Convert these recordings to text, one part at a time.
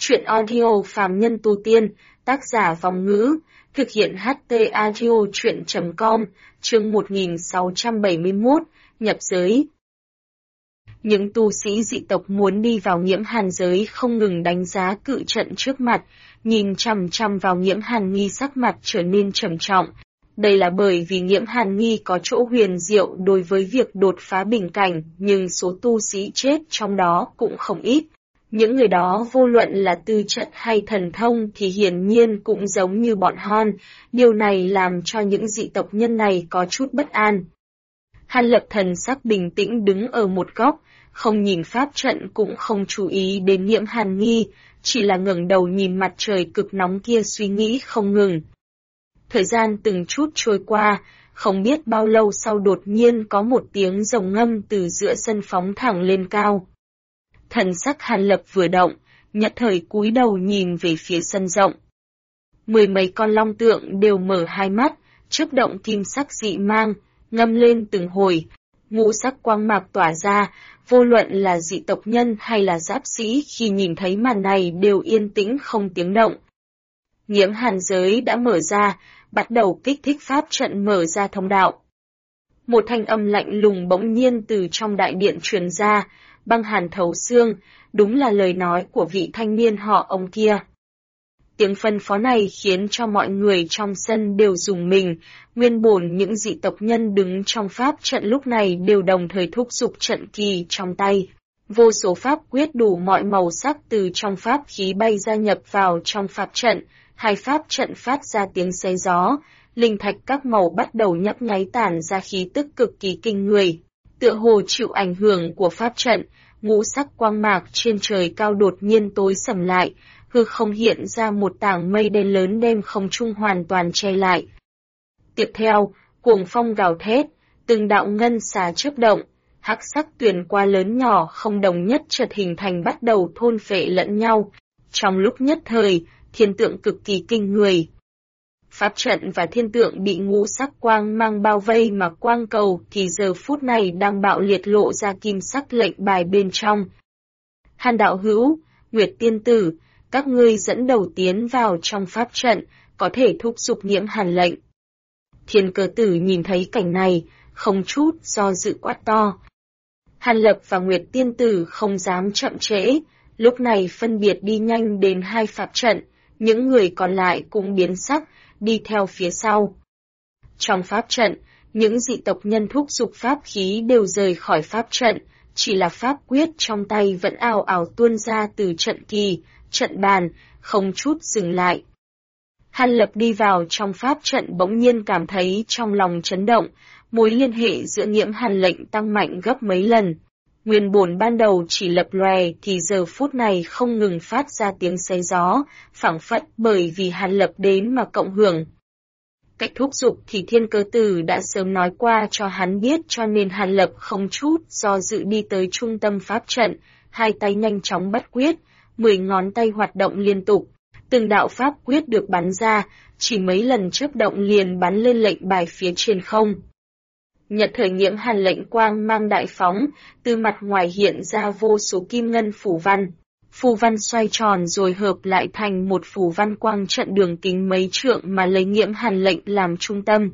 Truyện audio phàm nhân tu tiên, tác giả Vòng Ngữ, thực hiện HT Audio Truyện.com, chương 1671, nhập giới. Những tu sĩ dị tộc muốn đi vào Nhiễm Hàn giới không ngừng đánh giá cự trận trước mặt, nhìn chằm chằm vào Nhiễm Hàn Nghi, sắc mặt trở nên trầm trọng. Đây là bởi vì Nhiễm Hàn Nghi có chỗ huyền diệu đối với việc đột phá bình cảnh, nhưng số tu sĩ chết trong đó cũng không ít. Những người đó vô luận là tư chất hay thần thông thì hiển nhiên cũng giống như bọn Hon, điều này làm cho những dị tộc nhân này có chút bất an. Hàn Lập thần sắc bình tĩnh đứng ở một góc, không nhìn pháp trận cũng không chú ý đến Nhiễm Hàn Nghi, chỉ là ngẩng đầu nhìn mặt trời cực nóng kia suy nghĩ không ngừng. Thời gian từng chút trôi qua, không biết bao lâu sau đột nhiên có một tiếng rồng ngâm từ giữa sân phóng thẳng lên cao. Thần sắc Hàn Lập vừa động, nhất thời cúi đầu nhìn về phía sân rộng. Mười mấy con long tượng đều mở hai mắt, chớp động kim sắc dị mang, ngâm lên từng hồi, ngũ sắc quang mạc tỏa ra, vô luận là dị tộc nhân hay là giáp sĩ khi nhìn thấy màn này đều yên tĩnh không tiếng động. Nhiễm Hàn giới đã mở ra, bắt đầu kích thích pháp trận mở ra thông đạo. Một thanh âm lạnh lùng bỗng nhiên từ trong đại điện truyền ra, băng hàn thấu xương, đúng là lời nói của vị thanh niên họ ông kia. Tiếng phân phó này khiến cho mọi người trong sân đều rùng mình, nguyên bổn những dị tộc nhân đứng trong pháp trận lúc này đều đồng thời thúc giục trận kỳ trong tay. Vô số pháp quyết đủ mọi màu sắc từ trong pháp khí bay ra nhập vào trong pháp trận, hai pháp trận phát ra tiếng xé gió, linh thạch các màu bắt đầu nhấp nháy tản ra khí tức cực kỳ kinh người. Tựa hồ chịu ảnh hưởng của pháp trận, ngũ sắc quang mạc trên trời cao đột nhiên tối sầm lại, hư không hiện ra một tảng mây đen lớn đem không trung hoàn toàn che lại. Tiếp theo, cuồng phong gào thét, từng đạo ngân xà chớp động, hắc sắc tuyền qua lớn nhỏ không đồng nhất chợt hình thành bắt đầu thôn phệ lẫn nhau. Trong lúc nhất thời, thiên tượng cực kỳ kinh người. Pháp trận và thiên tượng bị ngũ sắc quang mang bao vây mà quang cầu thì giờ phút này đang bạo liệt lộ ra kim sắc lệnh bài bên trong. Hàn đạo hữu, Nguyệt tiên tử, các ngươi dẫn đầu tiến vào trong pháp trận, có thể thúc giục Nhiễm Hàn lệnh. Thiên Cơ tử nhìn thấy cảnh này, không chút do dự quát to. Hàn Lập và Nguyệt tiên tử không dám chậm trễ, lúc này phân biệt đi nhanh đến hai pháp trận, những người còn lại cũng biến sắc, đi theo phía sau. Trong pháp trận, những dị tộc nhân thúc giục pháp khí đều rời khỏi pháp trận, chỉ là pháp quyết trong tay vẫn ào ào tuôn ra từ trận kỳ, trận bàn, không chút dừng lại. Hàn Lập đi vào trong pháp trận bỗng nhiên cảm thấy trong lòng chấn động, mối liên hệ giữa Nhiễm Hàn lệnh tăng mạnh gấp mấy lần. Nguyên bổn ban đầu chỉ lập lòe thì giờ phút này không ngừng phát ra tiếng xé gió, phảng phất bởi vì Hàn Lập đến mà cộng hưởng. Cách thúc giục thì Thiên Cơ tử đã sớm nói qua cho hắn biết, cho nên Hàn Lập không chút do dự đi tới trung tâm pháp trận, hai tay nhanh chóng bắt quyết, 10 ngón tay hoạt động liên tục, từng đạo pháp quyết được bắn ra, chỉ mấy lần chớp động liền bắn lên lệnh bài phía trên không. Nhật thời Nhiễm Hàn lệnh quang mang đại phóng, từ mặt ngoài hiện ra vô số kim ngân phù văn. Phù văn xoay tròn rồi hợp lại thành một phù văn quang trận đường kính mấy trượng mà lấy Nhiễm Hàn lệnh làm trung tâm.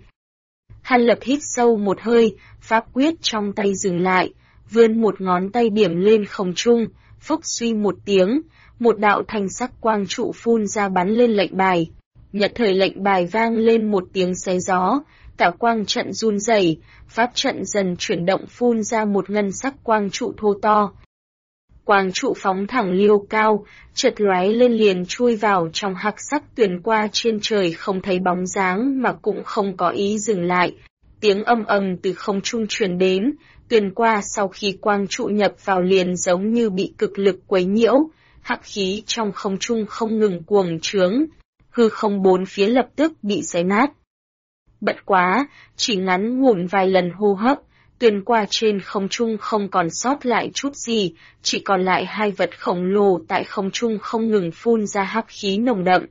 Hàn Lập hít sâu một hơi, pháp quyết trong tay dừng lại, vươn một ngón tay điểm lên không trung, phốc suy một tiếng, một đạo thanh sắc quang trụ phun ra bắn lên lệnh bài. Nhật thời lệnh bài vang lên một tiếng xé gió, cả quang trận run rẩy, pháp trận dần chuyển động phun ra một ngân sắc quang trụ thô to. Quang trụ phóng thẳng liêu cao, chợt lóe lên liền chui vào trong hắc sắc tuyền qua trên trời, không thấy bóng dáng mà cũng không có ý dừng lại. Tiếng âm ầm từ không trung truyền đến, tuyền qua sau khi quang trụ nhập vào liền giống như bị cực lực quấy nhiễu, hắc khí trong không trung không ngừng cuồng trướng, hư không bốn phía lập tức bị xé nát. Bất quá, chỉ ngắn ngủn vài lần hô hấp, tuyền qua trên không trung không còn sót lại chút gì, chỉ còn lại hai vật khổng lồ tại không trung không ngừng phun ra hắc khí nồng đậm.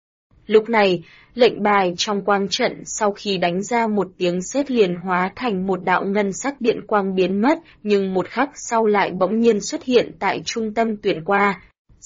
Lúc này, lệnh bài trong quang trận sau khi đánh ra một tiếng sét liền hóa thành một đạo ngân sắc điện quang biến mất, nhưng một khắc sau lại bỗng nhiên xuất hiện tại trung tâm tuyền qua.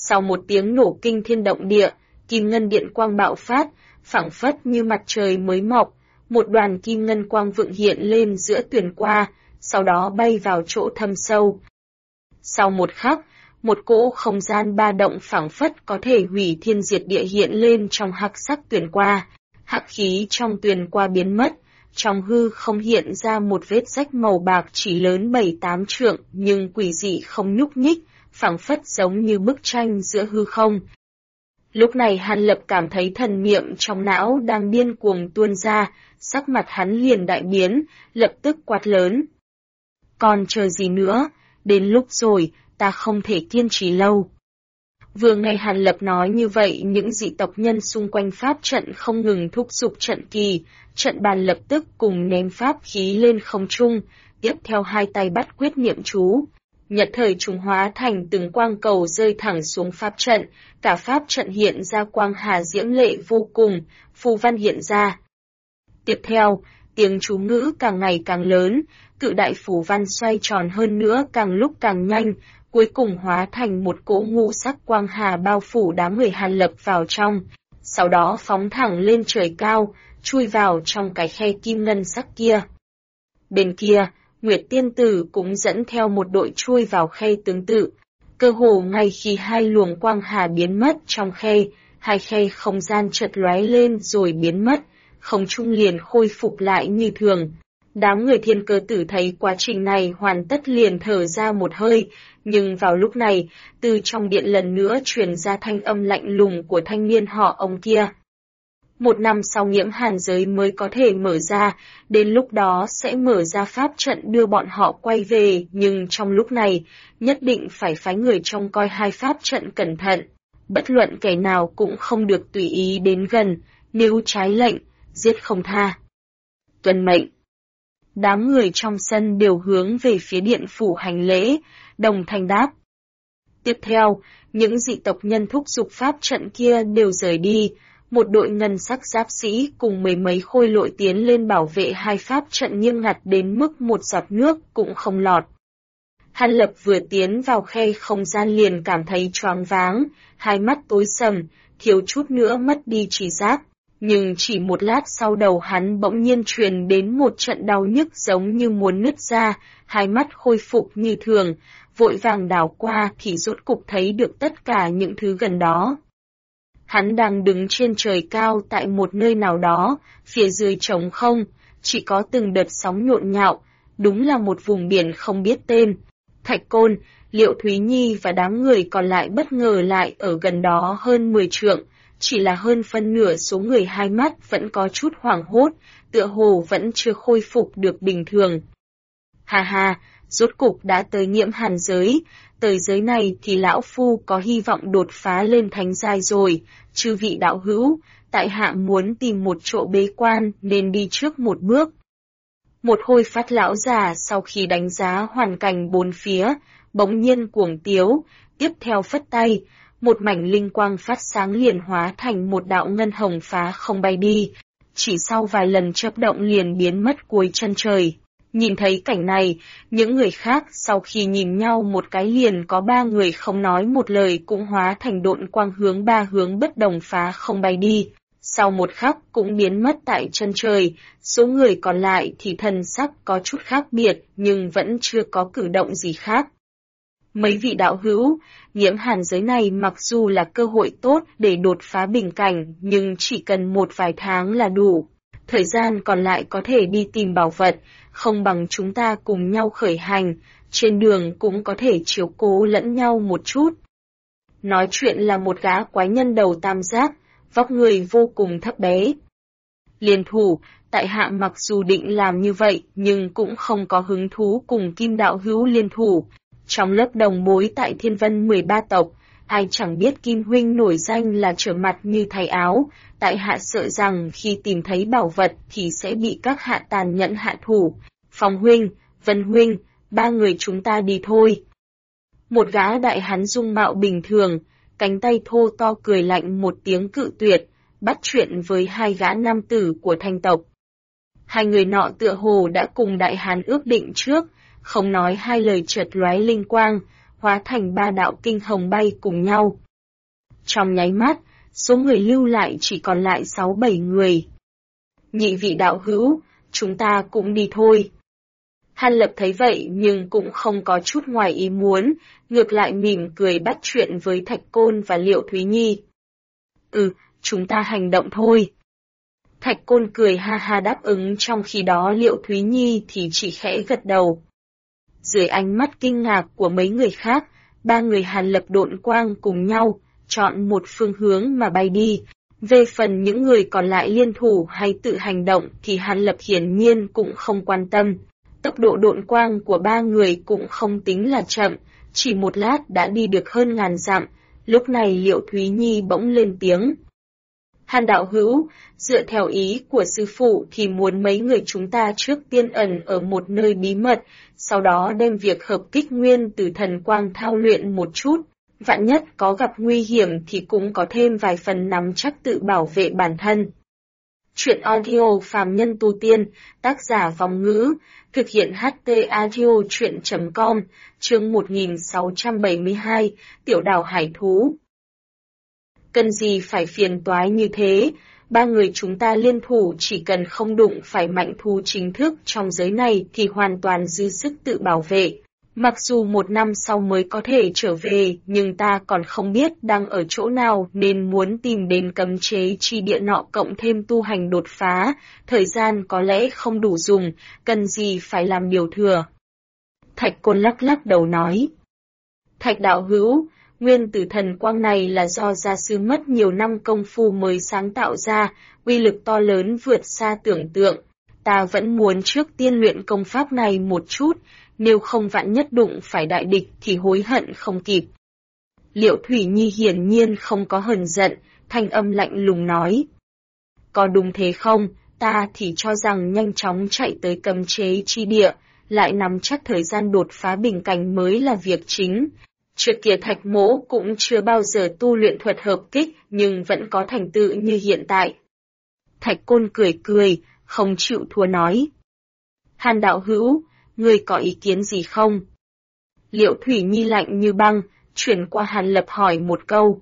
Sau một tiếng nổ kinh thiên động địa, kim ngân điện quang bạo phát, phảng phất như mặt trời mới mọc, một đoàn kim ngân quang vượng hiện lên giữa tuyền qua, sau đó bay vào chỗ thâm sâu. Sau một khắc, một cỗ không gian ba động phảng phất có thể hủy thiên diệt địa hiện lên trong hắc sắc tuyền qua, hắc khí trong tuyền qua biến mất, trong hư không hiện ra một vết rách màu bạc chỉ lớn 7-8 trượng nhưng quỷ dị không nhúc nhích, phảng phất giống như bức tranh giữa hư không. Lúc này Hàn Lập cảm thấy thần niệm trong não đang điên cuồng tuôn ra, sắc mặt hắn liền đại biến, lập tức quát lớn. Còn chờ gì nữa, đến lúc rồi, ta không thể kiên trì lâu. Vừa nghe Hàn Lập nói như vậy, những dị tộc nhân xung quanh pháp trận không ngừng thúc giục trận kỳ, trận bàn lập tức cùng ném pháp khí lên không trung, tiếp theo hai tay bắt quyết niệm chú. Nhất thời chúng hóa thành từng quang cầu rơi thẳng xuống pháp trận, cả pháp trận hiện ra quang hà diễm lệ vô cùng, phù văn hiện ra. Tiếp theo, tiếng chú ngữ càng ngày càng lớn, cự đại phù văn xoay tròn hơn nữa càng lúc càng nhanh, cuối cùng hóa thành một cỗ ngũ sắc quang hà bao phủ đám người Hàn Lập vào trong, sau đó phóng thẳng lên trời cao, chui vào trong cái khe kim ngân sắc kia. Bên kia, Nguyệt Tiên Tử cũng dẫn theo một đội chui vào khe tương tự. Cơ hồ ngay khi hai luồng quang hà biến mất trong khe, hai khe không gian chợt lóe lên rồi biến mất, không trung liền khôi phục lại như thường. Đám người Thiên Cơ Tử thấy quá trình này hoàn tất liền thở ra một hơi, nhưng vào lúc này, từ trong điện lần nữa truyền ra thanh âm lạnh lùng của thanh niên họ ông kia. 1 năm sau nhiễm hàn giới mới có thể mở ra, đến lúc đó sẽ mở ra pháp trận đưa bọn họ quay về, nhưng trong lúc này, nhất định phải phái người trông coi hai pháp trận cẩn thận. Bất luận kẻ nào cũng không được tùy ý đến gần, nếu trái lệnh, giết không tha. Tuân mệnh. Đám người trong sân đều hướng về phía điện phủ hành lễ, đồng thanh đáp. Tiếp theo, những dị tộc nhân thúc giục pháp trận kia đều rời đi, một đội ngân sắc giáp sĩ cùng mười mấy khôi lội tiến lên bảo vệ hai pháp trận nghiêm ngặt đến mức một giọt nước cũng không lọt. Hàn Lập vừa tiến vào khe không gian liền cảm thấy choáng váng, hai mắt tối sầm, thiếu chút nữa mất đi trí giác. Nhưng chỉ một lát sau đầu hắn bỗng nhiên truyền đến một trận đau nhức giống như muốn nứt ra, hai mắt khôi phục như thường, vội vàng đảo qua thì rốt cục thấy được tất cả những thứ gần đó. Hắn đang đứng trên trời cao tại một nơi nào đó, phía dưới trống không, chỉ có từng đợt sóng nhộn nhạo, đúng là một vùng biển không biết tên. Thạch Côn, Liệu Thúy Nhi và đám người còn lại bất ngờ lại ở gần đó hơn 10 trượng, chỉ là hơn phân nửa số người hai mắt vẫn có chút hoảng hốt, tựa hồ vẫn chưa khôi phục được bình thường. Hà hà, rốt cục đã tới nhiễm hàn giới, tới giới này thì lão phu có hy vọng đột phá lên thánh giai rồi, chư vị đạo hữu, tại hạ muốn tìm một chỗ bế quan nên đi trước một bước. Một Hồi Phát lão già sau khi đánh giá hoàn cảnh bốn phía, bỗng nhiên cuồng tiếu, tiếp theo phất tay, một mảnh linh quang phát sáng liền hóa thành một đạo ngân hồng phá không bay đi, chỉ sau vài lần chớp động liền biến mất cuối chân trời. Nhìn thấy cảnh này, những người khác sau khi nhìn nhau một cái liền có 3 người không nói một lời cũng hóa thành độn quang hướng 3 hướng bất đồng phá không bay đi. Sau một khắc cũng biến mất tại chân trời, số người còn lại thì thần sắc có chút khác biệt nhưng vẫn chưa có cử động gì khác. Mấy vị đạo hữu, nhiễm hàn giới này mặc dù là cơ hội tốt để đột phá bình cảnh nhưng chỉ cần một vài tháng là đủ. Thời gian còn lại có thể đi tìm bảo vật, không bằng chúng ta cùng nhau khởi hành, trên đường cũng có thể chiếu cố lẫn nhau một chút. Nói chuyện là một gã quái nhân đầu tam giác, vóc người vô cùng thấp bé. Liên thủ, tại hạ mặc dù định làm như vậy nhưng cũng không có hứng thú cùng Kim đạo hữu liên thủ. Trong lớp đồng bối tại Thiên Vân 13 tộc, ai chẳng biết Kim huynh nổi danh là trở mặt như thay áo, tại hạ sợ rằng khi tìm thấy bảo vật thì sẽ bị các hạ tàn nhẫn hạ thủ. Phong huynh, Vân huynh, 3 người chúng ta đi thôi. Một gã đại hán dung mạo bình thường, cánh tay thô to cười lạnh một tiếng cự tuyệt, bắt chuyện với 2 gã nam tử của Thanh tộc. 2 người nọ tựa hồ đã cùng đại hán ước định trước, không nói 2 lời chợt lóe linh quang, hóa thành 3 đạo kinh hồng bay cùng nhau. Trong nháy mắt, số người lưu lại chỉ còn lại 6-7 người. Nhị vị đạo hữu, chúng ta cũng đi thôi. Hàn Lập thấy vậy nhưng cũng không có chút ngoài ý muốn, ngược lại mỉm cười bắt chuyện với Thạch Côn và Liệu Thúy Nhi. Chúng ta hành động thôi. Thạch Côn cười ha ha đáp ứng, trong khi đó Liệu Thúy Nhi thì chỉ khẽ gật đầu. Dưới ánh mắt kinh ngạc của mấy người khác, ba người Hàn Lập độn quang cùng nhau, chọn một phương hướng mà bay đi. Về phần những người còn lại liên thủ hay tự hành động thì Hàn Lập hiển nhiên cũng không quan tâm. Tốc độ độn quang của ba người cũng không tính là chậm, chỉ một lát đã đi được hơn ngàn dặm. Lúc này Liệu Thúy Nhi bỗng lên tiếng. Hàn đạo hữu, dựa theo ý của sư phụ thì muốn mấy người chúng ta trước tiên ẩn ở một nơi bí mật, sau đó đem việc hợp kích nguyên từ thần quang thao luyện một chút. Vạn nhất có gặp nguy hiểm thì cũng có thêm vài phần nắm chắc tự bảo vệ bản thân. Chuyện audio phàm nhân tu tiên, tác giả Vong Ngữ, thực hiện HT Audio Chuyện.com, chương 1672, Tiểu đảo hải thú. Cần gì phải phiền toái như thế, ba người chúng ta liên thủ chỉ cần không đụng phải mạnh thú chính thức trong giới này thì hoàn toàn dư sức tự bảo vệ. Mặc dù 1 năm sau mới có thể trở về, nhưng ta còn không biết đang ở chỗ nào nên muốn tìm đến cấm chế chi địa nọ cộng thêm tu hành đột phá, thời gian có lẽ không đủ dùng, cần gì phải làm điều thừa. Thạch Côn lắc lắc đầu nói. Thạch đạo hữu, nguyên tử thần quang này là do gia sư mất nhiều năm công phu mới sáng tạo ra, uy lực to lớn vượt xa tưởng tượng. Ta vẫn muốn trước tiên luyện công pháp này một chút, nếu không vạn nhất đụng phải đại địch thì hối hận không kịp. Liệu Thủy Nhi hiển nhiên không có hờn giận, thanh âm lạnh lùng nói. Có đúng thế không, ta thì cho rằng nhanh chóng chạy tới cấm chế chi địa, lại nắm chắc thời gian đột phá bình cảnh mới là việc chính. Trước kia Thạch Mỗ cũng chưa bao giờ tu luyện thuật hợp kích nhưng vẫn có thành tựu như hiện tại. Thạch Côn cười cười, không chịu thua nói. Hàn đạo hữu, ngươi có ý kiến gì không? Liệu Thủy Nhi lạnh như băng, chuyển qua Hàn Lập hỏi một câu.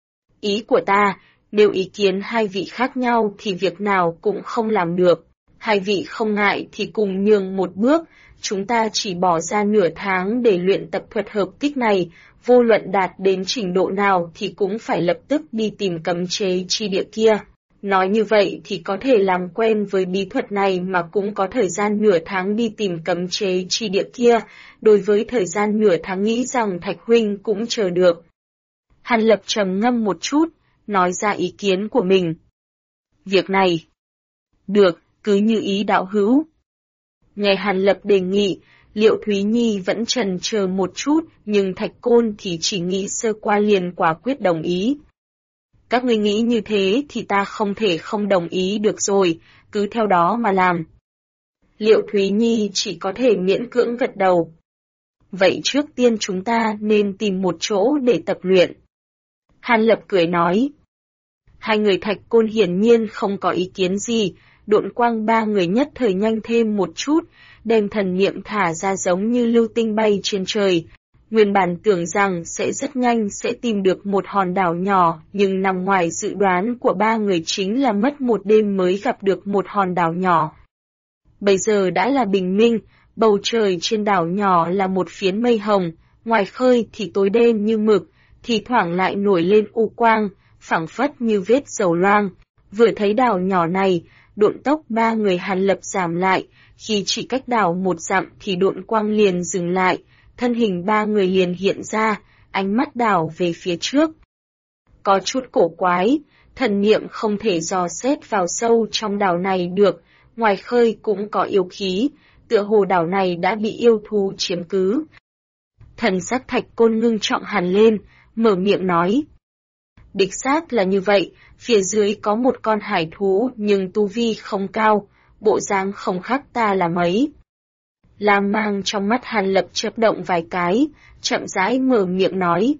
Ý của ta, nếu ý kiến hai vị khác nhau thì việc nào cũng không làm được. Hai vị không ngại thì cùng nhường một bước, chúng ta chỉ bỏ ra nửa tháng để luyện tập thuật hợp kích này, vô luận đạt đến trình độ nào thì cũng phải lập tức đi tìm cấm chế chi địa kia. Nói như vậy thì có thể làm quen với bí thuật này mà cũng có thời gian nửa tháng đi tìm cấm chế chi địa kia, đối với thời gian nửa tháng nghĩ rằng Thạch huynh cũng chờ được. Hàn Lập trầm ngâm một chút, nói ra ý kiến của mình. Việc này, được, cứ như ý đạo hữu. Nghe Hàn Lập đề nghị, Liệu Thúy Nhi vẫn chần chờ một chút, nhưng Thạch Côn thì chỉ nghĩ sơ qua liền quả quyết đồng ý. Các ngươi nghĩ như thế thì ta không thể không đồng ý được rồi, cứ theo đó mà làm. Liệu Thúy Nhi chỉ có thể miễn cưỡng gật đầu. Vậy trước tiên chúng ta nên tìm một chỗ để tập luyện. Hàn Lập cười nói. Hai người Thạch Côn hiển nhiên không có ý kiến gì, độn quang ba người nhất thời nhanh thêm một chút, đem thần niệm thả ra giống như lưu tinh bay trên trời. Nguyên bản tưởng rằng sẽ rất nhanh sẽ tìm được một hòn đảo nhỏ, nhưng nằm ngoài dự đoán của ba người chính là mất một đêm mới gặp được một hòn đảo nhỏ. Bây giờ đã là bình minh, bầu trời trên đảo nhỏ là một phiến mây hồng, ngoài khơi thì tối đen như mực, thì thoảng lại nổi lên u quang, phảng phất như vết dầu loang. Vừa thấy đảo nhỏ này, độn tốc ba người Hàn Lập giảm lại, khi chỉ cách đảo 1 dặm thì độn quang liền dừng lại, thân hình ba người liền hiện ra, ánh mắt đảo về phía trước. Có chút cổ quái, thần niệm không thể dò xét vào sâu trong đảo này được, ngoài khơi cũng có yêu khí, tựa hồ đảo này đã bị yêu thú chiếm cứ. Thần sắc Thạch Côn ngưng trọng hẳn lên, mở miệng nói. Đích xác là như vậy, phía dưới có một con hải thú nhưng tu vi không cao, bộ dáng không khác ta là mấy. Lam mang trong mắt Hàn Lập chớp động vài cái, chậm rãi mở miệng nói.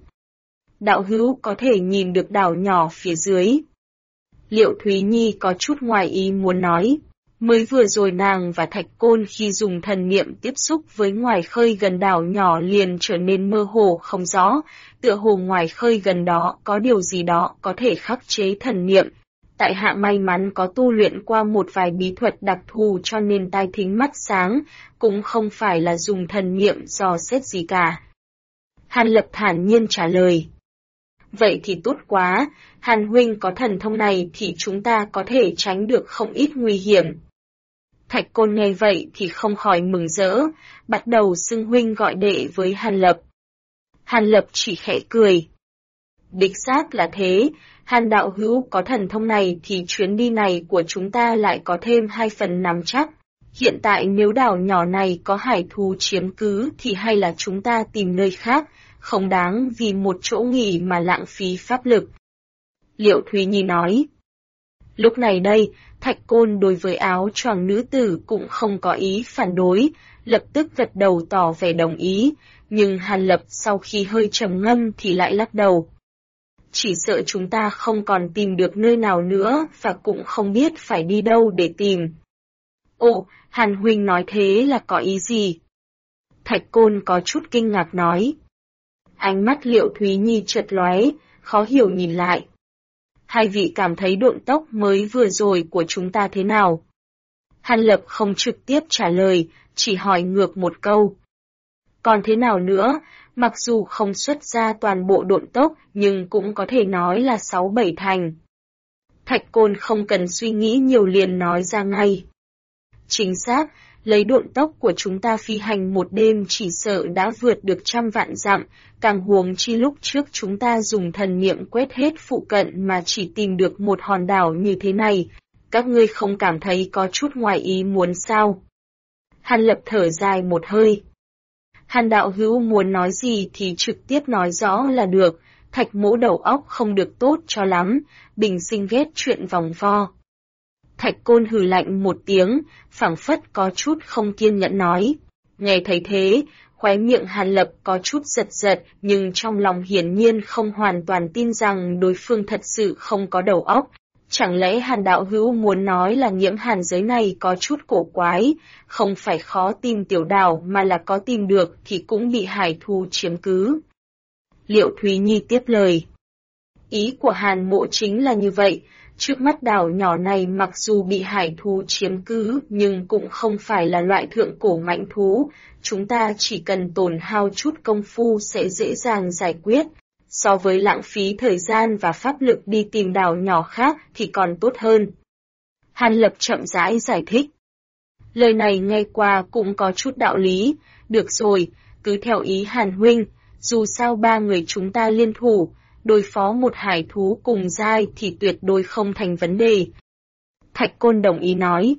Đạo hữu có thể nhìn được đảo nhỏ phía dưới. Liệu Thúy Nhi có chút ngoài ý muốn nói. Mới vừa rồi nàng và Thạch Côn khi dùng thần niệm tiếp xúc với ngoài khơi gần đảo nhỏ liền trở nên mơ hồ không rõ, tựa hồ ngoài khơi gần đó có điều gì đó có thể khắc chế thần niệm. Tại hạ may mắn có tu luyện qua một vài bí thuật đặc thù cho nên tai thính mắt sáng, cũng không phải là dùng thần niệm dò xét gì cả. Hàn Lập thản nhiên trả lời. Vậy thì tốt quá, Hàn huynh có thần thông này thì chúng ta có thể tránh được không ít nguy hiểm. Thạch Côn nghe vậy thì không khỏi mừng rỡ, bắt đầu xưng huynh gọi đệ với Hàn Lập. Hàn Lập chỉ khẽ cười. Đích xác là thế, Hàn đạo hữu có thần thông này thì chuyến đi này của chúng ta lại có thêm 2 phần nắm chắc. Hiện tại nếu đảo nhỏ này có hải thú chiếm cứ thì hay là chúng ta tìm nơi khác, không đáng vì một chỗ nghỉ mà lãng phí pháp lực. Liệu Thúy Nhi nói. Lúc này đây, Thạch Côn đối với áo choàng nữ tử cũng không có ý phản đối, lập tức gật đầu tỏ vẻ đồng ý, nhưng Hàn Lập sau khi hơi trầm ngâm thì lại lắc đầu. Chỉ sợ chúng ta không còn tìm được nơi nào nữa và cũng không biết phải đi đâu để tìm. Ồ, Hàn huynh nói thế là có ý gì? Thạch Côn có chút kinh ngạc nói. Ánh mắt Liệu Thúy Nhi chợt lóe, khó hiểu nhìn lại. Hai vị cảm thấy độn tốc mới vừa rồi của chúng ta thế nào? Hàn Lập không trực tiếp trả lời, chỉ hỏi ngược một câu. Còn thế nào nữa, mặc dù không xuất ra toàn bộ độn tốc nhưng cũng có thể nói là 6-7 thành. Thạch Côn không cần suy nghĩ nhiều liền nói ra ngay. Chính xác, lấy độn tốc của chúng ta phi hành một đêm chỉ sợ đã vượt được 100 vạn dặm, càng huống chi lúc trước chúng ta dùng thần niệm quét hết phụ cận mà chỉ tìm được một hòn đảo như thế này, các ngươi không cảm thấy có chút ngoài ý muốn sao? Hàn Lập thở dài một hơi. Hàn đạo hữu muốn nói gì thì trực tiếp nói rõ là được, Thạch mỗ đầu óc không được tốt cho lắm, bình sinh ghét chuyện vòng vo. Thạch Côn hừ lạnh một tiếng, phảng phất có chút không kiên nhẫn nói. Nghe thấy thế, khóe miệng Hàn Lập có chút giật giật, nhưng trong lòng hiển nhiên không hoàn toàn tin rằng đối phương thật sự không có đầu óc. Chẳng lẽ Hàn đạo hữu muốn nói là nhiễm hàn giới này có chút cổ quái, không phải khó tìm tiểu đảo mà là có tìm được thì cũng bị hải thú chiếm cứ. Liệu Thúy Nhi tiếp lời. Ý của Hàn mộ chính là như vậy. Trước mắt đảo nhỏ này mặc dù bị hải thú chiếm cứ nhưng cũng không phải là loại thượng cổ mãnh thú, chúng ta chỉ cần tổn hao chút công phu sẽ dễ dàng giải quyết, so với lãng phí thời gian và pháp lực đi tìm đảo nhỏ khác thì còn tốt hơn. Hàn Lập chậm rãi giải thích. Lời này nghe qua cũng có chút đạo lý, được rồi, cứ theo ý Hàn huynh, dù sao 3 người chúng ta liên thủ, đối phó một hải thú cùng giai thì tuyệt đối không thành vấn đề. Thạch Côn đồng ý nói.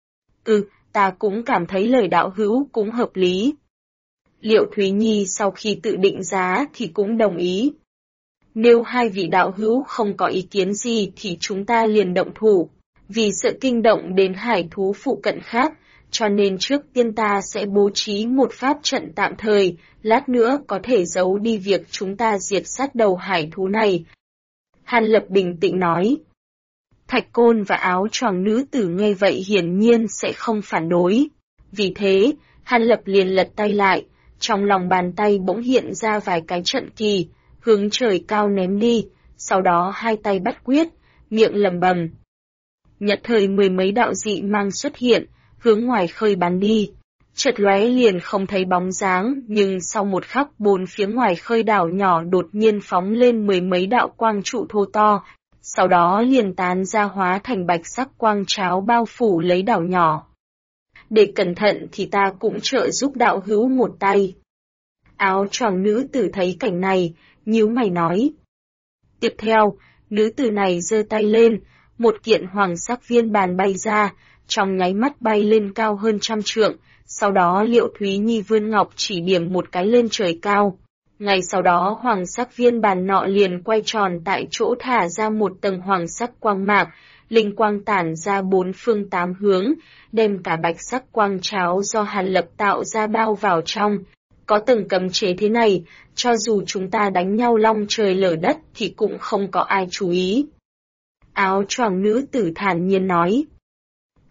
Ta cũng cảm thấy lời đạo hữu cũng hợp lý. Liệu Thúy Nhi sau khi tự định giá thì cũng đồng ý. Nếu hai vị đạo hữu không có ý kiến gì thì chúng ta liền động thủ, vì sợ kinh động đến hải thú phụ cận khác, cho nên trước tiên ta sẽ bố trí một pháp trận tạm thời, lát nữa có thể giấu đi việc chúng ta diệt sát đầu hải thú này. Hàn Lập bình tĩnh nói. Thạch Côn và áo choàng nữ tử nghe vậy hiển nhiên sẽ không phản đối. Vì thế, Hàn Lập liền lật tay lại, trong lòng bàn tay bỗng hiện ra vài cái trận kỳ, hướng trời cao ném đi, sau đó hai tay bắt quyết, miệng lẩm bẩm. Nhất thời 10 mấy đạo dị mang xuất hiện, hướng ngoài khơi bắn đi. Chợt lóe liền không thấy bóng dáng, nhưng sau một khắc bốn phía ngoài khơi đảo nhỏ đột nhiên phóng lên 10 mấy đạo quang trụ thô to, sau đó liền tán ra hóa thành bạch sắc quang cháo bao phủ lấy đảo nhỏ. Để cẩn thận thì ta cũng trợ giúp đạo hữu một tay. Áo choàng nữ tử thấy cảnh này, nhíu mày nói. Tiếp theo, nữ tử này giơ tay lên, một kiện hoàng sắc viên bàn bay ra, trong nháy mắt bay lên cao hơn 100 trượng, sau đó Liệu Thúy Nhi vươn ngọc chỉ điểm một cái lên trời cao. Ngay sau đó hoàng sắc viên bàn nọ liền quay tròn tại chỗ thả ra một tầng hoàng sắc quang mạc, linh quang tản ra 4 phương 8 hướng, đem cả bạch sắc quang cháo do Hàn Lập tạo ra bao vào trong. Có tầng cấm chế thế này, cho dù chúng ta đánh nhau long trời lở đất thì cũng không có ai chú ý. Áo choàng nữ tử thản nhiên nói.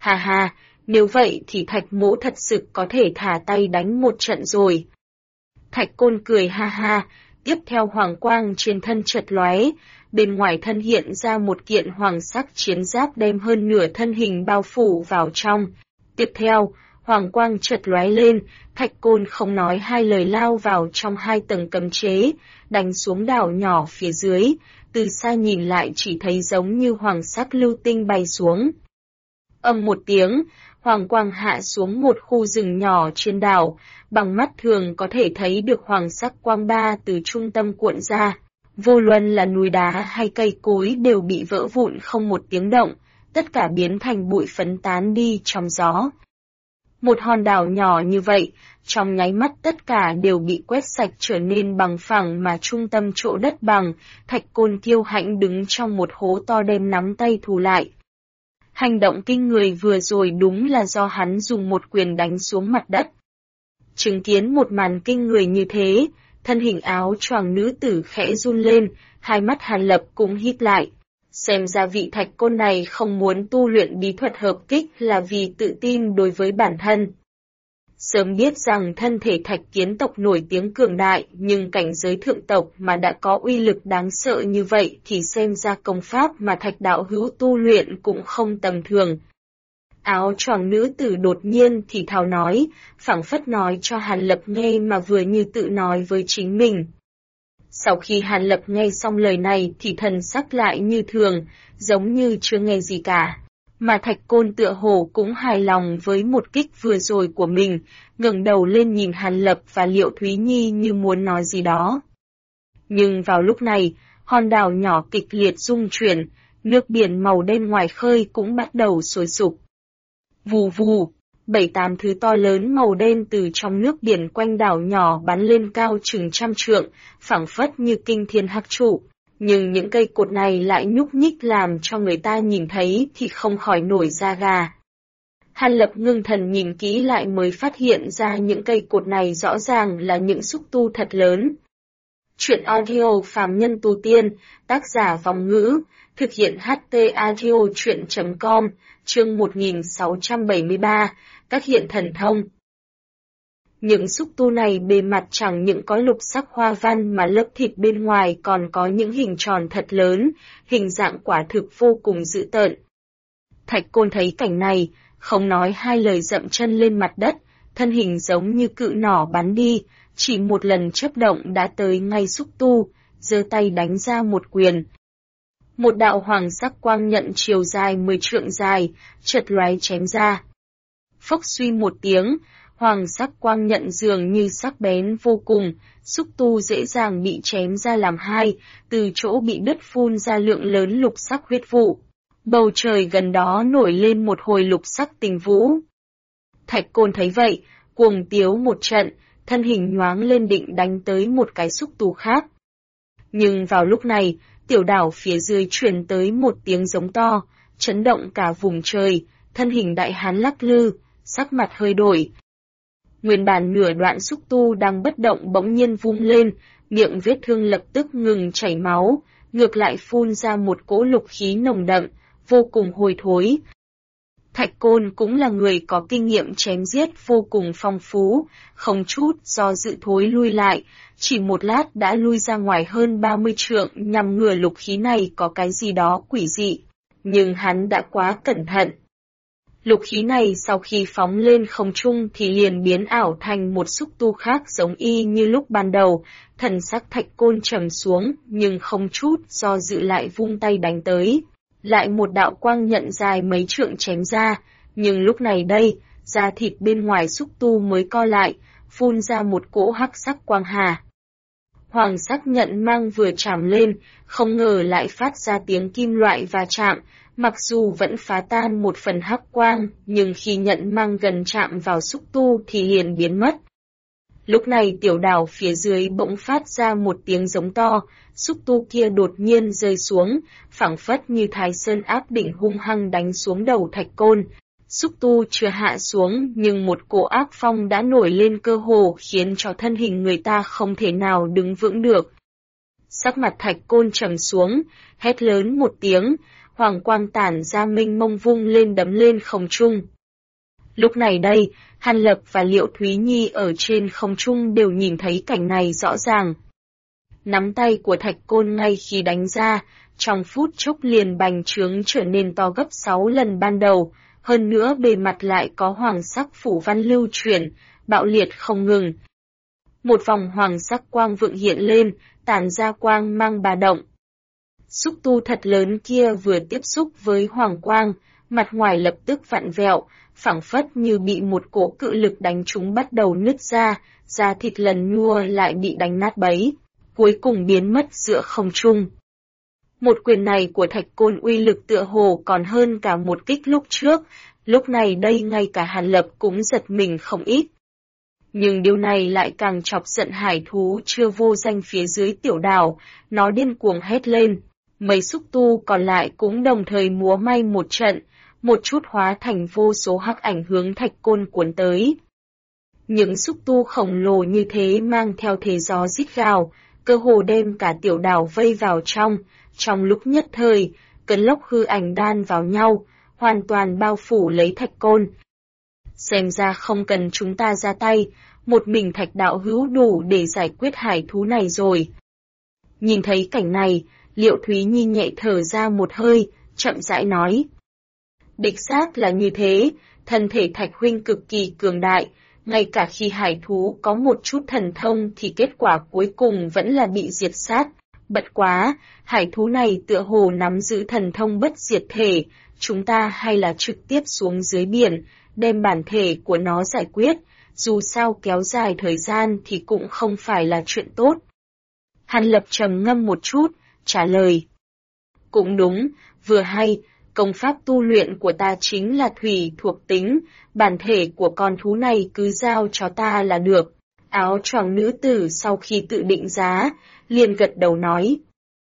Ha ha, nếu vậy thì Thạch Mỗ thật sự có thể thả tay đánh một trận rồi. Thạch Côn cười ha ha, tiếp theo hoàng quang trên thân chợt lóe, bên ngoài thân hiện ra một kiện hoàng sắc chiến giáp đem hơn nửa thân hình bao phủ vào trong. Tiếp theo, hoàng quang chợt lóe lên, Thạch Côn không nói hai lời lao vào trong hai tầng cấm chế, đánh xuống đảo nhỏ phía dưới, từ xa nhìn lại chỉ thấy giống như hoàng sắc lưu tinh bay xuống. Ầm một tiếng, hoàng quang hạ xuống một khu rừng nhỏ trên đảo, bằng mắt thường có thể thấy được hoàng sắc quang ba từ trung tâm cuộn ra. Vô luận là núi đá hay cây cối đều bị vỡ vụn không một tiếng động, tất cả biến thành bụi phấn tán đi trong gió. Một hòn đảo nhỏ như vậy, trong nháy mắt tất cả đều bị quét sạch trở nên bằng phẳng mà trung tâm chỗ đất bằng, Thạch Côn kiêu hãnh đứng trong một hố to đem nắm tay thù lại. Hành động kinh người vừa rồi đúng là do hắn dùng một quyền đánh xuống mặt đất. Chứng kiến một màn kinh người như thế, thân hình áo choàng nữ tử khẽ run lên, hai mắt Hàn Lập cũng híp lại. Xem ra vị Thạch Côn này không muốn tu luyện bí thuật hợp kích là vì tự tin đối với bản thân. Sớm biết rằng thân thể Thạch Kiến tộc nổi tiếng cường đại, nhưng cảnh giới thượng tộc mà đã có uy lực đáng sợ như vậy thì xem ra công pháp mà Thạch đạo hữu tu luyện cũng không tầm thường. Áo choàng nữ tử đột nhiên thì thào nói, phảng phất nói cho Hàn Lập nghe mà vừa như tự nói với chính mình. Sau khi Hàn Lập nghe xong lời này thì thần sắc lại như thường, giống như chưa nghe gì cả. Mà Thạch Côn tựa hồ cũng hài lòng với một kích vừa rồi của mình, ngẩng đầu lên nhìn Hàn Lập và Liệu Thúy Nhi như muốn nói gì đó. Nhưng vào lúc này, hòn đảo nhỏ kịch liệt rung chuyển, nước biển màu đen ngoài khơi cũng bắt đầu sôi sục. Vù vù, 7-8 thứ to lớn màu đen từ trong nước biển quanh đảo nhỏ bắn lên cao chừng trăm trượng, phảng phất như kinh thiên hắc trụ. Nhưng những cây cột này lại nhúc nhích làm cho người ta nhìn thấy thì không khỏi nổi da gà. Hàn Lập ngưng thần nhìn kỹ lại mới phát hiện ra những cây cột này rõ ràng là những xúc tu thật lớn. Chuyện audio phàm nhân tu tiên, tác giả Vòng Ngữ, thực hiện HT audio chuyện.com, chương 1673, các hiện thần thông. Những xúc tu này bề mặt chẳng những có lục sắc hoa văn mà lớp thịt bên ngoài còn có những hình tròn thật lớn, hình dạng quả thực vô cùng dữ tợn. Thạch Côn thấy cảnh này, không nói hai lời dậm chân lên mặt đất, thân hình giống như cự nỏ bắn đi, chỉ một lần chớp động đã tới ngay xúc tu, giơ tay đánh ra một quyền. Một đạo hoàng sắc quang nhận chiều dài 10 trượng dài, chợt lóe chém ra. Phốc suy một tiếng, hoàng sắc quang nhận dường như sắc bén vô cùng, xúc tu dễ dàng bị chém ra làm hai, từ chỗ bị đứt phun ra lượng lớn lục sắc huyết vụ. Bầu trời gần đó nổi lên một hồi lục sắc tình vũ. Thạch Côn thấy vậy, cuồng tiếu một trận, thân hình nhoáng lên định đánh tới một cái xúc tu khác. Nhưng vào lúc này, tiểu đảo phía dưới truyền tới một tiếng giống to, chấn động cả vùng trời, thân hình đại hán lắc lư, sắc mặt hơi đổi. Nguyên bản nửa đoạn xúc tu đang bất động bỗng nhiên vung lên, miệng vết thương lập tức ngừng chảy máu, ngược lại phun ra một cỗ lục khí nồng đậm, vô cùng hôi thối. Thạch Côn cũng là người có kinh nghiệm chém giết vô cùng phong phú, không chút do dự thối lui lại, chỉ một lát đã lui ra ngoài hơn 30 trượng nhằm ngừa lục khí này có cái gì đó quỷ dị. Nhưng hắn đã quá cẩn thận. Lục khí này sau khi phóng lên không trung thì liền biến ảo thành một xúc tu khác giống y như lúc ban đầu, thần sắc Thạch Côn trầm xuống nhưng không chút do dự lại vung tay đánh tới. Lại một đạo quang nhận dài mấy trượng chém ra, nhưng lúc này đây, da thịt bên ngoài xúc tu mới co lại, phun ra một cỗ hắc sắc quang hà. Hoàng sắc nhận mang vừa chạm lên, không ngờ lại phát ra tiếng kim loại va chạm, mặc dù vẫn phá tan một phần hắc quang, nhưng khi nhận mang gần chạm vào xúc tu thì liền biến mất. Lúc này tiểu đảo phía dưới bỗng phát ra một tiếng giống to, xúc tu kia đột nhiên rơi xuống, phảng phất như Thái Sơn áp đỉnh hung hăng đánh xuống đầu Thạch Côn. Xúc tu chưa hạ xuống nhưng một cỗ ác phong đã nổi lên cơ hồ khiến cho thân hình người ta không thể nào đứng vững được. Sắc mặt Thạch Côn trầm xuống, hét lớn một tiếng, hoàng quang tản ra mênh mông vung lên đấm lên không trung. Lúc này đây, Hàn Lập và Liệu Thúy Nhi ở trên không trung đều nhìn thấy cảnh này rõ ràng. Nắm tay của Thạch Côn ngay khi đánh ra, trong phút chốc liền bành trướng trở nên to gấp 6 lần ban đầu, hơn nữa bề mặt lại có hoàng sắc phủ văn lưu chuyển, bạo liệt không ngừng. Một vòng hoàng sắc quang vượng hiện lên, tản ra quang mang bà động. Xúc tu thật lớn kia vừa tiếp xúc với hoàng quang, mặt ngoài lập tức vặn vẹo, phảng phất như bị một cỗ cự lực đánh trúng bắt đầu nứt ra, da thịt lần nhua lại bị đánh nát bấy, cuối cùng biến mất giữa không trung. Một quyền này của Thạch Côn uy lực tựa hồ còn hơn cả một kích lúc trước, lúc này đây ngay cả Hàn Lập cũng giật mình không ít. Nhưng điều này lại càng chọc giận hải thú chưa vô danh phía dưới tiểu đảo, nó điên cuồng hét lên. Mấy xúc tu còn lại cũng đồng thời múa may một trận, một chút hóa thành vô số hắc ảnh hướng Thạch Côn cuốn tới. Những xúc tu khổng lồ như thế mang theo thế gió rít gào, cơ hồ đem cả tiểu đảo vây vào trong lúc nhất thời, cơn lốc hư ảnh đan vào nhau, hoàn toàn bao phủ lấy Thạch Côn. Xem ra không cần chúng ta ra tay, một mình Thạch đạo hữu đủ để giải quyết hải thú này rồi. Nhìn thấy cảnh này, Liệu Thúy Nhi nhẹ thở ra một hơi, chậm rãi nói. Đích xác là như thế, thân thể Thạch huynh cực kỳ cường đại, ngay cả khi hải thú có một chút thần thông thì kết quả cuối cùng vẫn là bị diệt sát. Bất quá, hải thú này tựa hồ nắm giữ thần thông bất diệt thể, chúng ta hay là trực tiếp xuống dưới biển, đem bản thể của nó giải quyết, dù sao kéo dài thời gian thì cũng không phải là chuyện tốt. Hàn Lập trầm ngâm một chút, trả lời. Cũng đúng, vừa hay, công pháp tu luyện của ta chính là thủy thuộc tính, bản thể của con thú này cứ giao cho ta là được. Áo choàng nữ tử sau khi tự định giá, liền gật đầu nói.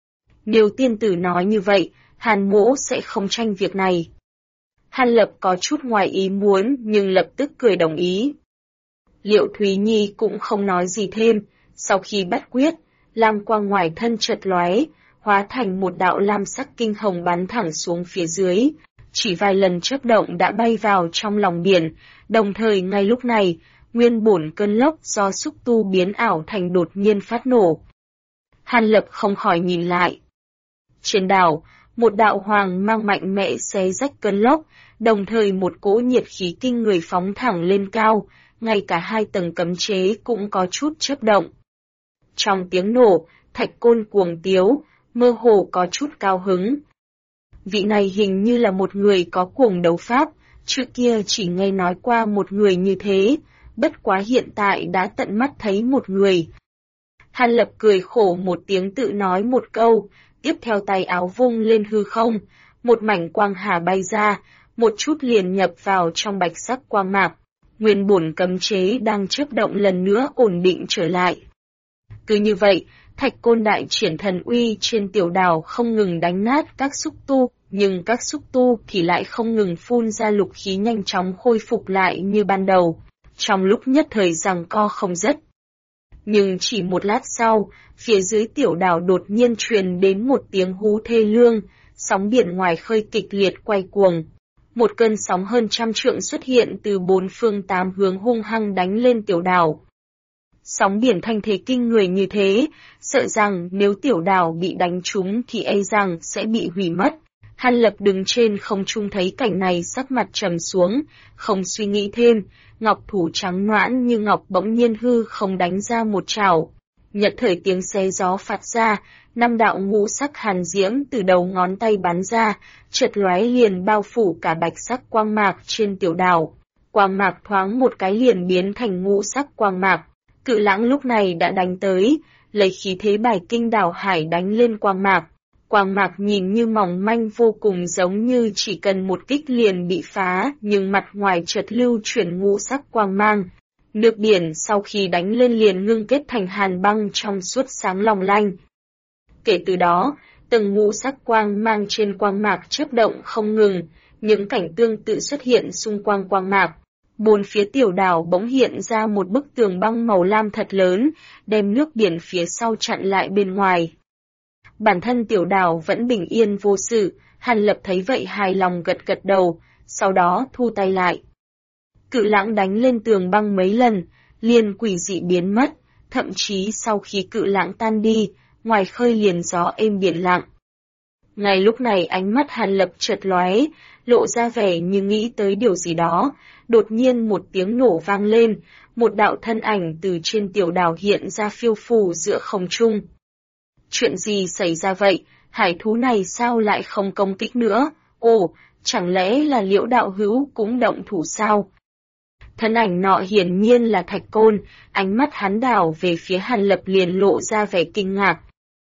Nếu tiên tử nói như vậy, Hàn mỗ sẽ không tranh việc này. Hàn Lập có chút ngoài ý muốn nhưng lập tức cười đồng ý. Liệu Thúy Nhi cũng không nói gì thêm, sau khi bắt quyết, lam quang ngoài thân chợt lóe, hóa thành một đạo lam sắc kinh hồng bắn thẳng xuống phía dưới, chỉ vài lần chớp động đã bay vào trong lòng biển, đồng thời ngay lúc này, nguyên bổn cơn lốc do xúc tu biến ảo thành đột nhiên phát nổ. Hàn Lập không khỏi nhìn lại. Trên đảo, một đạo hoàng mang mạnh mẽ xé rách cơn lốc, đồng thời một cỗ nhiệt khí kinh người phóng thẳng lên cao, ngay cả hai tầng cấm chế cũng có chút chớp động. Trong tiếng nổ, Thạch Côn cuồng tiếu, mơ hồ có chút cao hứng. Vị này hình như là một người có cuồng đấu pháp, trước kia chỉ nghe nói qua một người như thế, bất quá hiện tại đã tận mắt thấy một người. Hàn Lập cười khổ một tiếng tự nói một câu, tiếp theo tay áo vung lên hư không, một mảnh quang hà bay ra, một chút liền nhập vào trong bạch sắc quang mạc. Nguyên bổn cấm chế đang chớp động lần nữa ổn định trở lại. Cứ như vậy, Thạch Côn đại triển thần uy trên tiểu đảo không ngừng đánh nát các xúc tu, nhưng các xúc tu thì lại không ngừng phun ra lục khí nhanh chóng khôi phục lại như ban đầu, trong lúc nhất thời giằng co không dứt. Nhưng chỉ một lát sau, phía dưới tiểu đảo đột nhiên truyền đến một tiếng hú thê lương, sóng biển ngoài khơi kịch liệt quay cuồng. Một cơn sóng hơn 100 trượng xuất hiện từ bốn phương tám hướng hung hăng đánh lên tiểu đảo. Sóng biển thanh thế kinh người như thế, sợ rằng nếu tiểu đảo bị đánh trúng thì e rằng sẽ bị hủy mất. Hàn Lập đứng trên không trung thấy cảnh này sắc mặt trầm xuống, không suy nghĩ thêm, ngọc thủ trắng noãn như ngọc bỗng nhiên hư không đánh ra một chảo. Nhật thời tiếng xé gió phát ra, 5 đạo ngũ sắc hàn diễm từ đầu ngón tay bắn ra, chợt lóe liền bao phủ cả bạch sắc quang mạc trên tiểu đảo. Quang mạc thoáng một cái liền biến thành ngũ sắc quang mạc. Cự lãng lúc này đã đánh tới, lấy khí thế bài kinh đảo hải đánh lên quang mạc. Quang mạc nhìn như mỏng manh vô cùng giống như chỉ cần một kích liền bị phá, nhưng mặt ngoài chợt lưu chuyển ngũ sắc quang mang. Nước biển sau khi đánh lên liền ngưng kết thành hàn băng trong suốt sáng long lanh. Kể từ đó, từng ngũ sắc quang mang trên quang mạc chớp động không ngừng, những cảnh tương tự xuất hiện xung quanh quang mạc. Bốn phía tiểu đảo bỗng hiện ra một bức tường băng màu lam thật lớn, đem nước biển phía sau chặn lại bên ngoài. Bản thân Tiểu Đào vẫn bình yên vô sự, Hàn Lập thấy vậy hài lòng gật gật đầu, sau đó thu tay lại. Cự lãng đánh lên tường băng mấy lần, liền quỷ dị biến mất, thậm chí sau khi cự lãng tan đi, ngoài khơi liền gió êm biển lặng. Ngay lúc này ánh mắt Hàn Lập chợt lóe, lộ ra vẻ như nghĩ tới điều gì đó, đột nhiên một tiếng nổ vang lên, một đạo thân ảnh từ trên Tiểu Đào hiện ra phiêu phù giữa không trung. Chuyện gì xảy ra vậy, hải thú này sao lại không công kích nữa, ồ, chẳng lẽ là Liễu đạo hữu cũng động thủ sao? Thân ảnh nọ hiển nhiên là Thạch Côn, ánh mắt hắn đảo về phía Hàn Lập liền lộ ra vẻ kinh ngạc.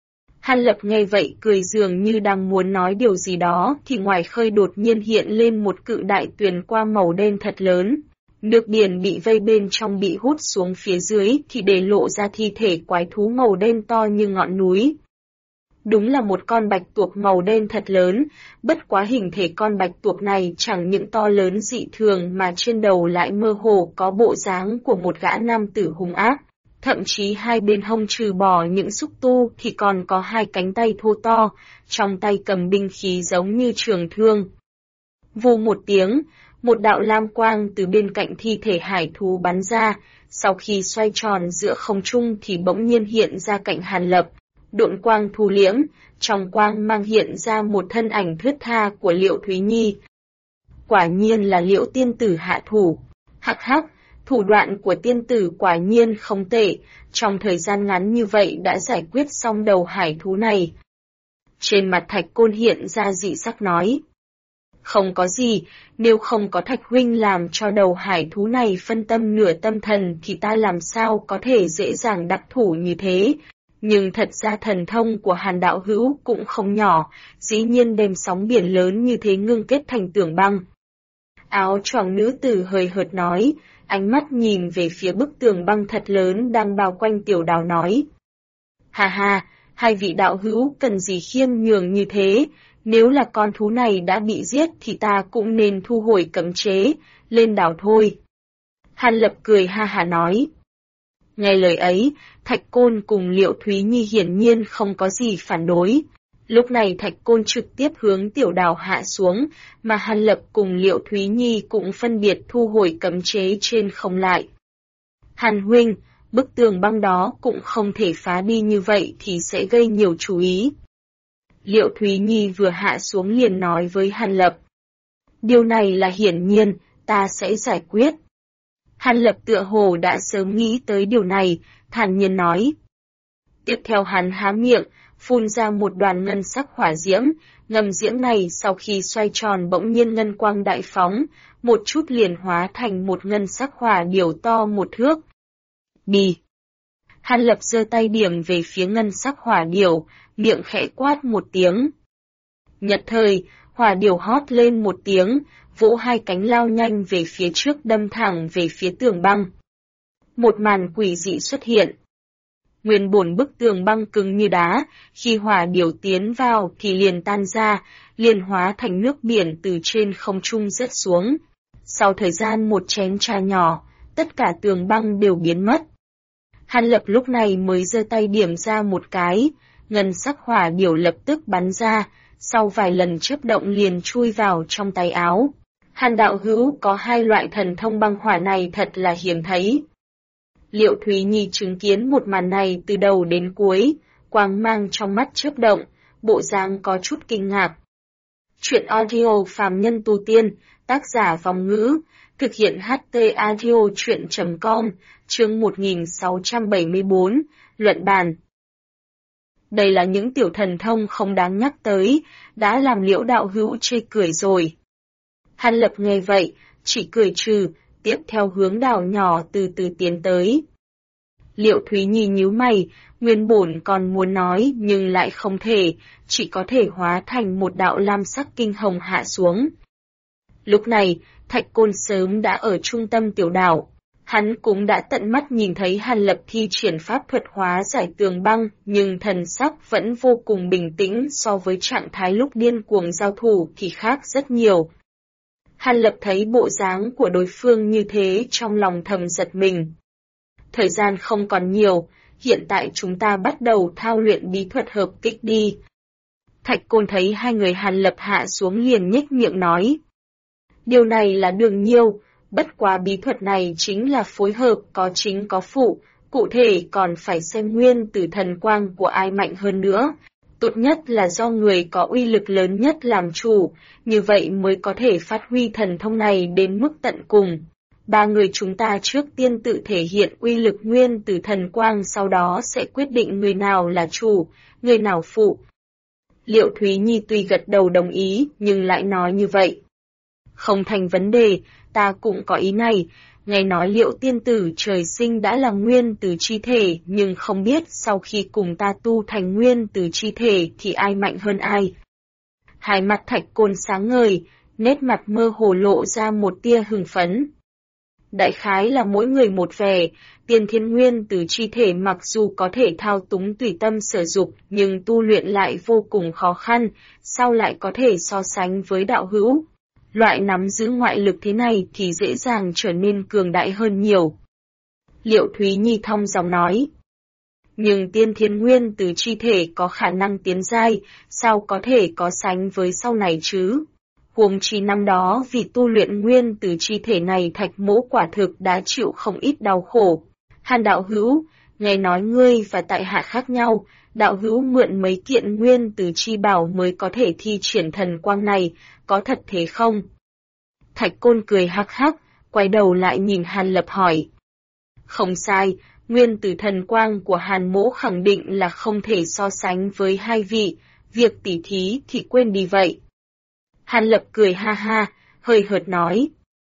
Hàn Lập nghe vậy cười dường như đang muốn nói điều gì đó thì ngoài khơi đột nhiên hiện lên một cự đại tuyền qua màu đen thật lớn. Nước biển bị vây bên trong bị hút xuống phía dưới thì để lộ ra thi thể quái thú màu đen to như ngọn núi. Đúng là một con bạch tuộc màu đen thật lớn, bất quá hình thể con bạch tuộc này chẳng những to lớn dị thường mà trên đầu lại mơ hồ có bộ dáng của một gã nam tử hung ác. Thậm chí hai bên hông trừ bỏ những xúc tu thì còn có hai cánh tay thô to, trong tay cầm binh khí giống như trường thương. Vù một tiếng, một đạo lam quang từ bên cạnh thi thể hải thú bắn ra, sau khi xoay tròn giữa không trung thì bỗng nhiên hiện ra cạnh Hàn Lập. Độn quang thu liễm, trong quang mang hiện ra một thân ảnh thướt tha của Liễu Thúy Nhi. Quả nhiên là Liễu tiên tử hạ thủ. Hắc hắc, thủ đoạn của tiên tử quả nhiên không tệ, trong thời gian ngắn như vậy đã giải quyết xong đầu hải thú này. Trên mặt Thạch Côn hiện ra dị sắc nói. Không có gì, nếu không có Thạch huynh làm cho đầu hải thú này phân tâm nửa tâm thần thì ta làm sao có thể dễ dàng đắc thủ như thế. Nhưng thật ra thần thông của Hàn đạo hữu cũng không nhỏ, dĩ nhiên đem sóng biển lớn như thế ngưng kết thành tường băng. Áo choàng nữ tử hời hợt nói, ánh mắt nhìn về phía bức tường băng thật lớn đang bao quanh Tiểu Đào nói. Hà hà, hai vị đạo hữu cần gì khiêm nhường như thế, nếu là con thú này đã bị giết thì ta cũng nên thu hồi cấm chế, lên đảo thôi. Hàn Lập cười ha hà nói. Nghe lời ấy, Thạch Côn cùng Liễu Thúy Nhi hiển nhiên không có gì phản đối. Lúc này Thạch Côn trực tiếp hướng Tiểu Đào hạ xuống, mà Hàn Lập cùng Liễu Thúy Nhi cũng phân biệt thu hồi cấm chế trên không lại. Hàn huynh, bức tường băng đó cũng không thể phá đi như vậy thì sẽ gây nhiều chú ý. Liễu Thúy Nhi vừa hạ xuống liền nói với Hàn Lập. Điều này là hiển nhiên, ta sẽ giải quyết. Hàn Lập tựa hồ đã sớm nghĩ tới điều này, thản nhiên nói. Tiếp theo hắn há miệng, phun ra một đoàn ngân sắc hỏa diễm, ngầm diễm này sau khi xoay tròn bỗng nhiên ngân quang đại phóng, một chút liền hóa thành một ngân sắc hỏa điểu to một thước. Bì! Hàn Lập giơ tay điểm về phía ngân sắc hỏa điểu, miệng khẽ quát một tiếng. Nhật thời, hỏa điểu hót lên một tiếng, vỗ hai cánh lao nhanh về phía trước đâm thẳng về phía tường băng. Một màn quỷ dị xuất hiện. Nguyên bổn bức tường băng cứng như đá, khi hỏa điểu tiến vào thì liền tan ra, liền hóa thành nước biển từ trên không trung rớt xuống. Sau thời gian một chén trà nhỏ, tất cả tường băng đều biến mất. Hàn Lập lúc này mới giơ tay điểm ra một cái, ngân sắc hỏa điểu lập tức bắn ra, sau vài lần chớp động liền chui vào trong tay áo. Hàn đạo hữu có hai loại thần thông băng hỏa này thật là hiếm thấy. Liễu Thúy Nhi chứng kiến một màn này từ đầu đến cuối, quang mang trong mắt chớp động, bộ dáng có chút kinh ngạc. Chuyện audio phàm nhân tu tiên, tác giả Vong Ngữ, thực hiện HT audio chuyện.com, chương 1674, luận bàn. Đây là những tiểu thần thông không đáng nhắc tới, đã làm Liễu đạo hữu chê cười rồi. Hàn Lập nghe vậy, chỉ cười trừ, tiếp theo hướng đảo nhỏ từ từ tiến tới. Liễu Thúy Nhi nhíu mày, nguyên bổn còn muốn nói nhưng lại không thể, chỉ có thể hóa thành một đạo lam sắc kinh hồng hạ xuống. Lúc này, Thạch Côn sớm đã ở trung tâm tiểu đảo. Hắn cũng đã tận mắt nhìn thấy Hàn Lập thi triển pháp thuật hóa giải tường băng, nhưng thần sắc vẫn vô cùng bình tĩnh so với trạng thái lúc điên cuồng giao thủ thì khác rất nhiều. Hàn Lập thấy bộ dáng của đối phương như thế trong lòng thầm giật mình. Thời gian không còn nhiều, hiện tại chúng ta bắt đầu thao luyện bí thuật hợp kích đi, Thạch Côn thấy hai người Hàn Lập hạ xuống liền nhếch miệng nói. Điều này là đương nhiêu, bất quá bí thuật này chính là phối hợp có chính có phụ, cụ thể còn phải xem nguyên tử thần quang của ai mạnh hơn nữa. Tốt nhất là do người có uy lực lớn nhất làm chủ, như vậy mới có thể phát huy thần thông này đến mức tận cùng. Ba người chúng ta trước tiên tự thể hiện uy lực nguyên tử thần quang, sau đó sẽ quyết định người nào là chủ, người nào phụ. Liệu Thúy Nhi tuy gật đầu đồng ý nhưng lại nói như vậy. Không thành vấn đề, ta cũng có ý này. Nghe nói Liệu tiên tử trời sinh đã là nguyên tử chi thể, nhưng không biết sau khi cùng ta tu thành nguyên tử chi thể thì ai mạnh hơn ai. Hai mặt Thạch Côn sáng ngời, nét mặt mơ hồ lộ ra một tia hưng phấn. Đại khái là mỗi người một vẻ, tiên thiên nguyên tử chi thể mặc dù có thể thao túng tùy tâm sử dụng nhưng tu luyện lại vô cùng khó khăn, sao lại có thể so sánh với đạo hữu. Loại nắm giữ ngoại lực thế này thì dễ dàng trở nên cường đại hơn nhiều. Liệu Thúy Nhi thong dong nói. Nhưng tiên thiên nguyên tử chi thể có khả năng tiến giai, sao có thể có sánh với sau này chứ? Huống chi năm đó vì tu luyện nguyên tử chi thể này Thạch Mỗ quả thực đã chịu không ít đau khổ. Hàn đạo hữu, nghe nói ngươi và tại hạ khác nhau, đạo hữu mượn mấy kiện nguyên tử chi bảo mới có thể thi triển thần quang này, có thật thế không? Thạch Côn cười hắc hắc, quay đầu lại nhìn Hàn Lập hỏi. Không sai, nguyên tử thần quang của Hàn Mỗ khẳng định là không thể so sánh với hai vị, việc tỉ thí thì quên đi vậy. Hàn Lập cười ha ha, hơi hợt nói.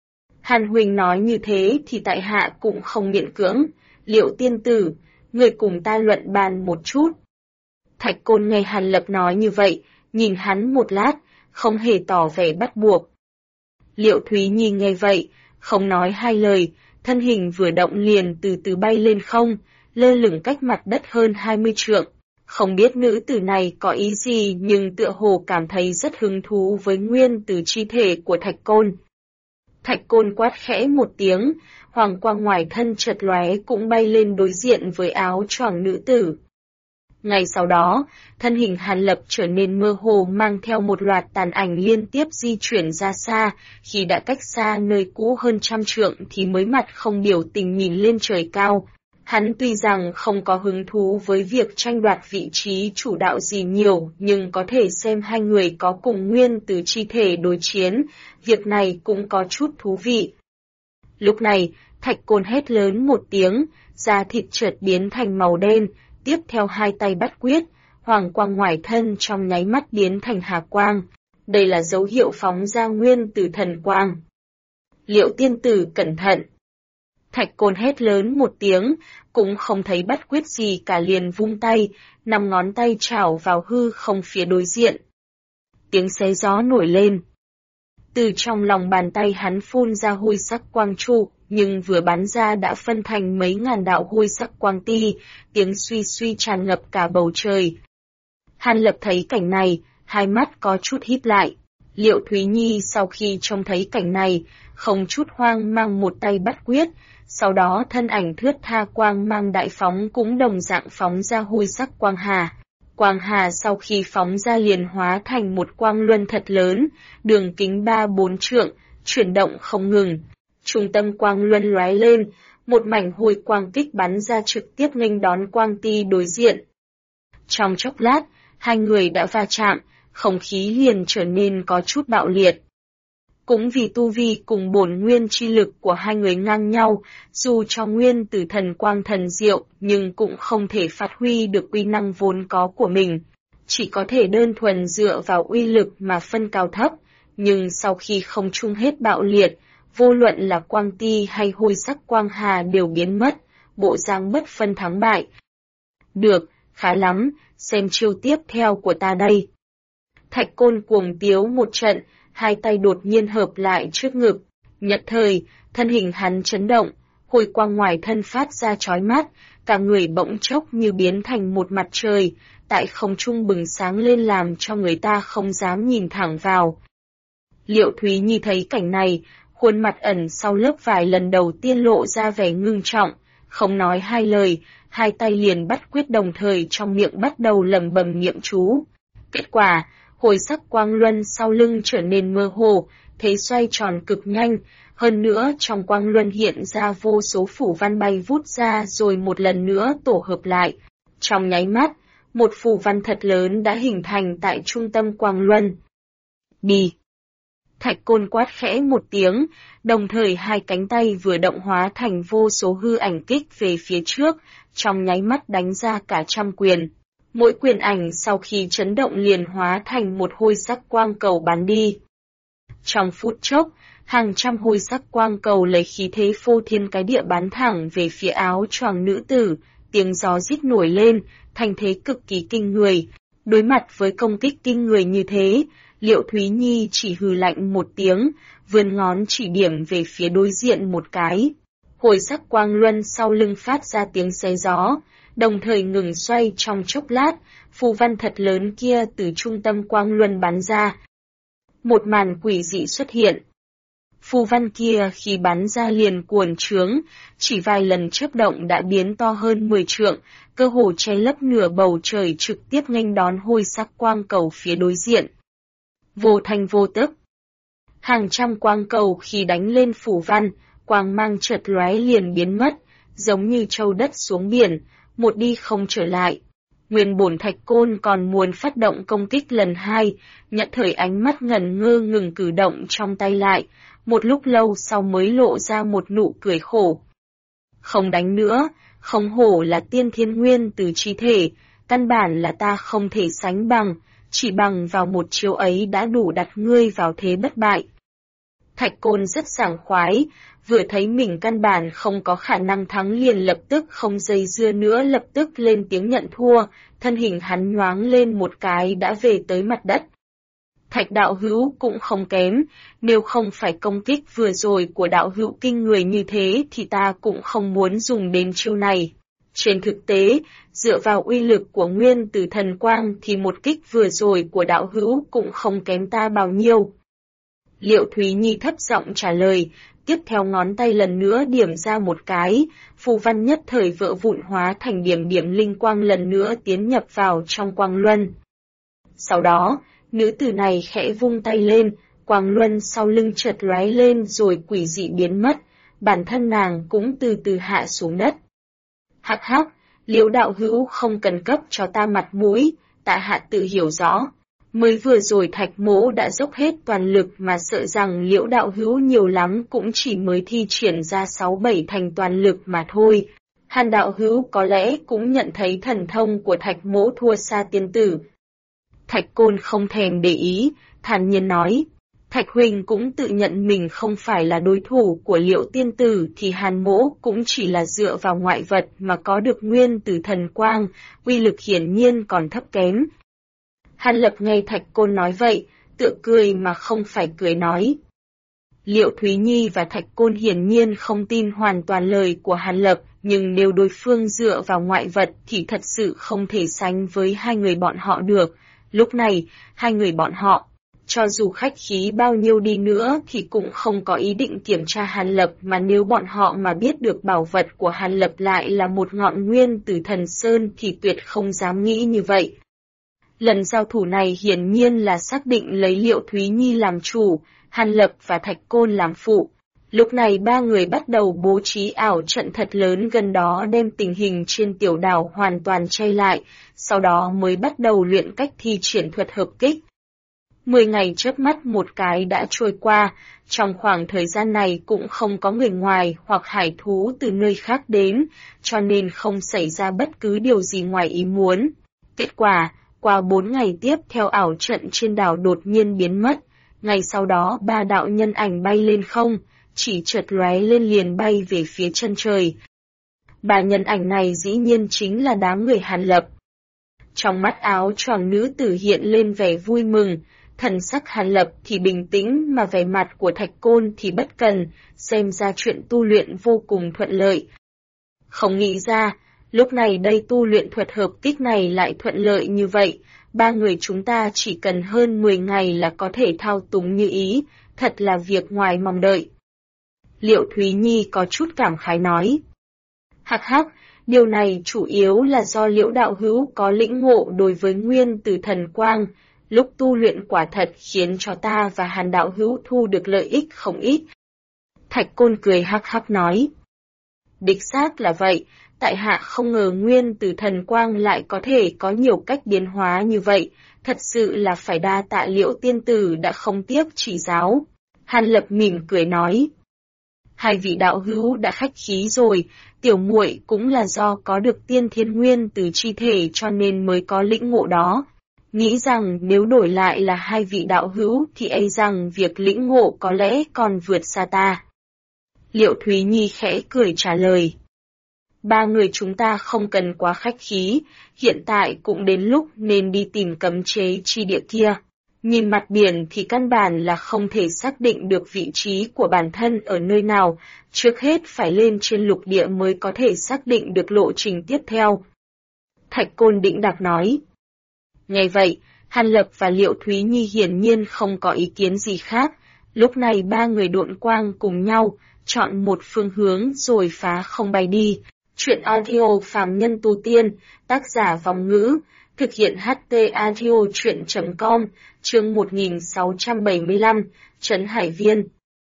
Hàn huynh nói như thế thì tại hạ cũng không miễn cưỡng. Liệu tiên tử, người cùng ta luận bàn một chút. Thạch Côn nghe Hàn Lập nói như vậy, nhìn hắn một lát, không hề tỏ vẻ bắt buộc. Liệu Thúy Nhi nghe vậy, không nói hai lời, thân hình vừa động liền từ từ bay lên không, lơ lửng cách mặt đất hơn 20 trượng. Không biết nữ tử này có ý gì nhưng tựa hồ cảm thấy rất hứng thú với nguyên tử chi thể của Thạch Côn. Thạch Côn quát khẽ một tiếng, hoàng quang ngoài thân chợt lóe cũng bay lên đối diện với áo choàng nữ tử. Ngay sau đó, thân hình Hàn Lập trở nên mơ hồ mang theo một loạt tàn ảnh liên tiếp di chuyển ra xa, khi đã cách xa nơi cũ hơn 100 trượng thì mới mặt không biểu tình nhìn lên trời cao. Hắn tuy rằng không có hứng thú với việc tranh đoạt vị trí chủ đạo gì nhiều, nhưng có thể xem hai người có cùng nguyên tử chi thể đối chiến, việc này cũng có chút thú vị. Lúc này, Thạch Côn hét lớn một tiếng, da thịt chợt biến thành màu đen, tiếp theo hai tay bắt quyết, hoàng quang ngoài thân trong nháy mắt biến thành hà quang. Đây là dấu hiệu phóng ra nguyên tử thần quang. Liệu tiên tử cẩn thận! Thạch Côn hét lớn một tiếng, cũng không thấy bắt quyết gì cả liền vung tay, 5 ngón tay chảo vào hư không phía đối diện. Tiếng xé gió nổi lên. Từ trong lòng bàn tay hắn phun ra hôi sắc quang trụ, nhưng vừa bắn ra đã phân thành mấy ngàn đạo hôi sắc quang ti, tiếng suy suy tràn ngập cả bầu trời. Hàn Lập thấy cảnh này, hai mắt có chút híp lại. Liệu Thúy Nhi sau khi trông thấy cảnh này, không chút hoang mang một tay bắt quyết, sau đó thân ảnh thướt tha quang mang đại phóng cũng đồng dạng phóng ra hôi sắc quang hà. Quang hà sau khi phóng ra liền hóa thành một quang luân thật lớn, đường kính 3-4 trượng, chuyển động không ngừng. Trung tâm quang luân lóe lên, một mảnh hôi quang kích bắn ra trực tiếp nghênh đón quang ti đối diện. Trong chốc lát, hai người đã va chạm, không khí liền trở nên có chút bạo liệt. Cũng vì tu vi cùng bổn nguyên chi lực của hai người ngang nhau, dù cho nguyên tử thần quang thần diệu nhưng cũng không thể phát huy được uy năng vốn có của mình. Chỉ có thể đơn thuần dựa vào uy lực mà phân cao thấp, nhưng sau khi không chung hết bạo liệt, vô luận là quang ti hay hôi sắc quang hà đều biến mất, bộ dáng bất phân thắng bại. Được, khá lắm, xem chiêu tiếp theo của ta đây. Thạch Côn cuồng tiếu một trận, hai tay đột nhiên hợp lại trước ngực, nhất thời, thân hình hắn chấn động, hôi quang ngoài thân phát ra chói mắt, cả người bỗng chốc như biến thành một mặt trời, tại không trung bừng sáng lên làm cho người ta không dám nhìn thẳng vào. Liệu Thúy Nhi thấy cảnh này, khuôn mặt ẩn sau lớp vải lần đầu tiên lộ ra vẻ ngưng trọng, không nói hai lời, hai tay liền bắt quyết đồng thời trong miệng bắt đầu lẩm bẩm niệm chú. Kết quả, hồi sắc quang luân sau lưng trở nên mơ hồ, thế xoay tròn cực nhanh, hơn nữa trong quang luân hiện ra vô số phủ văn bay vút ra rồi một lần nữa tổ hợp lại. Trong nháy mắt, một phủ văn thật lớn đã hình thành tại trung tâm quang luân. Bì! Thạch Côn quát khẽ một tiếng, đồng thời hai cánh tay vừa động hóa thành vô số hư ảnh kích về phía trước, trong nháy mắt đánh ra cả trăm quyền. Mỗi quyền ảnh sau khi chấn động liền hóa thành một hôi sắc quang cầu bắn đi. Trong phút chốc, hàng trăm hôi sắc quang cầu lấy khí thế phô thiên cái địa bắn thẳng về phía áo choàng nữ tử, tiếng gió rít nổi lên, thành thế cực kỳ kinh người. Đối mặt với công kích kinh người như thế, Liệu Thúy Nhi chỉ hừ lạnh một tiếng, vươn ngón chỉ điểm về phía đối diện một cái. Hồi sắc quang luân sau lưng phát ra tiếng xé gió, đồng thời ngừng xoay trong chốc lát, phù văn thật lớn kia từ trung tâm quang luân bắn ra. Một màn quỷ dị xuất hiện. Phù văn kia khi bắn ra liền cuồn trướng, chỉ vài lần chớp động đã biến to hơn 10 trượng, cơ hồ che lấp nửa bầu trời trực tiếp nghênh đón hôi sắc quang cầu phía đối diện. Vô thanh vô tức. Hàng trăm quang cầu khi đánh lên phù văn, quang mang chợt lóe liền biến mất, giống như trâu đất xuống biển, một đi không trở lại. Nguyên bổn Thạch Côn còn muốn phát động công kích lần hai, nhận thời ánh mắt ngẩn ngơ ngừng cử động trong tay lại, một lúc lâu sau mới lộ ra một nụ cười khổ. Không đánh nữa, không hổ là tiên thiên nguyên từ chi thể, căn bản là ta không thể sánh bằng, chỉ bằng vào một chiêu ấy đã đủ đặt ngươi vào thế bất bại. Thạch Côn rất sảng khoái, vừa thấy mình căn bản không có khả năng thắng liền lập tức không dây dưa nữa lập tức lên tiếng nhận thua, thân hình hắn nhoáng lên một cái đã về tới mặt đất. Thạch đạo hữu cũng không kém, nếu không phải công kích vừa rồi của đạo hữu kinh người như thế thì ta cũng không muốn dùng đến chiêu này. Trên thực tế, dựa vào uy lực của nguyên tử thần quang thì một kích vừa rồi của đạo hữu cũng không kém ta bao nhiêu. Liệu Thúy Nhi thấp giọng trả lời, tiếp theo ngón tay lần nữa điểm ra một cái, phù văn nhất thời vỡ vụn hóa thành điểm điểm linh quang lần nữa tiến nhập vào trong quang luân. Sau đó, nữ tử này khẽ vung tay lên, quang luân sau lưng chợt lóe lên rồi quỷ dị biến mất, bản thân nàng cũng từ từ hạ xuống đất. Hắc hắc, Liễu đạo hữu không cần cấp cho ta mặt mũi, tại hạ tự hiểu rõ. Mới vừa rồi Thạch mỗ đã dốc hết toàn lực mà sợ rằng Liễu đạo hữu nhiều lắm cũng chỉ mới thi triển ra 6-7 thành toàn lực mà thôi. Hàn đạo hữu có lẽ cũng nhận thấy thần thông của Thạch mỗ thua xa tiên tử. Thạch Côn không thèm để ý, thản nhiên nói. Thạch huynh cũng tự nhận mình không phải là đối thủ của Liễu tiên tử thì Hàn mỗ cũng chỉ là dựa vào ngoại vật mà có được nguyên tử thần quang, uy lực hiển nhiên còn thấp kém. Hàn Lập nghe Thạch Côn nói vậy, tựa cười mà không phải cười nói. Liễu Thúy Nhi và Thạch Côn hiển nhiên không tin hoàn toàn lời của Hàn Lập, nhưng nếu đối phương dựa vào ngoại vật thì thật sự không thể sánh với hai người bọn họ được. Lúc này, hai người bọn họ, cho dù khách khí bao nhiêu đi nữa thì cũng không có ý định kiểm tra Hàn Lập, mà nếu bọn họ mà biết được bảo vật của Hàn Lập lại là một ngọn nguyên từ thần sơn thì tuyệt không dám nghĩ như vậy. Lần giao thủ này hiển nhiên là xác định lấy Liễu Thúy Nhi làm chủ, Hàn Lập và Thạch Côn làm phụ. Lúc này ba người bắt đầu bố trí ảo trận thật lớn gần đó đem tình hình trên tiểu đảo hoàn toàn che lại, sau đó mới bắt đầu luyện cách thi triển thuật hợp kích. 10 ngày chớp mắt một cái đã trôi qua, trong khoảng thời gian này cũng không có người ngoài hoặc hải thú từ nơi khác đến, cho nên không xảy ra bất cứ điều gì ngoài ý muốn. Kết quả, qua 4 ngày tiếp theo ảo trận trên đảo đột nhiên biến mất, ngày sau đó 3 đạo nhân ảnh bay lên không, chỉ chợt lóe lên liền bay về phía chân trời. 3 nhân ảnh này dĩ nhiên chính là đám người Hàn Lập. Trong mắt áo choàng nữ tử hiện lên vẻ vui mừng, thần sắc Hàn Lập thì bình tĩnh mà vẻ mặt của Thạch Côn thì bất cần, xem ra chuyện tu luyện vô cùng thuận lợi. Không nghĩ ra, lúc này đây tu luyện thuật hợp kích này lại thuận lợi như vậy, ba người chúng ta chỉ cần hơn 10 ngày là có thể thao túng như ý, thật là việc ngoài mong đợi. Liễu Thúy Nhi có chút cảm khái nói. Hắc hắc, Điều này chủ yếu là do Liễu đạo hữu có lĩnh ngộ đối với nguyên tử thần quang, lúc tu luyện quả thật khiến cho ta và Hàn đạo hữu thu được lợi ích không ít. Thạch Côn cười hắc hắc nói. Đích xác là vậy, tại hạ không ngờ nguyên tử thần quang lại có thể có nhiều cách biến hóa như vậy, thật sự là phải đa tạ Liễu tiên tử đã không tiếc chỉ giáo. Hàn Lập mỉm cười nói. Hai vị đạo hữu đã khách khí rồi, tiểu muội cũng là do có được tiên thiên nguyên từ chi thể cho nên mới có lĩnh ngộ đó. Nghĩ rằng nếu đổi lại là hai vị đạo hữu thì e rằng việc lĩnh ngộ có lẽ còn vượt xa ta. Liễu Thúy Nhi khẽ cười trả lời. Ba người chúng ta không cần quá khách khí, hiện tại cũng đến lúc nên đi tìm cấm chế chi địa kia. Nhìn mặt biển thì căn bản là không thể xác định được vị trí của bản thân ở nơi nào, trước hết phải lên trên lục địa mới có thể xác định được lộ trình tiếp theo. Thạch Côn đĩnh đạc nói. Nghe vậy, Hàn Lập và Liễu Thúy Nhi hiển nhiên không có ý kiến gì khác, lúc này ba người độn quang cùng nhau, chọn một phương hướng rồi phá không bay đi. Chuyện audio phàm nhân tu tiên, tác giả Vòng Ngữ, thực hiện HT audio chuyện.com, chương 1675, Trấn Hải Viên.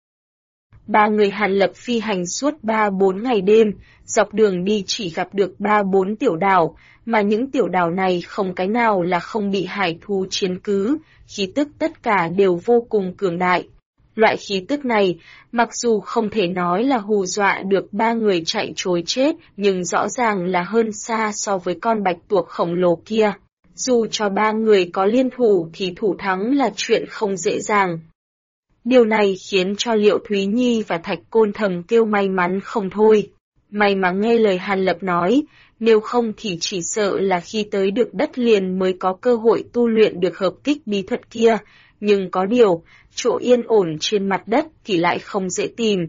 Ba người Hàn Lập phi hành suốt 3-4 ngày đêm, dọc đường đi chỉ gặp được 3-4 tiểu đảo, mà những tiểu đảo này không cái nào là không bị hải thú chiếm cứ, khí tức tất cả đều vô cùng cường đại. Loại khí tức này, mặc dù không thể nói là hù dọa được ba người chạy trối chết, nhưng rõ ràng là hơn xa so với con bạch tuộc khổng lồ kia. Dù cho ba người có liên thủ thì thủ thắng là chuyện không dễ dàng. Điều này khiến cho Liễu Thúy Nhi và Thạch Côn thầm kêu may mắn không thôi. May mà nghe lời Hàn Lập nói, nếu không thì chỉ sợ là khi tới được đất liền mới có cơ hội tu luyện được hợp kích bí thuật kia, nhưng có điều, chỗ yên ổn trên mặt đất thì lại không dễ tìm.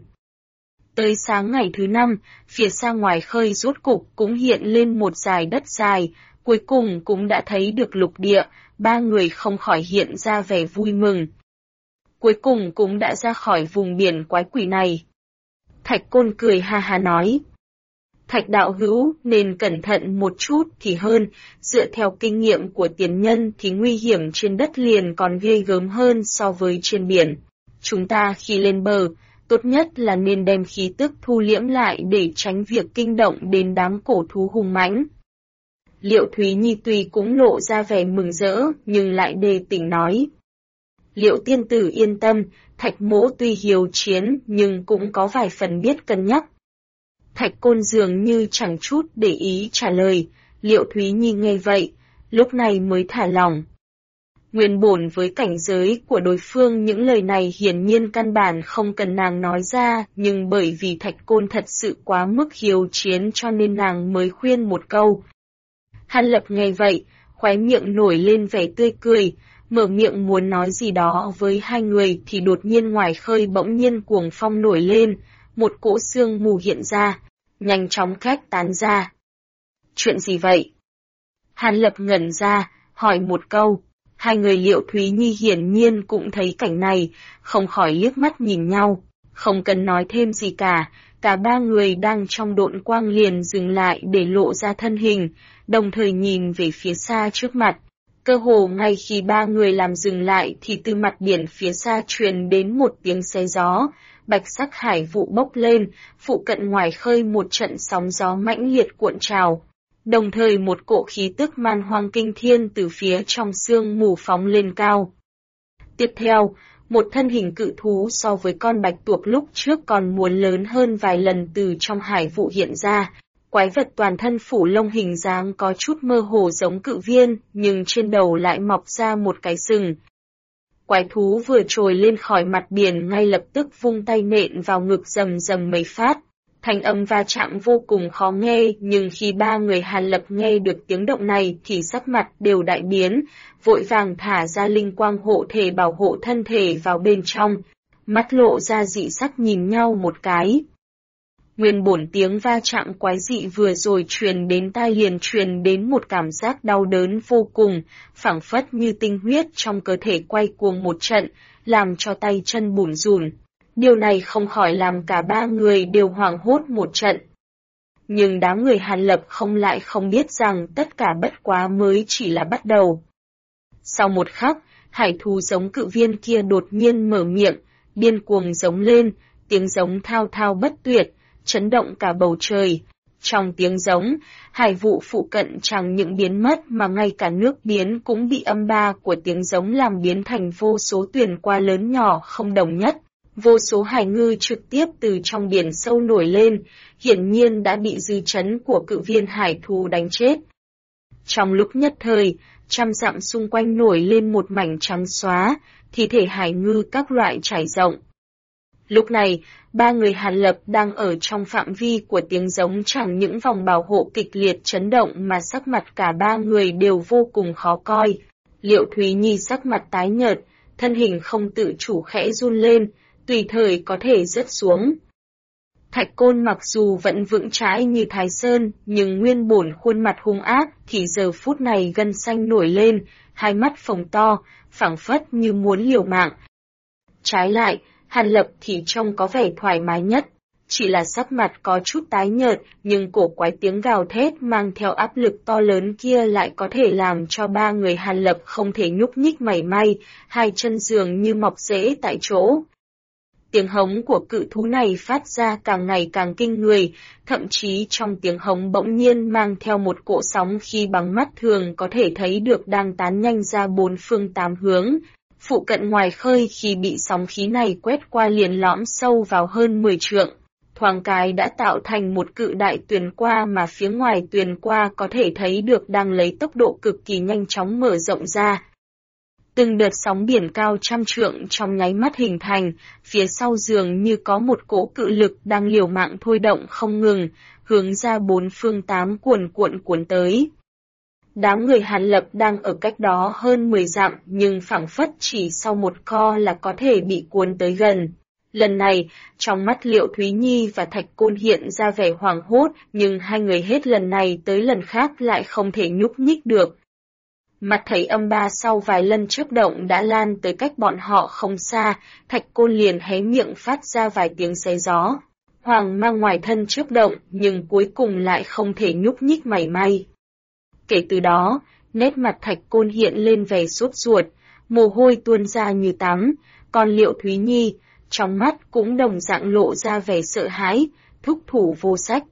Tới sáng ngày thứ 5, phía xa ngoài khơi rốt cục cũng hiện lên một dải đất dài, cuối cùng cũng đã thấy được lục địa, ba người không khỏi hiện ra vẻ vui mừng. Cuối cùng cũng đã ra khỏi vùng biển quái quỷ này. Thạch Côn cười ha ha nói. Thạch đạo hữu nên cẩn thận một chút thì hơn, dựa theo kinh nghiệm của tiền nhân thì nguy hiểm trên đất liền còn ghê gớm hơn so với trên biển. Chúng ta khi lên bờ, tốt nhất là nên đem khí tức thu liễm lại để tránh việc kinh động đến đám cổ thú hung mãnh. Liễu Thúy Nhi tuy cũng lộ ra vẻ mừng rỡ nhưng lại đề tỉnh nói. Liễu tiên tử yên tâm, Thạch mỗ tuy hiếu chiến nhưng cũng có vài phần biết cân nhắc. Thạch Côn dường như chẳng chút để ý trả lời, Liễu Thúy Nhi nghe vậy, lúc này mới thả lòng. Nguyên bổn với cảnh giới của đối phương những lời này hiển nhiên căn bản không cần nàng nói ra, nhưng bởi vì Thạch Côn thật sự quá mức hiếu chiến cho nên nàng mới khuyên một câu. Hàn Lập nghe vậy, khóe miệng nổi lên vẻ tươi cười, mở miệng muốn nói gì đó với hai người thì đột nhiên ngoài khơi bỗng nhiên cuồng phong nổi lên, một cỗ sương mù hiện ra, nhanh chóng cách tán ra. Chuyện gì vậy? Hàn Lập ngẩn ra, hỏi một câu. Hai người Liễu Thúy Nhi hiển nhiên cũng thấy cảnh này, không khỏi liếc mắt nhìn nhau. Không cần nói thêm gì cả ba người đang trong độn quang liền dừng lại để lộ ra thân hình, đồng thời nhìn về phía xa trước mặt. Cơ hồ ngay khi ba người làm dừng lại thì từ mặt biển phía xa truyền đến một tiếng xé gió, bạch sắc hải vụ bốc lên, phụ cận ngoài khơi một trận sóng gió mãnh liệt cuộn trào. Đồng thời một cỗ khí tức man hoang kinh thiên từ phía trong sương mù phóng lên cao. Tiếp theo, một thân hình cự thú so với con bạch tuộc lúc trước còn muốn lớn hơn vài lần từ trong hải vụ hiện ra. Quái vật toàn thân phủ lông hình dáng có chút mơ hồ giống cự viên, nhưng trên đầu lại mọc ra một cái sừng. Quái thú vừa trồi lên khỏi mặt biển ngay lập tức vung tay nện vào ngực rầm rầm mấy phát. Thanh âm va chạm vô cùng khó nghe, nhưng khi ba người Hàn Lập nghe được tiếng động này thì sắc mặt đều đại biến, vội vàng thả ra linh quang hộ thể bảo hộ thân thể vào bên trong, mắt lộ ra dị sắc nhìn nhau một cái. Nguyên bổn tiếng va chạm quái dị vừa rồi truyền đến tai liền truyền đến một cảm giác đau đớn vô cùng, phảng phất như tinh huyết trong cơ thể quay cuồng một trận, làm cho tay chân bủn rủn. Điều này không khỏi làm cả ba người đều hoảng hốt một trận. nhưng đám người Hàn Lập lại không biết rằng tất cả bất quá mới chỉ là bắt đầu. Sau một khắc, hải thú giống cự viên kia đột nhiên mở miệng, điên cuồng giống lên, tiếng giống thao thao bất tuyệt, chấn động cả bầu trời. Trong tiếng giống, hải vụ phụ cận chẳng những biến mất mà ngay cả nước biển cũng bị âm ba của tiếng giống làm biến thành vô số tuyền qua lớn nhỏ không đồng nhất. Vô số hải ngư trực tiếp từ trong biển sâu nổi lên, hiển nhiên đã bị dư chấn của cự viên hải thú đánh chết. Trong lúc nhất thời, trăm dặm xung quanh nổi lên một mảnh trắng xóa, thi thể hải ngư các loại trải rộng. Lúc này, ba người Hàn Lập đang ở trong phạm vi của tiếng giống, chẳng những vòng bảo hộ kịch liệt chấn động mà sắc mặt cả ba người đều vô cùng khó coi. Liệu Thúy Nhi sắc mặt tái nhợt, thân hình không tự chủ khẽ run lên, tùy thời có thể rớt xuống. Thạch Côn mặc dù vẫn vững chãi như Thái Sơn, nhưng nguyên bổn khuôn mặt hung ác thì giờ phút này gân xanh nổi lên, hai mắt phồng to, phảng phất như muốn liều mạng. Trái lại, Hàn Lập thì trông có vẻ thoải mái nhất, chỉ là sắc mặt có chút tái nhợt, nhưng cổ quái tiếng gào thét mang theo áp lực to lớn kia lại có thể làm cho ba người Hàn Lập không thể nhúc nhích mảy may, hai chân dường như mọc rễ tại chỗ. Tiếng hống của cự thú này phát ra càng ngày càng kinh người, thậm chí trong tiếng hống bỗng nhiên mang theo một cỗ sóng khí bằng mắt thường có thể thấy được đang tán nhanh ra bốn phương tám hướng. Phụ cận ngoài khơi khi bị sóng khí này quét qua liền lõm sâu vào hơn 10 trượng, thoáng cái đã tạo thành một cự đại tuyền qua mà phía ngoài tuyền qua có thể thấy được đang lấy tốc độ cực kỳ nhanh chóng mở rộng ra. Từng đợt sóng biển cao trăm trượng trong nháy mắt hình thành, phía sau dường như có một cỗ cự lực đang liều mạng thôi động không ngừng, hướng ra bốn phương tám cuồn tới. Đám người Hàn Lập đang ở cách đó hơn 10 dặm nhưng phảng phất chỉ sau một co là có thể bị cuốn tới gần. Lần này, trong mắt Liệu Thúy Nhi và Thạch Côn hiện ra vẻ hoảng hốt, nhưng hai người hết lần này tới lần khác lại không thể nhúc nhích được. Mặt thấy âm ba sau vài lần chớp động đã lan tới cách bọn họ không xa, Thạch Côn liền hé miệng phát ra vài tiếng xé gió. Hoàng mang ngoài thân chớp động nhưng cuối cùng lại không thể nhúc nhích mảy may. Kể từ đó, nét mặt Thạch Côn hiện lên vẻ sốt ruột, mồ hôi tuôn ra như tắm, còn Liệu Thúy Nhi, trong mắt cũng đồng dạng lộ ra vẻ sợ hãi, thúc thủ vô sách.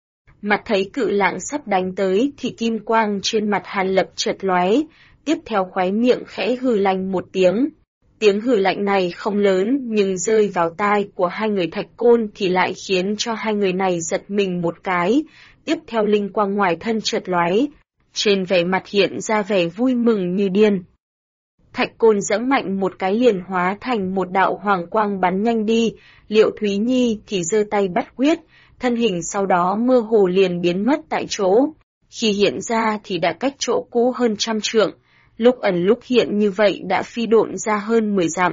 Mặt thấy cự lãng sắp đánh tới thì kim quang trên mặt Hàn Lập chợt lóe, tiếp theo khóe miệng khẽ hừ lạnh một tiếng. Tiếng hừ lạnh này không lớn nhưng rơi vào tai của hai người Thạch Côn thì lại khiến cho hai người này giật mình một cái, tiếp theo linh quang ngoài thân chợt lóe, trên vẻ mặt hiện ra vẻ vui mừng như điên. Thạch Côn giẫm mạnh một cái liền hóa thành một đạo hoàng quang bắn nhanh đi, Liệu Thúy Nhi thì giơ tay bắt quyết, thân hình sau đó mơ hồ liền biến mất tại chỗ. Khi hiện ra thì đã cách chỗ cũ hơn trăm trượng, lúc ẩn lúc hiện như vậy đã phi độn ra hơn 10 dặm.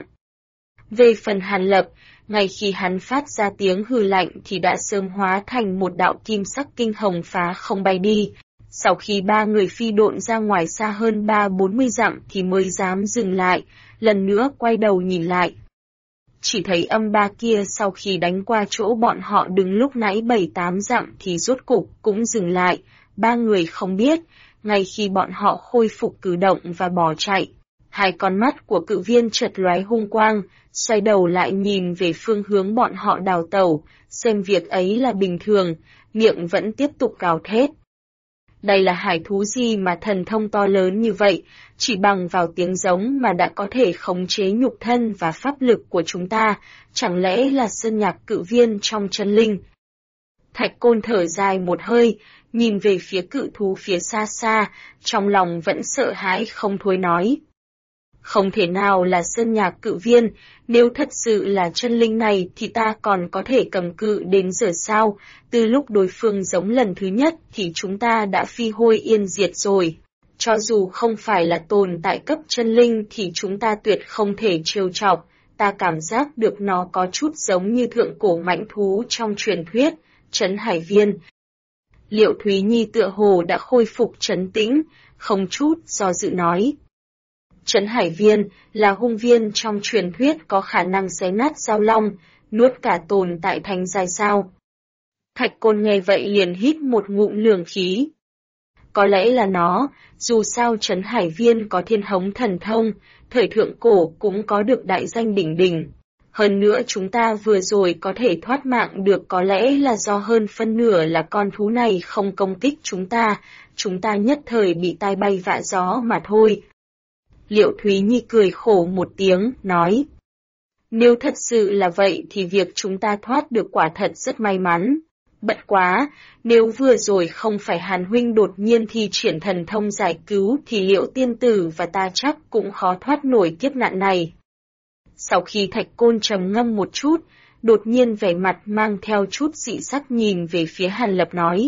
Về phần Hàn Lập, ngay khi hắn phát ra tiếng hừ lạnh thì đã sớm hóa thành một đạo kim sắc kinh hồng phá không bay đi. Sau khi ba người phi độn ra ngoài xa hơn 30-40 dặm thì mới dám dừng lại, lần nữa quay đầu nhìn lại. Chỉ thấy âm ba kia sau khi đánh qua chỗ bọn họ đứng lúc nãy 7-8 dặm thì rốt cục cũng dừng lại, ba người không biết, ngay khi bọn họ khôi phục cử động và bỏ chạy. Hai con mắt của cự viên chợt lóe hung quang, xoay đầu lại nhìn về phương hướng bọn họ đào tẩu, xem việc ấy là bình thường, miệng vẫn tiếp tục gào thét. Đây là hải thú gì mà thần thông to lớn như vậy, chỉ bằng vào tiếng giống mà đã có thể khống chế nhục thân và pháp lực của chúng ta, chẳng lẽ là sơn nhạc cự viên trong chân linh. Thạch Côn thở dài một hơi, nhìn về phía cự thú phía xa xa, trong lòng vẫn sợ hãi không thôi nói. Không thể nào là sơn nhạc cự viên, nếu thật sự là chân linh này thì ta còn có thể cầm cự đến giờ sao, từ lúc đối phương giống lần thứ nhất thì chúng ta đã phi hôi yên diệt rồi. Cho dù không phải là tồn tại cấp chân linh thì chúng ta tuyệt không thể trêu chọc, ta cảm giác được nó có chút giống như thượng cổ mãnh thú trong truyền thuyết, trấn hải viên. Liệu Thúy Nhi tựa hồ đã khôi phục trấn tĩnh, không chút do dự nói. Trấn hải viên là hung viên trong truyền thuyết có khả năng xé nát giao long, nuốt cả tồn tại thành dài sao. Thạch Côn nghe vậy liền hít một ngụm lường khí. Có lẽ là nó, dù sao Trấn Hải Viên có thiên hống thần thông, thời thượng cổ cũng có được đại danh đỉnh đỉnh. Hơn nữa chúng ta vừa rồi có thể thoát mạng được có lẽ là do hơn phân nửa là con thú này không công kích chúng ta nhất thời bị tai bay vạ gió mà thôi. Liệu Thúy Nhi cười khổ một tiếng, nói. Nếu thật sự là vậy thì việc chúng ta thoát được quả thật rất may mắn. Bất quá, nếu vừa rồi không phải Hàn huynh đột nhiên thi triển thần thông giải cứu thì Liễu tiên tử và ta chắc cũng khó thoát nổi kiếp nạn này. Sau khi Thạch Côn trầm ngâm một chút, đột nhiên vẻ mặt mang theo chút dị sắc nhìn về phía Hàn Lập nói.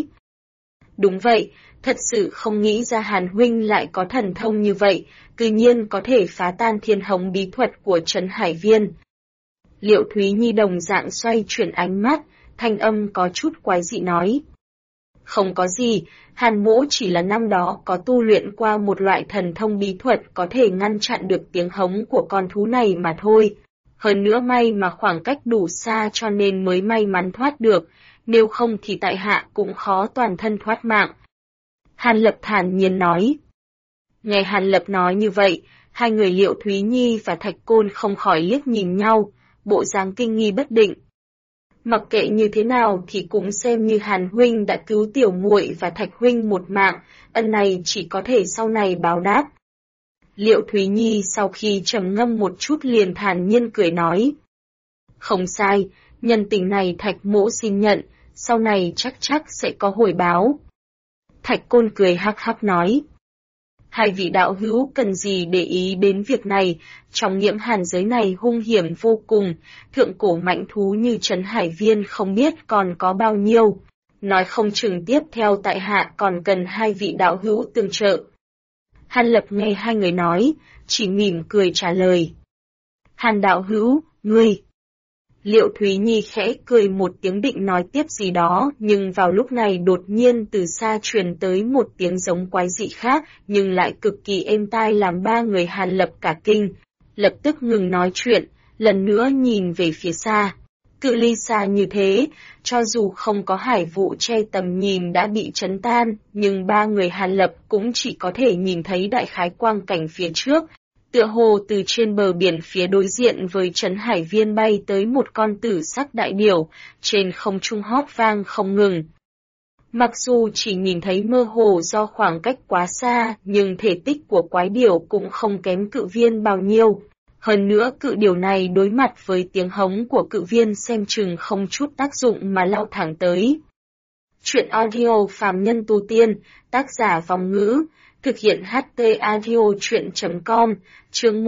Đúng vậy, thật sự không nghĩ ra Hàn huynh lại có thần thông như vậy, cư nhiên có thể phá tan thiên hống bí thuật của Trấn Hải Viên. Liễu Thúy Nhi đồng dạng xoay chuyển ánh mắt, thanh âm có chút quái dị nói. Không có gì, Hàn mỗ chỉ là năm đó có tu luyện qua một loại thần thông bí thuật có thể ngăn chặn được tiếng hống của con thú này mà thôi. Hơn nữa may mà khoảng cách đủ xa cho nên mới may mắn thoát được, nếu không thì tại hạ cũng khó toàn thân thoát mạng. Hàn Lập thản nhiên nói. Nghe Hàn Lập nói như vậy, hai người Liễu Thúy Nhi và Thạch Côn không khỏi liếc nhìn nhau, bộ dáng kinh nghi bất định. Mặc kệ như thế nào thì cũng xem như Hàn huynh đã cứu tiểu muội và Thạch huynh một mạng, ân này chỉ có thể sau này báo đáp. Liễu Thúy Nhi sau khi trầm ngâm một chút liền thản nhiên cười nói. Không sai, nhân tình này Thạch mỗ xin nhận, sau này chắc sẽ có hồi báo. Thạch Côn cười hắc hắc nói. Hai vị đạo hữu cần gì để ý đến việc này, trong nhiễm hàn giới này hung hiểm vô cùng, thượng cổ mạnh thú như Trấn Hải Viên không biết còn có bao nhiêu. Nói không chừng tiếp theo tại hạ còn cần hai vị đạo hữu tương trợ. Hàn Lập nghe hai người nói, chỉ mỉm cười trả lời. Hàn đạo hữu, ngươi. Liễu Thúy Nhi khẽ cười một tiếng định nói tiếp gì đó, nhưng vào lúc này đột nhiên từ xa truyền tới một tiếng giống quái dị khác, nhưng lại cực kỳ êm tai làm ba người Hàn Lập cả kinh. Lập tức ngừng nói chuyện, lần nữa nhìn về phía xa. Cự ly xa như thế, cho dù không có hải vụ che tầm nhìn đã bị chấn tan, nhưng ba người Hàn Lập cũng chỉ có thể nhìn thấy đại khái quang cảnh phía trước. Tựa hồ từ trên bờ biển phía đối diện với Trấn Hải Viên bay tới một con tử sắc đại điểu, trên không trung hót vang không ngừng. Mặc dù chỉ nhìn thấy mơ hồ do khoảng cách quá xa, nhưng thể tích của quái điểu cũng không kém cự viên bao nhiêu. Hơn nữa cự điểu này đối mặt với tiếng hống của cự viên xem chừng không chút tác dụng mà lao thẳng tới. Chuyện audio phàm nhân tu tiên, tác giả Vòng Ngữ, thực hiện HT Audio Chuyện.com, chương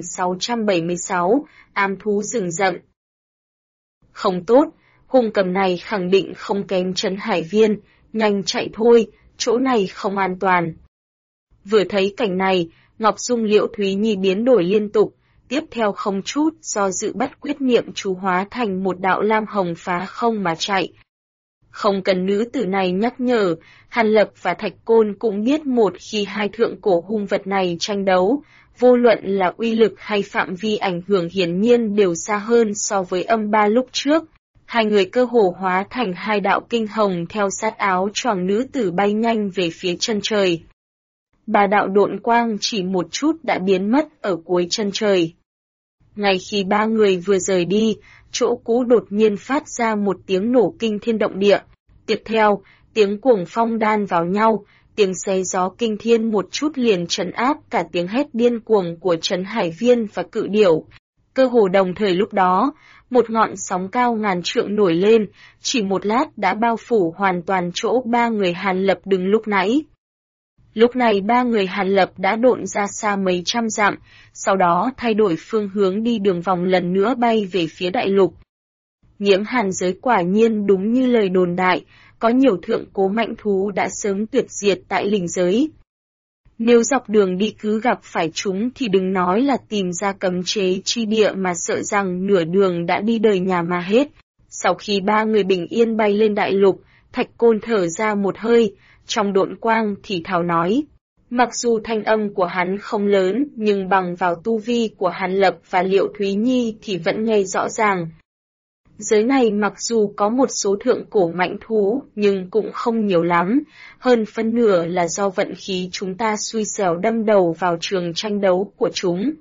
1676, ám thú rừng rậm. Không tốt, hung cầm này khẳng định không kém Trấn Hải Viên, nhanh chạy thôi, chỗ này không an toàn. Vừa thấy cảnh này, Ngọc Dung Liễu Thúy Nhi biến đổi liên tục, tiếp theo không chút do dự bắt quyết niệm chú hóa thành một đạo lam hồng phá không mà chạy. Không cần nữ tử này nhắc nhở, Hàn Lập và Thạch Côn cũng biết một khi hai thượng cổ hung vật này tranh đấu, vô luận là uy lực hay phạm vi ảnh hưởng hiển nhiên đều xa hơn so với âm ba lúc trước. Hai người cơ hồ hóa thành hai đạo kinh hồng theo sát áo choàng nữ tử bay nhanh về phía chân trời. Ba đạo độn quang chỉ một chút đã biến mất ở cuối chân trời. Ngay khi ba người vừa rời đi, chỗ cũ đột nhiên phát ra một tiếng nổ kinh thiên động địa. Tiếp theo, tiếng cuồng phong đan vào nhau, tiếng xé gió kinh thiên một chút liền trấn áp cả tiếng hét điên cuồng của Trấn Hải Viên và cự điểu. Cơ hồ đồng thời lúc đó, một ngọn sóng cao ngàn trượng nổi lên, chỉ một lát đã bao phủ hoàn toàn chỗ ba người Hàn Lập đứng lúc nãy. Lúc này ba người Hàn Lập đã độn ra xa mấy trăm dặm, sau đó thay đổi phương hướng đi đường vòng lần nữa bay về phía đại lục. Nhiễm hàn giới quả nhiên đúng như lời đồn đại, có nhiều thượng cố mạnh thú đã sớm tuyệt diệt tại linh giới. Nếu dọc đường đi cứ gặp phải chúng thì đừng nói là tìm ra cấm chế chi địa mà sợ rằng nửa đường đã đi đời nhà mà hết. Sau khi ba người bình yên bay lên đại lục, Thạch Côn thở ra một hơi, trong độn quang thì thào nói. Mặc dù thanh âm của hắn không lớn, nhưng bằng vào tu vi của Hàn Lập và Liễu Thúy Nhi thì vẫn nghe rõ ràng. Giới này mặc dù có một số thượng cổ mạnh thú, nhưng cũng không nhiều lắm, hơn phân nửa là do vận khí chúng ta xui xẻo đâm đầu vào trường tranh đấu của chúng.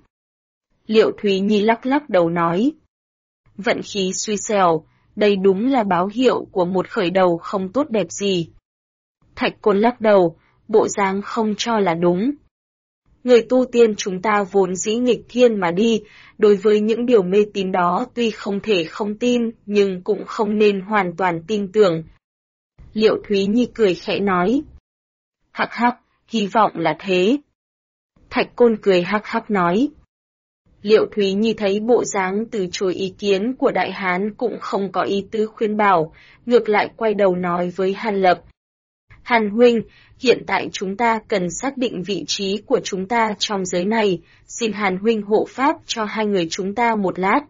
Liệu Thúy Nhi lắc lắc đầu nói. Vận khí xui xẻo, đây đúng là báo hiệu của một khởi đầu không tốt đẹp gì. Thạch Côn lắc đầu, bộ dáng không cho là đúng. Người tu tiên chúng ta vốn dĩ nghịch thiên mà đi, đối với những điều mê tín đó tuy không thể không tin, nhưng cũng không nên hoàn toàn tin tưởng. Liệu Thúy Nhi cười khẽ nói. Hắc hắc, hy vọng là thế. Thạch Côn cười hắc hắc nói. Liệu Thúy Nhi thấy bộ dáng từ chối ý kiến của Đại Hán cũng không có ý tứ khuyên bảo, ngược lại quay đầu nói với Hàn Lập. Hàn huynh, hiện tại chúng ta cần xác định vị trí của chúng ta trong giới này, xin Hàn huynh hộ pháp cho hai người chúng ta một lát.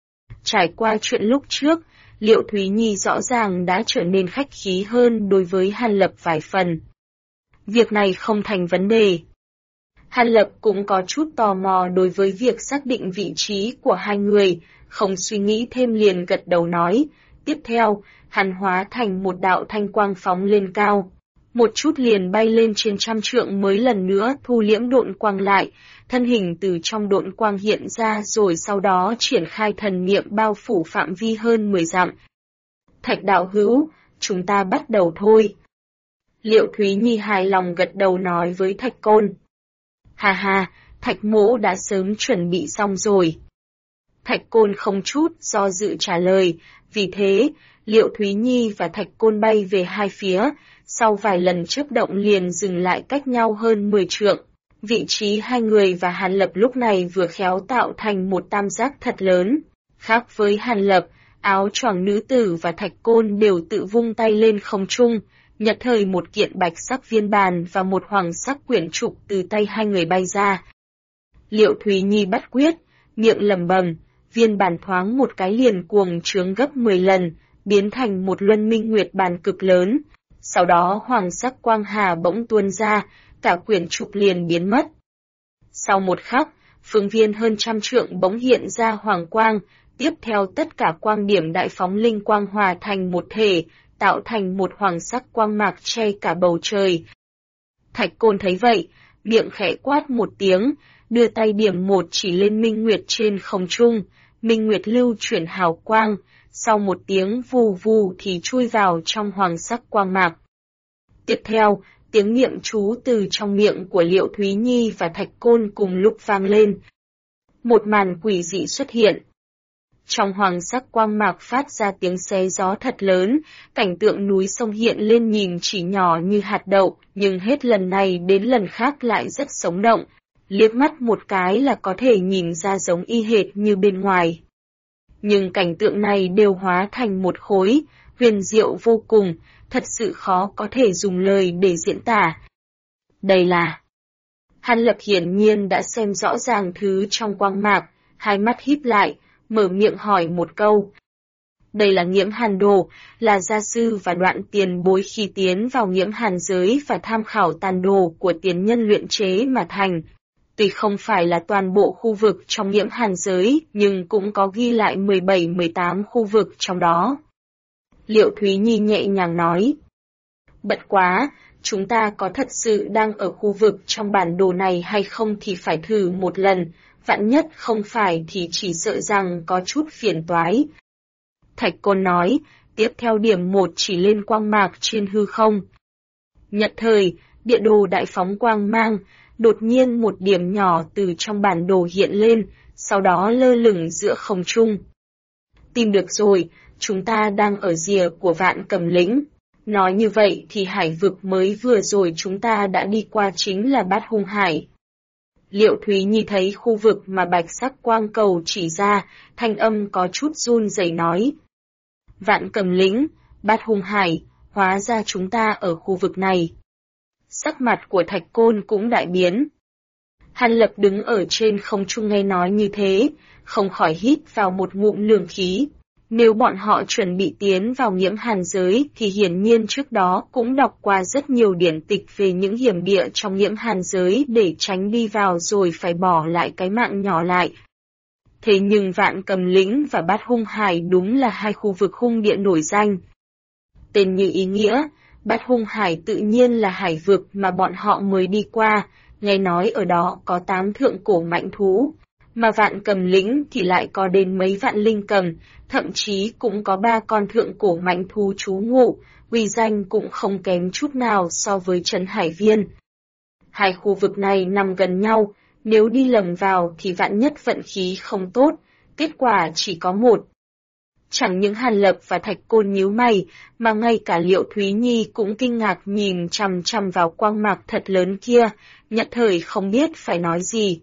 Trải qua chuyện lúc trước, Liệu Thúy Nhi rõ ràng đã trở nên khách khí hơn đối với Hàn Lập vài phần. Việc này không thành vấn đề. Hàn Lập cũng có chút tò mò đối với việc xác định vị trí của hai người, không suy nghĩ thêm liền gật đầu nói. Tiếp theo, hắn hóa thành một đạo thanh quang phóng lên cao. Một chút liền bay lên trên 100 trượng mới lần nữa thu liễm độn quang lại, thân hình từ trong độn quang hiện ra rồi sau đó triển khai thần niệm bao phủ phạm vi hơn 10 dặm. Thạch đạo hữu, chúng ta bắt đầu thôi. Liệu Thúy Nhi hài lòng gật đầu nói với Thạch Côn. Hà hà, Thạch mỗ đã sớm chuẩn bị xong rồi. Thạch Côn không chút do dự trả lời, vì thế, Liệu Thúy Nhi và Thạch Côn bay về hai phía, sau vài lần chớp động liền dừng lại cách nhau hơn 10 trượng. Vị trí hai người và Hàn Lập lúc này vừa khéo tạo thành một tam giác thật lớn. Khác với Hàn Lập, áo choàng nữ tử và Thạch Côn đều tự vung tay lên không trung, nhật thời một kiện bạch sắc viên bàn và một hoàng sắc quyển trục từ tay hai người bay ra. Liệu Thúy Nhi bắt quyết, miệng lẩm bẩm, viên bàn thoáng một cái liền cuồng trướng gấp 10 lần, biến thành một luân minh nguyệt bàn cực lớn. Sau đó hoàng sắc quang hà bỗng tuôn ra, cả quyển trục liền biến mất. Sau một khắc, phương viên hơn 100 trượng bỗng hiện ra hoàng quang, tiếp theo tất cả quang điểm đại phóng linh quang hòa thành một thể, tạo thành một hoàng sắc quang mạc che cả bầu trời. Thạch Côn thấy vậy, miệng khẽ quát một tiếng, đưa tay điểm một chỉ lên minh nguyệt trên không trung, minh nguyệt lưu chuyển hào quang, sau một tiếng vù vù thì chui vào trong hoàng sắc quang mạc. Tiếp theo, tiếng niệm chú từ trong miệng của Liệu Thúy Nhi và Thạch Côn cùng lúc vang lên. Một màn quỷ dị xuất hiện. Trong hoàng sắc quang mạc phát ra tiếng xé gió thật lớn, cảnh tượng núi sông hiện lên nhìn chỉ nhỏ như hạt đậu, nhưng hết lần này đến lần khác lại rất sống động. Liếc mắt một cái là có thể nhìn ra giống y hệt như bên ngoài. Nhưng cảnh tượng này đều hóa thành một khối, huyền diệu vô cùng, thật sự khó có thể dùng lời để diễn tả. Đây là... Hàn Lập hiển nhiên đã xem rõ ràng thứ trong quang mạc, hai mắt híp lại, mở miệng hỏi một câu. Đây là Nghiễm Hàn đồ, là gia sư và đoạn tiền bối khi tiến vào Nghiễm Hàn giới và tham khảo tàn đồ của tiền nhân luyện chế mà thành. Tuy không phải là toàn bộ khu vực trong Nghiễm Hàn giới, nhưng cũng có ghi lại 17-18 khu vực trong đó. Liệu Thúy Nhi nhẹ nhàng nói. Bận quá, chúng ta có thật sự đang ở khu vực trong bản đồ này hay không thì phải thử một lần, vạn nhất không phải thì chỉ sợ rằng có chút phiền toái. Thạch Côn nói, tiếp theo điểm một chỉ lên quang mạc trên hư không. Nhật thời, địa đồ đại phóng quang mang, đột nhiên một điểm nhỏ từ trong bản đồ hiện lên, sau đó lơ lửng giữa không trung. Tìm được rồi, chúng ta đang ở rìa của Vạn Cầm Lĩnh. Nói như vậy thì hải vực mới vừa rồi chúng ta đã đi qua chính là Bát Hung Hải. Liệu Thúy Nhi thấy khu vực mà bạch sắc quang cầu chỉ ra, thanh âm có chút run rẩy nói. Vạn Cầm Lĩnh, Bát Hung Hải, hóa ra chúng ta ở khu vực này. Sắc mặt của Thạch Côn cũng đại biến. Hàn Lập đứng ở trên không trung nghe nói như thế, không khỏi hít vào một ngụm lương khí. Nếu bọn họ chuẩn bị tiến vào Nghiễm Hàn giới thì hiển nhiên trước đó cũng đọc qua rất nhiều điển tịch về những hiểm địa trong Nghiễm Hàn giới để tránh đi vào rồi phải bỏ lại cái mạng nhỏ lại. Thế nhưng Vạn Cầm Lĩnh và Bát Hung Hải đúng là hai khu vực hung địa nổi danh. Tên như ý nghĩa, Bát Hung Hải tự nhiên là hải vực mà bọn họ mới đi qua, nghe nói ở đó có 8 thượng cổ mạnh thú, mà Vạn Cầm Lĩnh thì lại có đến mấy vạn linh cầm, thậm chí cũng có 3 con thượng cổ mạnh thú trú ngụ, uy danh cũng không kém chút nào so với Trấn Hải Viên. Hai khu vực này nằm gần nhau, nếu đi lầm vào thì vạn nhất vận khí không tốt, kết quả chỉ có một. Chẳng những Hàn Lập và Thạch Côn nhíu mày, mà ngay cả Liệu Thúy Nhi cũng kinh ngạc nhìn chằm chằm vào quang mạc thật lớn kia, nhất thời không biết phải nói gì.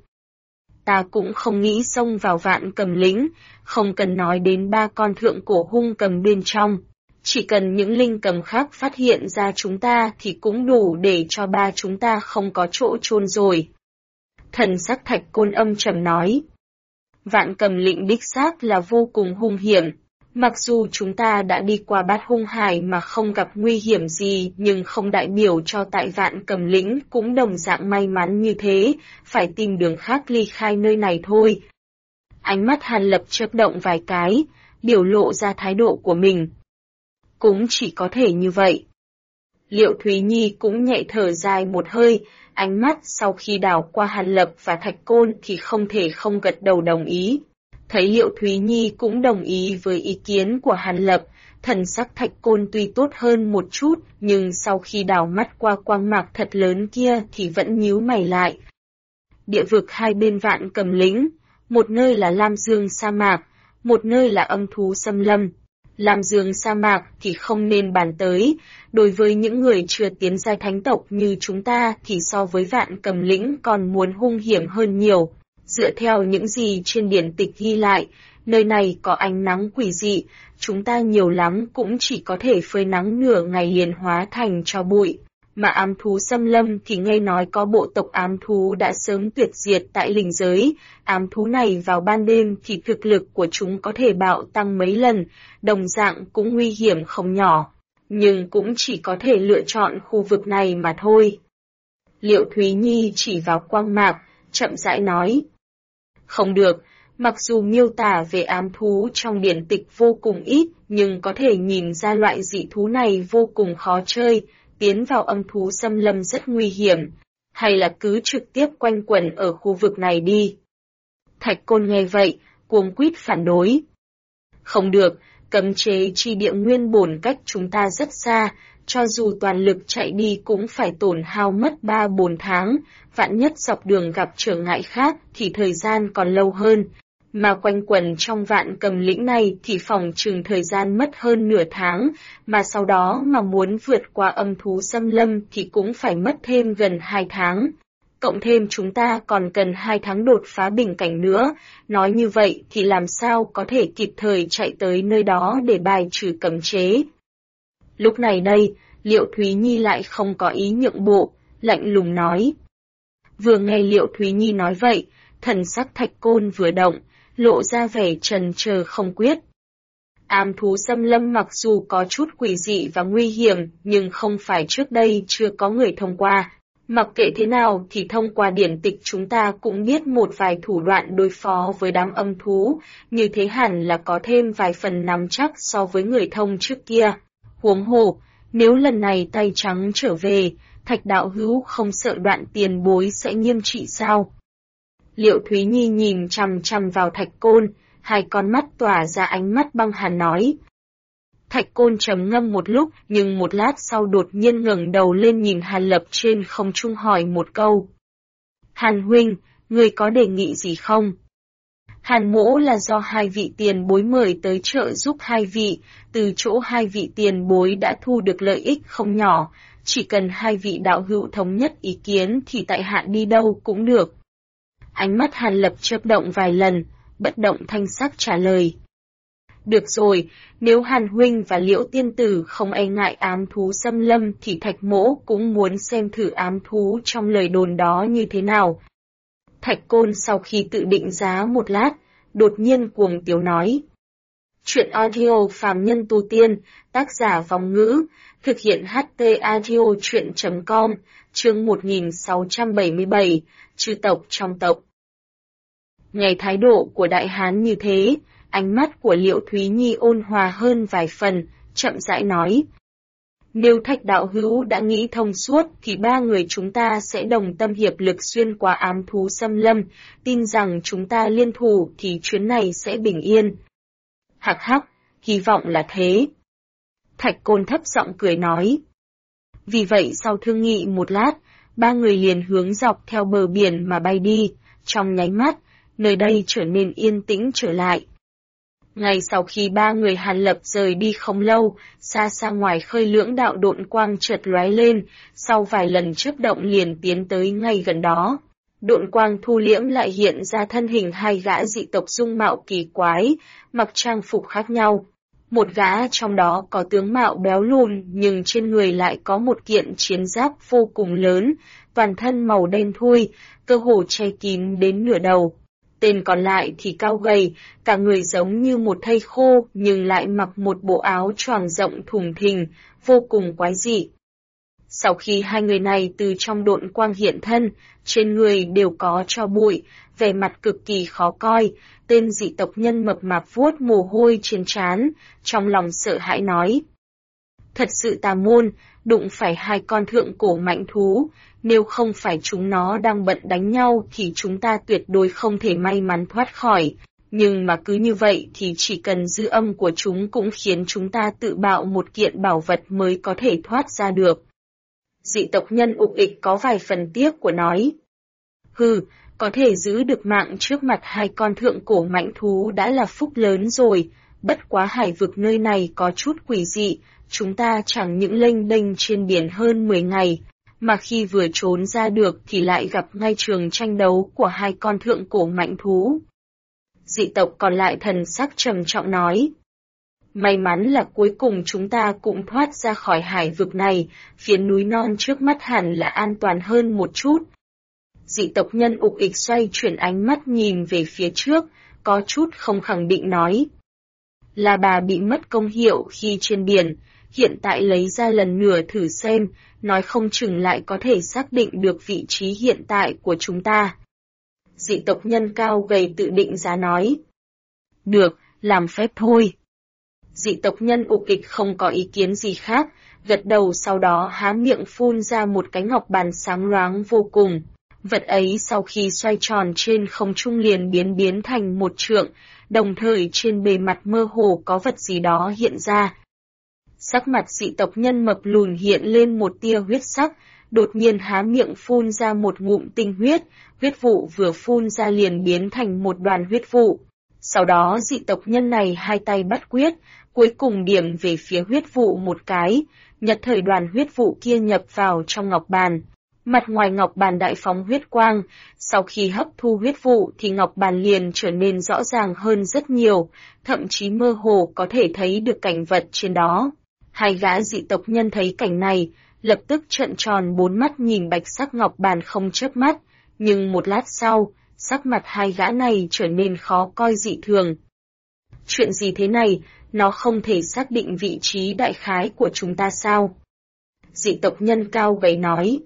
Ta cũng không nghĩ xông vào Vạn Cầm Lĩnh, không cần nói đến 3 con thượng cổ hung cầm bên trong. Chỉ cần những linh cầm khác phát hiện ra chúng ta thì cũng đủ để cho ba chúng ta không có chỗ chôn rồi. Thần sắc Thạch Côn âm trầm nói. Vạn Cầm Lĩnh đích xác là vô cùng hung hiểm. Mặc dù chúng ta đã đi qua Bát Hung Hải mà không gặp nguy hiểm gì, nhưng không đại biểu cho tại Vạn Cầm Lĩnh cũng đồng dạng may mắn như thế, phải tìm đường khác ly khai nơi này thôi. Ánh mắt Hàn Lập chớp động vài cái, biểu lộ ra thái độ của mình. Cũng chỉ có thể như vậy. Liệu Thúy Nhi cũng nhẹ thở dài một hơi, ánh mắt sau khi đảo qua Hàn Lập và Thạch Côn thì không thể không gật đầu đồng ý. Thấy Liệu Thúy Nhi cũng đồng ý với ý kiến của Hàn Lập, thần sắc Thạch Côn tuy tốt hơn một chút, nhưng sau khi đảo mắt qua quang mạc thật lớn kia thì vẫn nhíu mày lại. Địa vực hai bên Vạn Cầm Lĩnh, một nơi là Lam Dương sa mạc, một nơi là âm thú xâm lâm. Lam Dương sa mạc thì không nên bàn tới, đối với những người chưa tiến giai thánh tộc như chúng ta thì so với Vạn Cầm Lĩnh còn muốn hung hiểm hơn nhiều. Dựa theo những gì trên điển tịch ghi lại, nơi này có ánh nắng quỷ dị, chúng ta nhiều lắm cũng chỉ có thể phơi nắng nửa ngày liền hóa thành tro bụi. Mà ám thú xâm lâm thì nghe nói có bộ tộc ám thú đã sớm tuyệt diệt tại linh giới, ám thú này vào ban đêm thì thực lực của chúng có thể bạo tăng mấy lần, đồng dạng cũng nguy hiểm không nhỏ, nhưng cũng chỉ có thể lựa chọn khu vực này mà thôi. Liệu Thúy Nhi chỉ vào quang mạc, chậm rãi nói. Không được, mặc dù miêu tả về ám thú trong điển tịch vô cùng ít, nhưng có thể nhìn ra loại dị thú này vô cùng khó chơi, tiến vào âm thú xâm lâm rất nguy hiểm, hay là cứ trực tiếp quanh quẩn ở khu vực này đi. Thạch Côn nghe vậy, cuống quýt phản đối. Không được, cấm chế chi địa nguyên bổn cách chúng ta rất xa, cho dù toàn lực chạy đi cũng phải tổn hao mất 3-4 tháng, vạn nhất dọc đường gặp trở ngại khác thì thời gian còn lâu hơn. Mà quanh quẩn trong Vạn Cầm Lĩnh này thì phòng chừng thời gian mất hơn nửa tháng, mà sau đó mà muốn vượt qua âm thú xâm lâm thì cũng phải mất thêm gần 2 tháng. Cộng thêm chúng ta còn cần 2 tháng đột phá bình cảnh nữa, nói như vậy thì làm sao có thể kịp thời chạy tới nơi đó để bài trừ cấm chế. Lúc này đây, Liệu Thúy Nhi lại không có ý nhượng bộ, lạnh lùng nói. Vừa nghe Liệu Thúy Nhi nói vậy, thần sắc Thạch Côn vừa động, lộ ra vẻ trần chờ không quyết. Ám thú xâm lâm mặc dù có chút quỷ dị và nguy hiểm, nhưng không phải trước đây chưa có người thông qua. Mặc kệ thế nào thì thông qua điển tịch chúng ta cũng biết một vài thủ đoạn đối phó với đám âm thú, như thế hẳn là có thêm vài phần nắm chắc so với người thông trước kia. Huống hồ, nếu lần này tay trắng trở về, Thạch đạo hữu không sợ đoạn tiền bối sẽ nghiêm trị sao? Liệu Thúy Nhi nhìn chằm chằm vào Thạch Côn, hai con mắt tỏa ra ánh mắt băng hàn nói. Thạch Côn trầm ngâm một lúc, nhưng một lát sau đột nhiên ngẩng đầu lên nhìn Hàn Lập trên không trung hỏi một câu. Hàn huynh, người có đề nghị gì không? Hàn mỗ là do hai vị tiền bối mời tới trợ giúp hai vị, từ chỗ hai vị tiền bối đã thu được lợi ích không nhỏ, chỉ cần hai vị đạo hữu thống nhất ý kiến thì tại hạ đi đâu cũng được. Ánh mắt Hàn Lập chớp động vài lần, bất động thanh sắc trả lời. Được rồi, nếu Hàn huynh và Liễu tiên tử không e ngại ám thú xâm lâm thì Thạch mỗ cũng muốn xem thử ám thú trong lời đồn đó như thế nào. Thạch Côn sau khi tự định giá một lát, đột nhiên cuồng tiếu nói. Chuyện audio phàm nhân tu tiên, tác giả Vong Ngữ, thực hiện HT audio chuyện.com, chương 1677, chư tộc trong tộc. Nghe thái độ của đại hán như thế, ánh mắt của Liễu Thúy Nhi ôn hòa hơn vài phần, chậm rãi nói. Nếu Thạch đạo hữu đã nghĩ thông suốt thì ba người chúng ta sẽ đồng tâm hiệp lực xuyên qua ám thú xâm lâm, tin rằng chúng ta liên thủ thì chuyến này sẽ bình yên. Hắc hắc, hy vọng là thế. Thạch Côn thấp giọng cười nói. Vì vậy sau thương nghị một lát, ba người liền hướng dọc theo bờ biển mà bay đi, trong nháy mắt, nơi đây trở nên yên tĩnh trở lại. Ngay sau khi ba người Hàn Lập rời đi không lâu, xa xa ngoài khơi lưỡng đạo độn quang chợt lóe lên, sau vài lần chớp động liền tiến tới ngay gần đó. Độn quang thu liễm lại hiện ra thân hình hai gã dị tộc dung mạo kỳ quái, mặc trang phục khác nhau. Một gã trong đó có tướng mạo béo lùn nhưng trên người lại có một kiện chiến giáp vô cùng lớn, toàn thân màu đen thui, cơ hồ che kín đến nửa đầu. Tên còn lại thì cao gầy, cả người giống như một thây khô nhưng lại mặc một bộ áo choàng rộng thùng thình, vô cùng quái dị. Sau khi hai người này từ trong độn quang hiện thân, trên người đều có tro bụi, vẻ mặt cực kỳ khó coi, tên dị tộc nhân mập mạp vuốt mồ hôi trên trán, trong lòng sợ hãi nói. Thật sự tà môn, đụng phải hai con thượng cổ mạnh thú, nếu không phải chúng nó đang bận đánh nhau thì chúng ta tuyệt đối không thể may mắn thoát khỏi, nhưng mà cứ như vậy thì chỉ cần dư âm của chúng cũng khiến chúng ta tự bạo một kiện bảo vật mới có thể thoát ra được. Dị tộc nhân ục ịch có vài phần tiếc của nói. Hừ, có thể giữ được mạng trước mặt hai con thượng cổ mạnh thú đã là phúc lớn rồi, bất quá hải vực nơi này có chút quỷ dị, chúng ta chẳng những lênh đênh trên biển hơn 10 ngày, mà khi vừa trốn ra được thì lại gặp ngay trường tranh đấu của hai con thượng cổ mạnh thú. Dị tộc còn lại thần sắc trầm trọng nói. May mắn là cuối cùng chúng ta cũng thoát ra khỏi hải vực này, phía núi non trước mắt hẳn là an toàn hơn một chút. Dị tộc nhân ục ịch xoay chuyển ánh mắt nhìn về phía trước, có chút không khẳng định nói. Là bà bị mất công hiệu khi trên biển, hiện tại lấy ra lần nữa thử xem, nói không chừng lại có thể xác định được vị trí hiện tại của chúng ta. Dị tộc nhân cao gầy tự định giá nói. Được, làm phép thôi. Dị tộc nhân ục ịch không có ý kiến gì khác, gật đầu sau đó há miệng phun ra một cái ngọc bàn sáng loáng vô cùng. Vật ấy sau khi xoay tròn trên không trung liền biến thành một trượng, đồng thời trên bề mặt mơ hồ có vật gì đó hiện ra. Sắc mặt dị tộc nhân mập lùn hiện lên một tia huyết sắc, đột nhiên há miệng phun ra một ngụm tinh huyết, huyết vụ vừa phun ra liền biến thành một đoàn huyết vụ. Sau đó dị tộc nhân này hai tay bắt quyết, cuối cùng điểm về phía huyết vụ một cái, nhất thời đoàn huyết vụ kia nhập vào trong ngọc bàn. Mặt ngoài ngọc bàn đại phóng huyết quang, sau khi hấp thu huyết vụ thì ngọc bàn liền trở nên rõ ràng hơn rất nhiều, thậm chí mơ hồ có thể thấy được cảnh vật trên đó. Hai gã dị tộc nhân thấy cảnh này, lập tức trợn tròn bốn mắt nhìn bạch sắc ngọc bàn không chớp mắt, nhưng một lát sau, sắc mặt hai gã này trở nên khó coi dị thường. Chuyện gì thế này, nó không thể xác định vị trí đại khái của chúng ta sao? Dị tộc nhân cao gầy nói.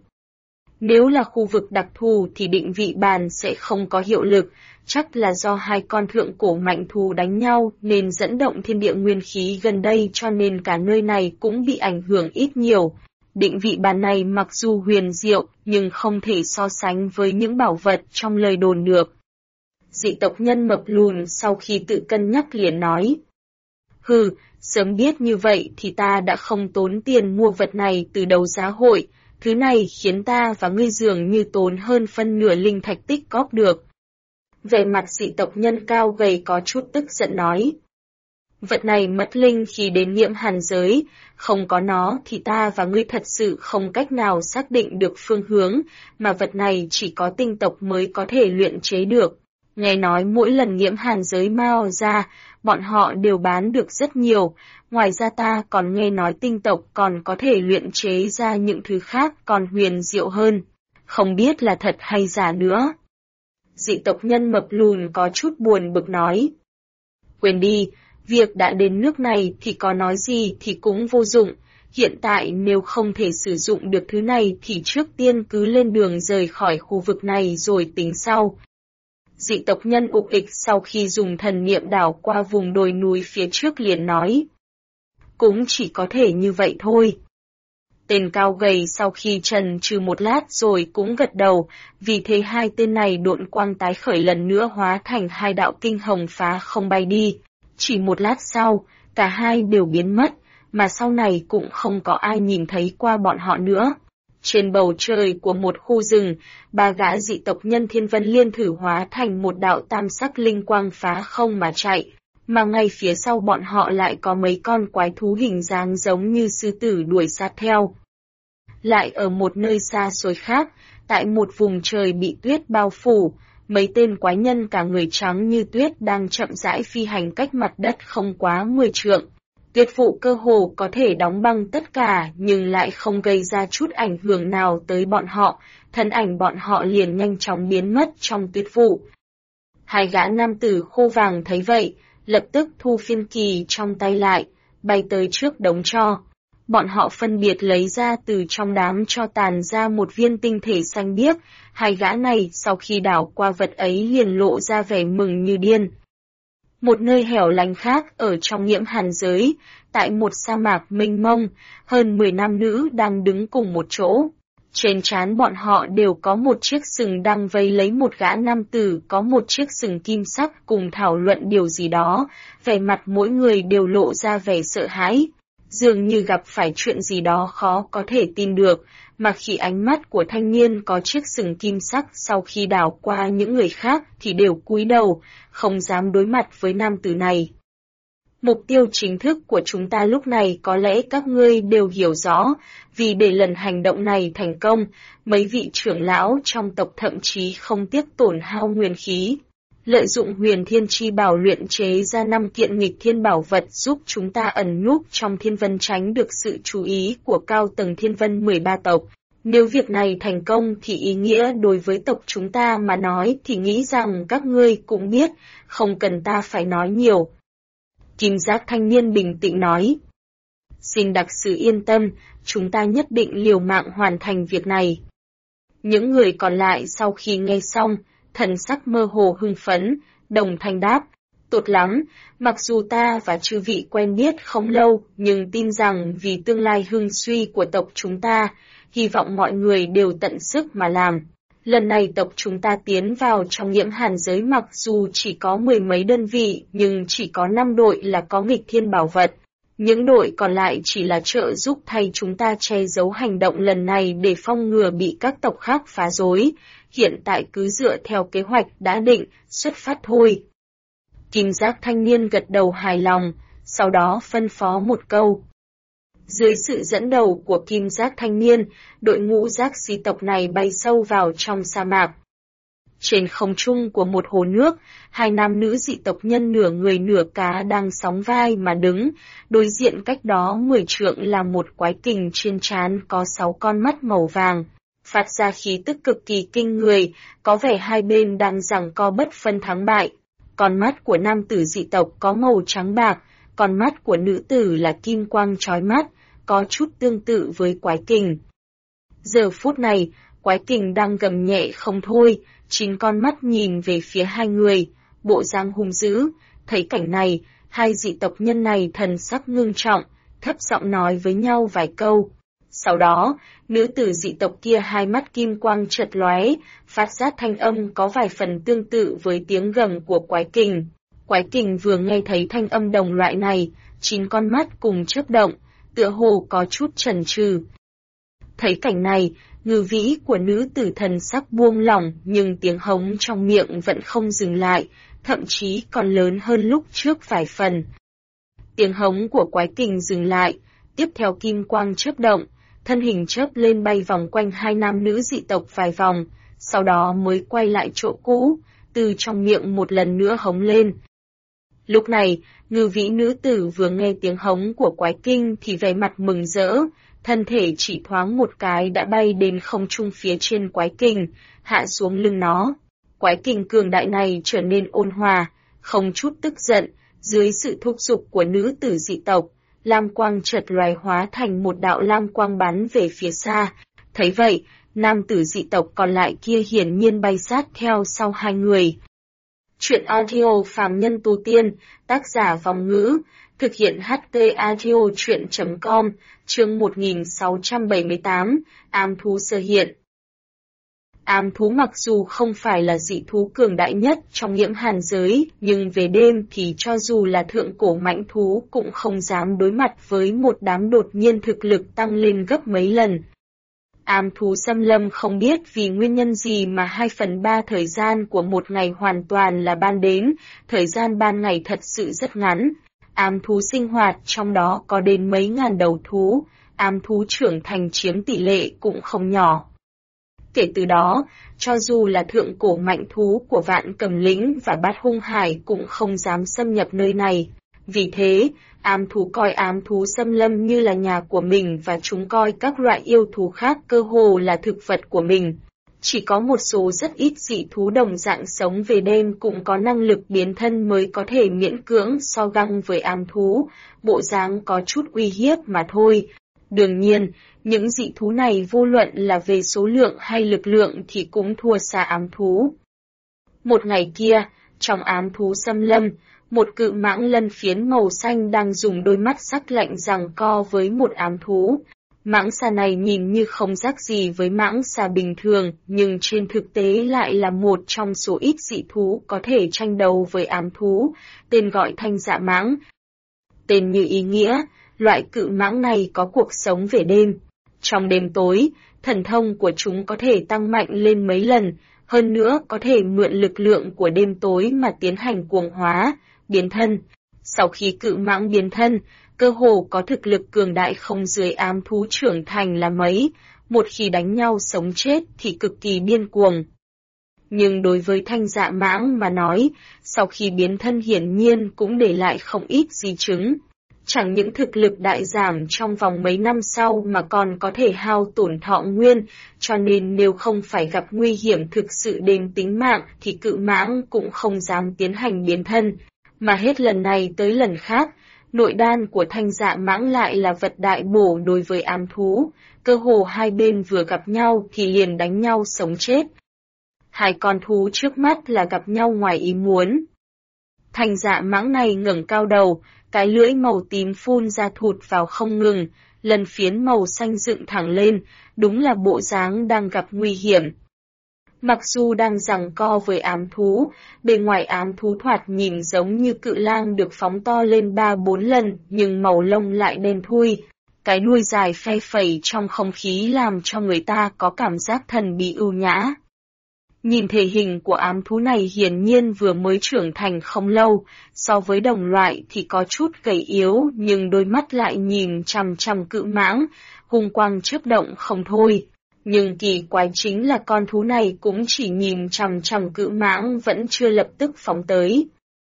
Nếu là khu vực đặc thù thì định vị bàn sẽ không có hiệu lực, chắc là do hai con thượng cổ mạnh thú đánh nhau nên dẫn động thiên địa nguyên khí gần đây cho nên cả nơi này cũng bị ảnh hưởng ít nhiều. Định vị bàn này mặc dù huyền diệu nhưng không thể so sánh với những bảo vật trong lời đồn được. Dị tộc nhân mập lùn sau khi tự cân nhắc liền nói. Hừ, sớm biết như vậy thì ta đã không tốn tiền mua vật này từ đầu giá hội. Thứ này khiến ta và ngươi dường như tốn hơn phân nửa linh thạch tích cóp được. Vẻ mặt dị tộc nhân cao gầy có chút tức giận nói. Vật này mất linh khi đến nhiễm hàn giới, không có nó thì ta và ngươi thật sự không cách nào xác định được phương hướng, mà vật này chỉ có tinh tộc mới có thể luyện chế được. Nghe nói mỗi lần nhiễm hàn giới mao ra, bọn họ đều bán được rất nhiều, ngoài ra ta còn nghe nói tinh tộc còn có thể luyện chế ra những thứ khác còn huyền diệu hơn, không biết là thật hay giả nữa. Dị tộc nhân mập lùn có chút buồn bực nói. Quên đi, việc đã đến nước này thì có nói gì thì cũng vô dụng, hiện tại nếu không thể sử dụng được thứ này thì trước tiên cứ lên đường rời khỏi khu vực này rồi tính sau. Dị tộc nhân ục ịch sau khi dùng thần niệm đảo qua vùng đồi núi phía trước liền nói. Cũng chỉ có thể như vậy thôi. Tên cao gầy sau khi trần trừ một lát rồi cũng gật đầu, vì thế hai tên này độn quang tái khởi lần nữa hóa thành hai đạo kinh hồng phá không bay đi. Chỉ một lát sau, cả hai đều biến mất, mà sau này cũng không có ai nhìn thấy qua bọn họ nữa. Trên bầu trời của một khu rừng, ba gã dị tộc nhân Thiên Vân Liên thử hóa thành một đạo tam sắc linh quang phá không mà chạy, mà ngay phía sau bọn họ lại có mấy con quái thú hình dáng giống như sư tử đuổi sát theo. Lại ở một nơi xa xôi khác, tại một vùng trời bị tuyết bao phủ, mấy tên quái nhân cả người trắng như tuyết đang chậm rãi phi hành cách mặt đất không quá 10 trượng. Tuyết vụ cơ hồ có thể đóng băng tất cả nhưng lại không gây ra chút ảnh hưởng nào tới bọn họ, thân ảnh bọn họ liền nhanh chóng biến mất trong tuyết vụ. Hai gã nam tử khô vàng thấy vậy, lập tức thu phiên kỳ trong tay lại, bay tới trước đống tro. Bọn họ phân biệt lấy ra từ trong đám tro tàn ra một viên tinh thể xanh biếc, hai gã này sau khi đảo qua vật ấy liền lộ ra vẻ mừng như điên. Một nơi hẻo lánh khác ở trong Nhiễm Hàn giới, tại một sa mạc mênh mông, hơn 10 nam nữ đang đứng cùng một chỗ. Trên trán bọn họ đều có một chiếc sừng đang vây lấy một gã nam tử có một chiếc sừng kim sắc cùng thảo luận điều gì đó, vẻ mặt mỗi người đều lộ ra vẻ sợ hãi. Dường như gặp phải chuyện gì đó khó có thể tin được, mà khi ánh mắt của thanh niên có chiếc sừng kim sắc sau khi đảo qua những người khác thì đều cúi đầu, không dám đối mặt với nam tử này. Mục tiêu chính thức của chúng ta lúc này có lẽ các ngươi đều hiểu rõ, vì để lần hành động này thành công, mấy vị trưởng lão trong tộc thậm chí không tiếc tổn hao nguyên khí. Lợi dụng huyền thiên chi bảo luyện chế ra 5 kiện nghịch thiên bảo vật giúp chúng ta ẩn núp trong thiên vân tránh được sự chú ý của cao tầng thiên vân 13 tộc. Nếu việc này thành công thì ý nghĩa đối với tộc chúng ta mà nói thì nghĩ rằng các ngươi cũng biết, không cần ta phải nói nhiều. Kim giác thanh niên bình tĩnh nói. Xin đặc sứ yên tâm, chúng ta nhất định liều mạng hoàn thành việc này. Những người còn lại sau khi nghe xong, thần sắc mơ hồ hưng phấn, đồng thanh đáp, tốt lắm, mặc dù ta và chư vị quen biết không lâu, nhưng tin rằng vì tương lai hưng suy của tộc chúng ta, hy vọng mọi người đều tận sức mà làm. Lần này tộc chúng ta tiến vào trong Nhiễm Hàn giới mặc dù chỉ có 10 mấy đơn vị, nhưng chỉ có 5 đội là có nghịch thiên bảo vật. Những đội còn lại chỉ là trợ giúp thay chúng ta che giấu hành động lần này để phong ngừa bị các tộc khác phá rối. Hiện tại cứ dựa theo kế hoạch đã định, xuất phát thôi. Kim giác thanh niên gật đầu hài lòng, sau đó phân phó một câu. Dưới sự dẫn đầu của kim giác thanh niên, đội ngũ giác sĩ tộc này bay sâu vào trong sa mạc. Trên không trung của một hồ nước, hai nam nữ dị tộc nhân nửa người nửa cá đang sóng vai mà đứng, đối diện cách đó 10 trượng là một quái kình trên trán có 6 con mắt màu vàng, phát ra khí tức cực kỳ kinh người, có vẻ hai bên đang giằng co bất phân thắng bại. Con mắt của nam tử dị tộc có màu trắng bạc, con mắt của nữ tử là kim quang chói mắt, có chút tương tự với quái kình. Giờ phút này, quái kình đang gầm nhẹ không thôi, 9 con mắt nhìn về phía hai người, bộ dáng hung dữ. Thấy cảnh này, hai dị tộc nhân này thần sắc ngưng trọng, thấp giọng nói với nhau vài câu. Sau đó, nữ tử dị tộc kia hai mắt kim quang chợt lóe, phát ra thanh âm có vài phần tương tự với tiếng gầm của quái kình. Quái kình vừa nghe thấy thanh âm đồng loại này, 9 con mắt cùng chớp động, tựa hồ có chút chần chừ. Thấy cảnh này, ngư vĩ của nữ tử thần sắc buông lỏng nhưng tiếng hống trong miệng vẫn không dừng lại, thậm chí còn lớn hơn lúc trước vài phần. Tiếng hống của quái kình dừng lại, tiếp theo kim quang chớp động, thân hình chớp lên bay vòng quanh hai nam nữ dị tộc vài vòng, sau đó mới quay lại chỗ cũ, từ trong miệng một lần nữa hống lên. Lúc này, ngư vĩ nữ tử vừa nghe tiếng hống của quái kinh thì vẻ mặt mừng rỡ, thân thể chỉ thoáng một cái đã bay đến không trung phía trên quái kình, hạ xuống lưng nó. Quái kình cường đại này trở nên ôn hòa, không chút tức giận, dưới sự thúc giục của nữ tử dị tộc, lam quang chợt loài hóa thành một đạo lam quang bắn về phía xa. Thấy vậy, nam tử dị tộc còn lại kia hiển nhiên bay sát theo sau hai người. Truyện audio Phàm Nhân Tu Tiên, tác giả Vòng Ngữ, thực hiện HT Audio Truyện.com, chương 1678, Ám thú sơ hiện. Ám thú mặc dù không phải là dị thú cường đại nhất trong nhiễm hàn giới, nhưng về đêm thì cho dù là thượng cổ mãnh thú cũng không dám đối mặt với một đám đột nhiên thực lực tăng lên gấp mấy lần. Ám thú xâm lâm không biết vì nguyên nhân gì mà 2/3 thời gian của một ngày hoàn toàn là ban đêm, thời gian ban ngày thật sự rất ngắn. Ám thú sinh hoạt trong đó có đến mấy ngàn đầu thú, ám thú trưởng thành chiếm tỷ lệ cũng không nhỏ. Kể từ đó, cho dù là thượng cổ mạnh thú của Vạn Cầm Lĩnh và Bát Hung Hải cũng không dám xâm nhập nơi này. Vì thế, ám thú coi ám thú xâm lâm như là nhà của mình và chúng coi các loại yêu thú khác cơ hồ là thực vật của mình. Chỉ có một số rất ít dị thú đồng dạng sống về đêm cũng có năng lực biến thân mới có thể miễn cưỡng so găng với ám thú, bộ dáng có chút uy hiếp mà thôi. Đương nhiên, những dị thú này vô luận là về số lượng hay lực lượng thì cũng thua xa ám thú. Một ngày kia, trong ám thú xâm lâm, một cự mãng lân phiến màu xanh đang dùng đôi mắt sắc lạnh giằng co với một ám thú. Mãng xà này nhìn như không khác gì với mãng xà bình thường, nhưng trên thực tế lại là một trong số ít dị thú có thể tranh đấu với ám thú, tên gọi Thanh Dạ Mãng. Tên như ý nghĩa, loại cự mãng này có cuộc sống về đêm. Trong đêm tối, thần thông của chúng có thể tăng mạnh lên mấy lần, hơn nữa có thể mượn lực lượng của đêm tối mà tiến hành cuồng hóa, biến thân. Sau khi cự mãng biến thân, cơ hồ có thực lực cường đại không dưới ám thú trưởng thành là mấy, một khi đánh nhau sống chết thì cực kỳ điên cuồng. Nhưng đối với Thanh Dạ Mãng mà nói, sau khi biến thân hiển nhiên cũng để lại không ít di chứng. Chẳng những thực lực đại giảm trong vòng mấy năm sau mà còn có thể hao tổn thọ nguyên, cho nên nếu không phải gặp nguy hiểm thực sự đến tính mạng thì cự mãng cũng không dám tiến hành biến thân. Mà hết lần này tới lần khác, nội đan của Thanh Dạ Mãng lại là vật đại bổ đối với ám thú, cơ hồ hai bên vừa gặp nhau thì liền đánh nhau sống chết. Hai con thú trước mắt là gặp nhau ngoài ý muốn. Thanh Dạ Mãng này ngẩng cao đầu, cái lưỡi màu tím phun ra thụt vào không ngừng, lần phiến màu xanh dựng thẳng lên, đúng là bộ dáng đang gặp nguy hiểm. Mặc dù đang giằng co với ám thú, bề ngoài ám thú thoạt nhìn giống như cự lang được phóng to lên 3-4 lần, nhưng màu lông lại đen thui. Cái đuôi dài phe phẩy trong không khí làm cho người ta có cảm giác thần bí ưu nhã. Nhìn thể hình của ám thú này hiển nhiên vừa mới trưởng thành không lâu, so với đồng loại thì có chút gầy yếu nhưng đôi mắt lại nhìn chằm chằm cự mãng, hung quang chớp động không thôi. Nhưng kỳ quái chính là con thú này cũng chỉ nhìn chằm chằm cự mãng vẫn chưa lập tức phóng tới.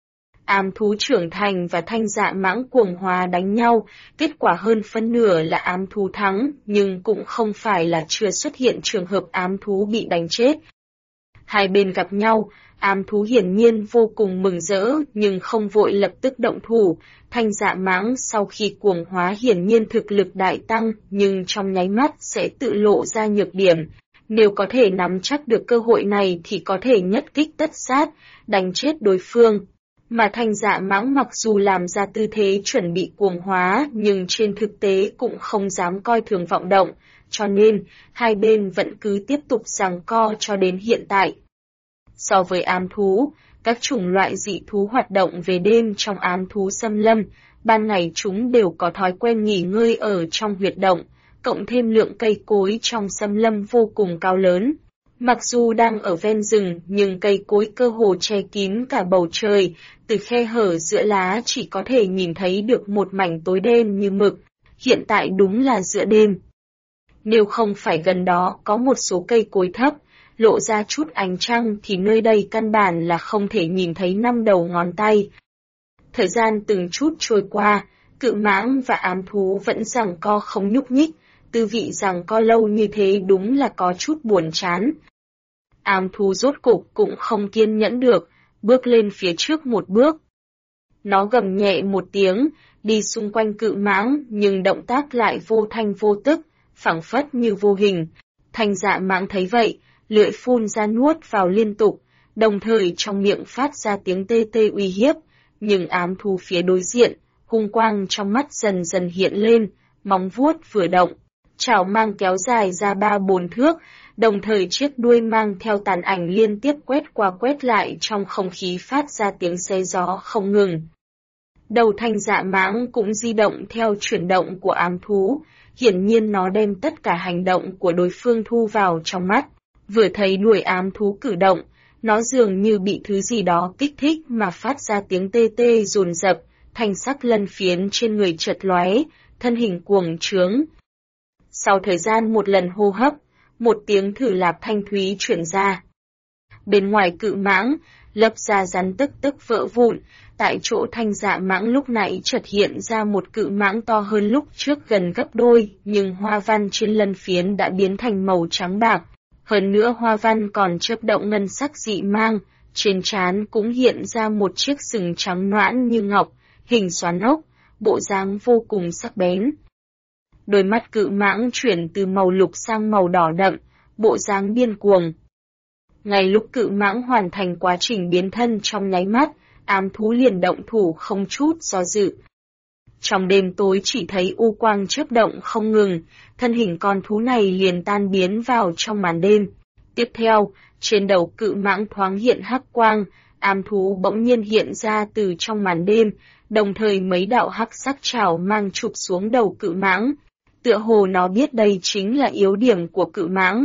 Ám thú trưởng thành và Thanh Dạ Mãng cuồng hóa đánh nhau, kết quả hơn phân nửa là ám thú thắng, nhưng cũng không phải là chưa xuất hiện trường hợp ám thú bị đánh chết. Hai bên gặp nhau, ám thú hiển nhiên vô cùng mừng rỡ nhưng không vội lập tức động thủ. Thanh Dạ Mãng sau khi cuồng hóa hiển nhiên thực lực đại tăng nhưng trong nháy mắt sẽ tự lộ ra nhược điểm. Nếu có thể nắm chắc được cơ hội này thì có thể nhất kích tất sát, đánh chết đối phương. Mà Thanh Dạ Mãng mặc dù làm ra tư thế chuẩn bị cuồng hóa nhưng trên thực tế cũng không dám coi thường vọng động, cho nên hai bên vẫn cứ tiếp tục giằng co cho đến hiện tại. So với ám thú, các chủng loại dị thú hoạt động về đêm trong ám thú xâm lâm, ban ngày chúng đều có thói quen nghỉ ngơi ở trong huyệt động, cộng thêm lượng cây cối trong xâm lâm vô cùng cao lớn. Mặc dù đang ở ven rừng nhưng cây cối cơ hồ che kín cả bầu trời, từ khe hở giữa lá chỉ có thể nhìn thấy được một mảnh tối đen như mực, hiện tại đúng là giữa đêm. Nếu không phải gần đó có một số cây cối thấp, lộ ra chút ánh trăng thì nơi đây căn bản là không thể nhìn thấy 5 đầu ngón tay. Thời gian từng chút trôi qua, cự mãng và ám thú vẫn giằng co không nhúc nhích, tư vị giằng co lâu như thế đúng là có chút buồn chán. Ám thú rốt cục cũng không kiên nhẫn được, bước lên phía trước một bước. Nó gầm nhẹ một tiếng, đi xung quanh cự mãng nhưng động tác lại vô thanh vô tức, phảng phất như vô hình. Thanh Dạ Mãng thấy vậy, lưỡi phun ra nuốt vào liên tục, đồng thời trong miệng phát ra tiếng tê tê uy hiếp, nhưng ám thú phía đối diện, hung quang trong mắt dần dần hiện lên, móng vuốt vừa động, chảo mang kéo dài ra 3-4 thước, đồng thời chiếc đuôi mang theo tàn ảnh liên tiếp quét qua quét lại trong không khí phát ra tiếng xé gió không ngừng. Đầu thanh dạ mãng cũng di động theo chuyển động của ám thú, hiển nhiên nó đem tất cả hành động của đối phương thu vào trong mắt. Vừa thấy đuôi ám thú cử động, nó dường như bị thứ gì đó kích thích mà phát ra tiếng tê tê dồn dập, thanh sắc lân phiến trên người chợt lóe, thân hình cuồng trướng. Sau thời gian một lần hô hấp, một tiếng thử lạp thanh thúy chuyển ra. Bên ngoài cự mãng, lớp da rắn tức vỡ vụn, tại chỗ thanh dạ mãng lúc nãy chợt hiện ra một cự mãng to hơn lúc trước gần gấp đôi, nhưng hoa văn trên lân phiến đã biến thành màu trắng bạc. Hơn nữa hoa văn còn chớp động ngân sắc dị mang, trên trán cũng hiện ra một chiếc sừng trắng nõn như ngọc, hình xoắn ốc, bộ dáng vô cùng sắc bén. Đôi mắt cự mãng chuyển từ màu lục sang màu đỏ đậm, bộ dáng điên cuồng. Ngay lúc cự mãng hoàn thành quá trình biến thân trong nháy mắt, ám thú liền động thủ không chút do dự. Trong đêm tối chỉ thấy u quang chớp động không ngừng, thân hình con thú này liền tan biến vào trong màn đêm. Tiếp theo, trên đầu cự mãng thoáng hiện hắc quang, ám thú bỗng nhiên hiện ra từ trong màn đêm, đồng thời mấy đạo hắc sắc chảo mang chụp xuống đầu cự mãng. Tựa hồ nó biết đây chính là yếu điểm của cự mãng.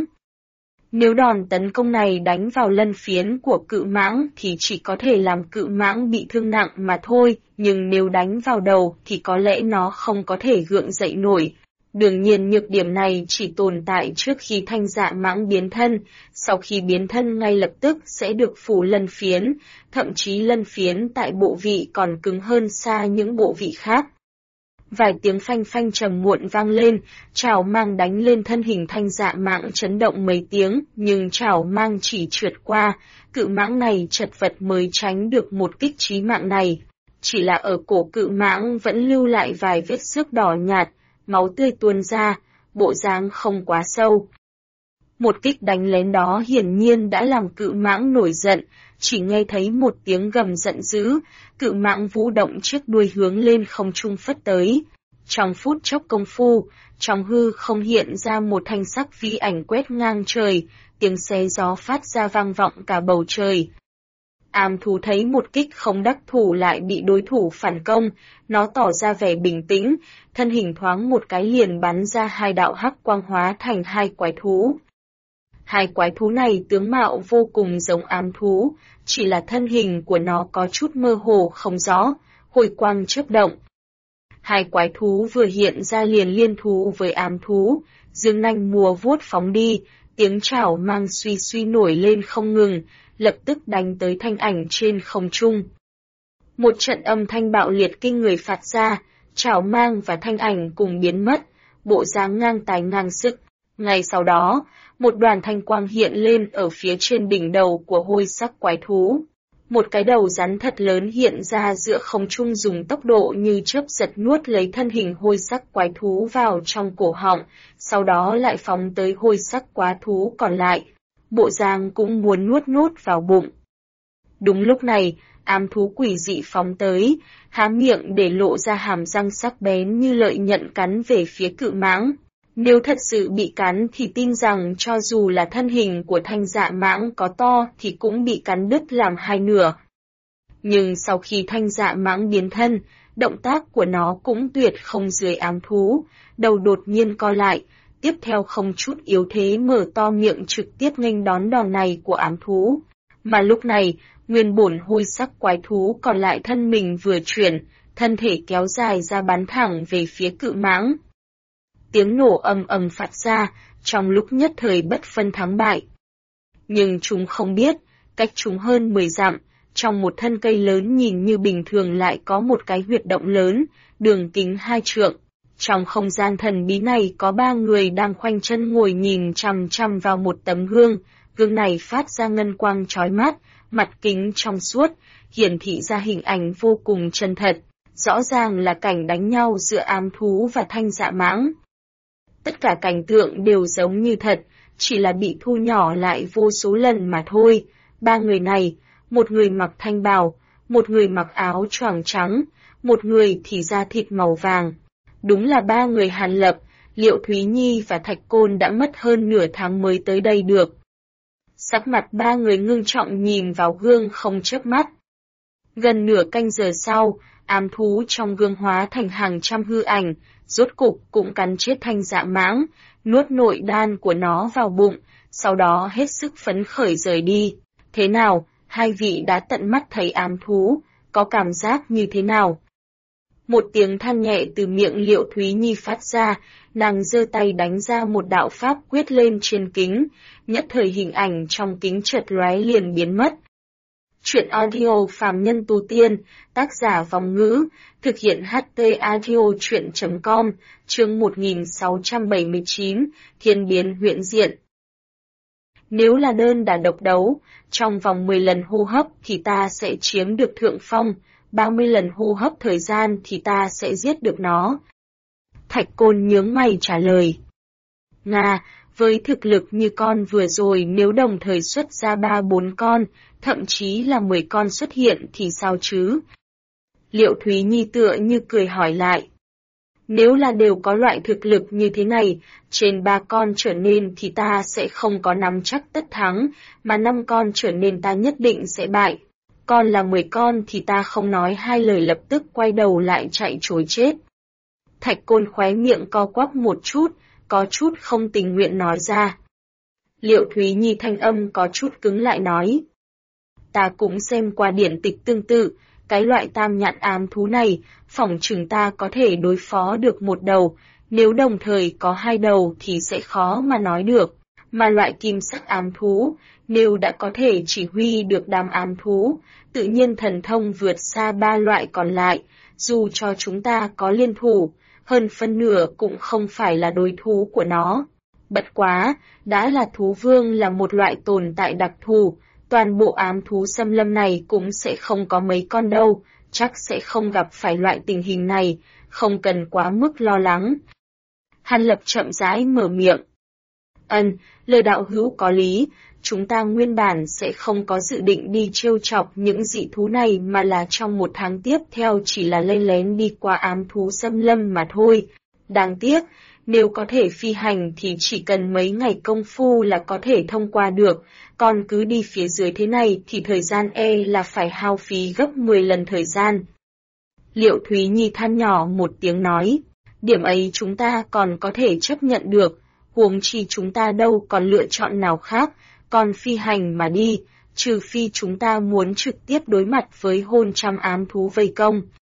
Nếu đòn tấn công này đánh vào lân phiến của cự mãng thì chỉ có thể làm cự mãng bị thương nặng mà thôi, nhưng nếu đánh vào đầu thì có lẽ nó không có thể gượng dậy nổi. Đương nhiên nhược điểm này chỉ tồn tại trước khi thanh dạ mãng biến thân, sau khi biến thân ngay lập tức sẽ được phủ lân phiến, thậm chí lân phiến tại bộ vị còn cứng hơn xa những bộ vị khác. Vài tiếng phanh phanh trầm muộn vang lên, chảo mang đánh lên thân hình thanh dạ mãng chấn động mấy tiếng, nhưng chảo mang chỉ trượt qua, cự mãng này chật vật mới tránh được một kích chí mạng này. Chỉ là ở cổ cự mãng vẫn lưu lại vài vết xước đỏ nhạt, máu tươi tuôn ra, bộ dáng không quá sâu. Một kích đánh lén đó hiển nhiên đã làm cự mãng nổi giận, chỉ nghe thấy một tiếng gầm giận dữ, cự mãng vũ động chiếc đuôi hướng lên không trung phất tới. Trong phút chốc công phu, trong hư không hiện ra một thanh sắc vi ảnh quét ngang trời, tiếng xé gió phát ra vang vọng cả bầu trời. Ám thú thấy một kích không đắc thủ lại bị đối thủ phản công, nó tỏ ra vẻ bình tĩnh, thân hình thoáng một cái liền bắn ra hai đạo hắc quang hóa thành hai quái thú. Hai quái thú này tướng mạo vô cùng giống ám thú, chỉ là thân hình của nó có chút mơ hồ không rõ, hồi quang chớp động. Hai quái thú vừa hiện ra liền liên thú với ám thú, dương nanh múa vuốt phóng đi, tiếng chảo mang suy suy nổi lên không ngừng, lập tức đánh tới thanh ảnh trên không trung. Một trận âm thanh bạo liệt kinh người phát ra, chảo mang và thanh ảnh cùng biến mất, bộ dáng ngang tài ngang sức. Ngay sau đó, một đoàn thanh quang hiện lên ở phía trên đỉnh đầu của hôi sắc quái thú. Một cái đầu rắn thật lớn hiện ra giữa không trung dùng tốc độ như chớp giật nuốt lấy thân hình hôi sắc quái thú vào trong cổ họng, sau đó lại phóng tới hôi sắc quái thú còn lại. Bộ dáng cũng muốn nuốt vào bụng. Đúng lúc này, ám thú quỷ dị phóng tới, há miệng để lộ ra hàm răng sắc bén như lợi nhận cắn về phía cự mãng. Nếu thật sự bị cắn thì tin rằng cho dù là thân hình của thanh dạ mãng có to thì cũng bị cắn đứt làm hai nửa. Nhưng sau khi thanh dạ mãng biến thân, động tác của nó cũng tuyệt không dưới ám thú, đầu đột nhiên co lại, tiếp theo không chút yếu thế mở to miệng trực tiếp nghênh đón đòn này của ám thú. Mà lúc này, nguyên bổn hôi sắc quái thú còn lại thân mình vừa chuyển, thân thể kéo dài ra bắn thẳng về phía cự mãng. Tiếng nổ ầm ầm phát ra, trong lúc nhất thời bất phân thắng bại. Nhưng chúng không biết, cách chúng hơn 10 dặm, trong một thân cây lớn nhìn như bình thường lại có một cái huyệt động lớn, đường kính 2 trượng. Trong không gian thần bí này có 3 người đang khoanh chân ngồi nhìn chằm chằm vào một tấm gương, gương này phát ra ngân quang chói mắt, mặt kính trong suốt, hiển thị ra hình ảnh vô cùng chân thật, rõ ràng là cảnh đánh nhau giữa ám thú và thanh dạ mãng. Tất cả cảnh tượng đều giống như thật, chỉ là bị thu nhỏ lại vô số lần mà thôi, Ba người này, một người mặc thanh bào, một người mặc áo choàng trắng, một người thì da thịt màu vàng. Đúng là ba người Hàn Lập, Liệu Thúy Nhi và Thạch Côn đã mất hơn nửa tháng mới tới đây được. Sắc mặt ba người ngưng trọng nhìn vào gương không chớp mắt. Gần nửa canh giờ sau, ám thú trong gương hóa thành hàng trăm hư ảnh, rốt cục cũng cắn chết Thanh Dạ Mãng, nuốt nội đan của nó vào bụng, sau đó hết sức phấn khởi rời đi. Thế nào, hai vị đã tận mắt thấy ám thú, có cảm giác như thế nào? Một tiếng than nhẹ từ miệng Liệu Thúy Nhi phát ra, nàng giơ tay đánh ra một đạo pháp quyết lên trên kính, nhất thời hình ảnh trong kính chợt lóe liền biến mất. Chuyện audio phàm nhân tu tiên, tác giả Vòng Ngữ, thực hiện HT audio chuyện.com, chương 1679, Thiên biến huyễn diện. Nếu là đơn đả độc đấu, trong vòng 10 lần hô hấp thì ta sẽ chiếm được thượng phong, 30 lần hô hấp thời gian thì ta sẽ giết được nó. Thạch Côn nhướng mày trả lời. Nga, với thực lực như con vừa rồi nếu đồng thời xuất ra 3-4 con, thậm chí là 10 con xuất hiện thì sao chứ? Liệu Thúy Nhi tựa như cười hỏi lại. Nếu là đều có loại thực lực như thế này, trên 3 con trở nên thì ta sẽ không có nắm chắc tất thắng, mà 5 con trở nên ta nhất định sẽ bại. Còn là 10 con thì ta không nói hai lời lập tức quay đầu lại chạy trối chết. Thạch Côn khóe miệng co quắp một chút, có chút không tình nguyện nói ra. Liệu Thúy Nhi thanh âm có chút cứng lại nói. Ta cũng xem qua điển tịch tương tự, cái loại tam nhãn ám thú này, phỏng chừng ta có thể đối phó được một đầu, nếu đồng thời có 2 đầu thì sẽ khó mà nói được. Mà loại kim sắc ám thú, nếu đã có thể chỉ huy được đám ám thú, tự nhiên thần thông vượt xa 3 loại còn lại, dù cho chúng ta có liên thủ, hơn phân nửa cũng không phải là đối thủ của nó. Bất quá, đã là thú vương là một loại tồn tại đặc thù, toàn bộ ám thú xâm lâm này cũng sẽ không có mấy con đâu, chắc sẽ không gặp phải loại tình hình này, không cần quá mức lo lắng. Hàn Lập chậm rãi mở miệng. Lời đạo hữu có lý, chúng ta nguyên bản sẽ không có dự định đi trêu chọc những dị thú này mà là trong 1 tháng tiếp theo chỉ là lén lén đi qua ám thú xâm lâm mà thôi. Đáng tiếc, nếu có thể phi hành thì chỉ cần mấy ngày công phu là có thể thông qua được, còn cứ đi phía dưới thế này thì thời gian là phải hao phí gấp 10 lần thời gian. Liệu Thúy Nhi than nhỏ một tiếng nói, điểm ấy chúng ta còn có thể chấp nhận được, huống chi chúng ta đâu còn lựa chọn nào khác, còn phi hành mà đi, trừ phi chúng ta muốn trực tiếp đối mặt với hơn trăm ám thú vây công.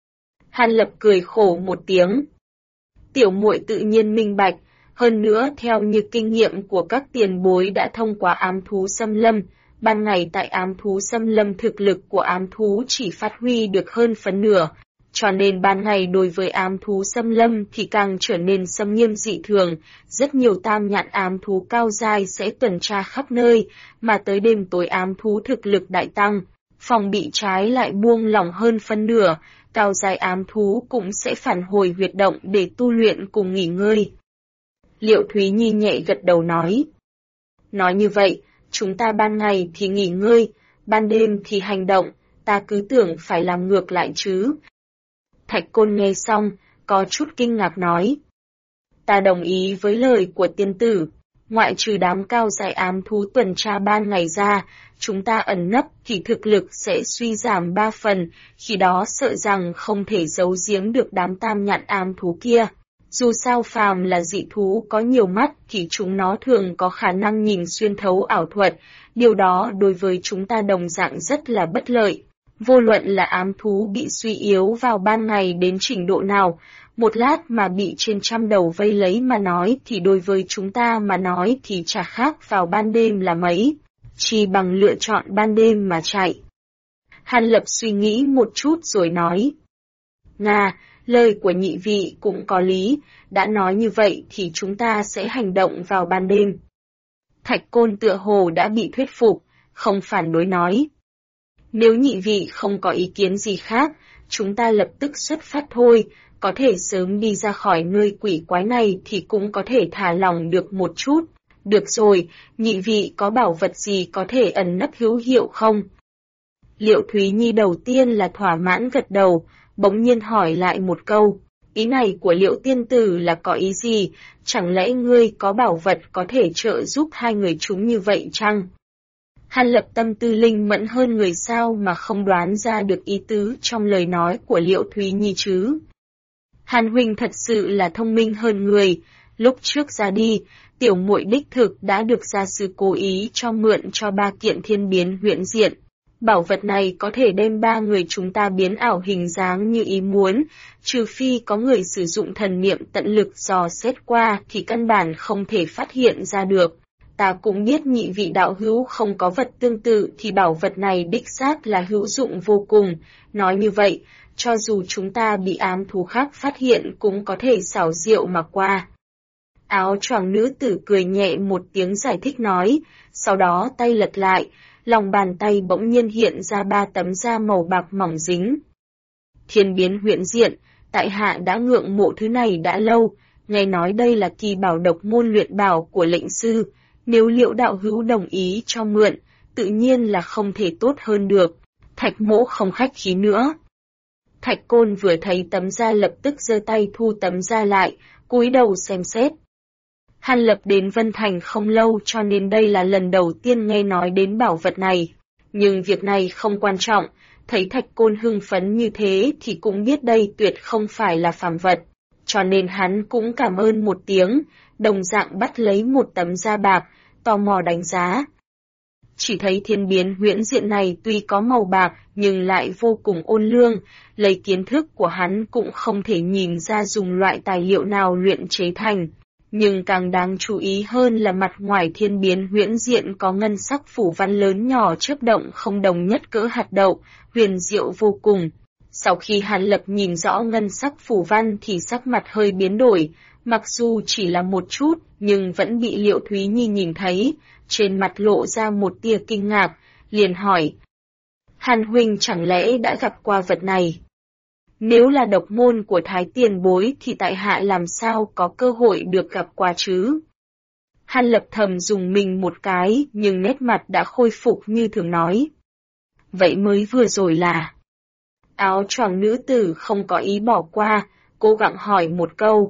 Hàn Lập cười khổ một tiếng. Tiểu muội tự nhiên minh bạch, hơn nữa theo như kinh nghiệm của các tiền bối đã thông qua ám thú xâm lâm, ban ngày tại ám thú xâm lâm thực lực của ám thú chỉ phát huy được hơn phần nửa, cho nên ban ngày đối với ám thú xâm lâm thì càng trở nên xâm nghiêm dị thường, rất nhiều tam nhãn ám thú cao giai sẽ tuần tra khắp nơi, mà tới đêm tối ám thú thực lực đại tăng, phòng bị trái lại buông lỏng hơn phân nửa, cao giai ám thú cũng sẽ phản hồi huyệt động để tu luyện cùng nghỉ ngơi. Liệu Thúy Nhi nhẹ gật đầu nói. Nói như vậy, chúng ta ban ngày thì nghỉ ngơi, ban đêm thì hành động, ta cứ tưởng phải làm ngược lại chứ. Thạch Côn nghe xong, có chút kinh ngạc nói. Ta đồng ý với lời của tiên tử, ngoại trừ đám cao giai ám thú tuần tra ban ngày ra, chúng ta ẩn nấp thì thực lực sẽ suy giảm 3 phần, khi đó sợ rằng không thể giấu giếm được đám tam nhãn ám thú kia. Dù sao phàm là dị thú có nhiều mắt thì chúng nó thường có khả năng nhìn xuyên thấu ảo thuật, điều đó đối với chúng ta đồng dạng rất là bất lợi. Vô luận là ám thú bị suy yếu vào ban ngày đến trình độ nào, một lát mà bị trên trăm đầu vây lấy mà nói thì đối với chúng ta mà nói thì chả khác vào ban đêm là mấy, chỉ bằng lựa chọn ban đêm mà chạy. Hàn Lập suy nghĩ một chút rồi nói. Nga, lời của nhị vị cũng có lý, đã nói như vậy thì chúng ta sẽ hành động vào ban đêm. Thạch Côn tựa hồ đã bị thuyết phục, không phản đối nói. Nếu nhị vị không có ý kiến gì khác, chúng ta lập tức xuất phát thôi, có thể sớm đi ra khỏi nơi quỷ quái này thì cũng có thể thả lòng được một chút. Được rồi, nhị vị có bảo vật gì có thể ẩn nấp hữu hiệu không? Liệu Thúy Nhi đầu tiên là thỏa mãn gật đầu, bỗng nhiên hỏi lại một câu. Ý này của Liệu tiên tử là có ý gì? Chẳng lẽ ngươi có bảo vật có thể trợ giúp hai người chúng như vậy chăng? Hàn Lập tâm tư linh mẫn hơn người sao mà không đoán ra được ý tứ trong lời nói của Liệu Thúy Nhi chứ? Hàn huynh thật sự là thông minh hơn người, lúc trước ra đi, tiểu muội đích thực đã được gia sư cố ý cho mượn cho 3 kiện thiên biến huyễn diện. Bảo vật này có thể đem 3 người chúng ta biến ảo hình dáng như ý muốn, trừ phi có người sử dụng thần niệm tận lực dò xét qua thì căn bản không thể phát hiện ra được. Ta cũng biết nhị vị đạo hữu không có vật tương tự thì bảo vật này đích xác là hữu dụng vô cùng. Nói như vậy, cho dù chúng ta bị ám thú khác phát hiện cũng có thể xảo diệu mà qua. Áo choàng nữ tử cười nhẹ một tiếng giải thích nói, sau đó tay lật lại, lòng bàn tay bỗng nhiên hiện ra 3 tấm da màu bạc mỏng dính. Thiên biến huyễn diện, tại hạ đã ngưỡng mộ thứ này đã lâu, nghe nói đây là kỳ bảo độc môn luyện bảo của lệnh sư, nếu Liệu đạo hữu đồng ý cho mượn, tự nhiên là không thể tốt hơn được. Thạch Mỗ không khách khí nữa. Thạch Côn vừa thấy tấm da lập tức giơ tay thu tấm da lại, cúi đầu xem xét. Hàn Lập đến Vân Thành không lâu cho nên đây là lần đầu tiên nghe nói đến bảo vật này. Nhưng việc này không quan trọng, thấy Thạch Côn hưng phấn như thế thì cũng biết đây tuyệt không phải là phàm vật. Cho nên hắn cũng cảm ơn một tiếng, đồng dạng bắt lấy một tấm da bạc, tò mò đánh giá. Chỉ thấy thiên biến huyễn diện này tuy có màu bạc nhưng lại vô cùng ôn lương, lấy kiến thức của hắn cũng không thể nhìn ra dùng loại tài liệu nào luyện chế thành. Nhưng càng đáng chú ý hơn là mặt ngoài thiên biến huyễn diện có ngân sắc phủ văn lớn nhỏ chớp động không đồng nhất cỡ hạt đậu, huyền diệu vô cùng. Sau khi Hàn Lập nhìn rõ ngân sắc phủ văn thì sắc mặt hơi biến đổi, mặc dù chỉ là một chút nhưng vẫn bị Liệu Thúy Nhi nhìn thấy, trên mặt lộ ra một tia kinh ngạc, liền hỏi. Hàn huynh chẳng lẽ đã gặp qua vật này? Nếu là độc môn của Thái tiền bối thì tại hạ làm sao có cơ hội được gặp qua chứ? Hàn Lập thầm dùng mình một cái nhưng nét mặt đã khôi phục như thường nói. Vậy mới vừa rồi là... Áo choàng nữ tử không có ý bỏ qua, cố gắng hỏi một câu.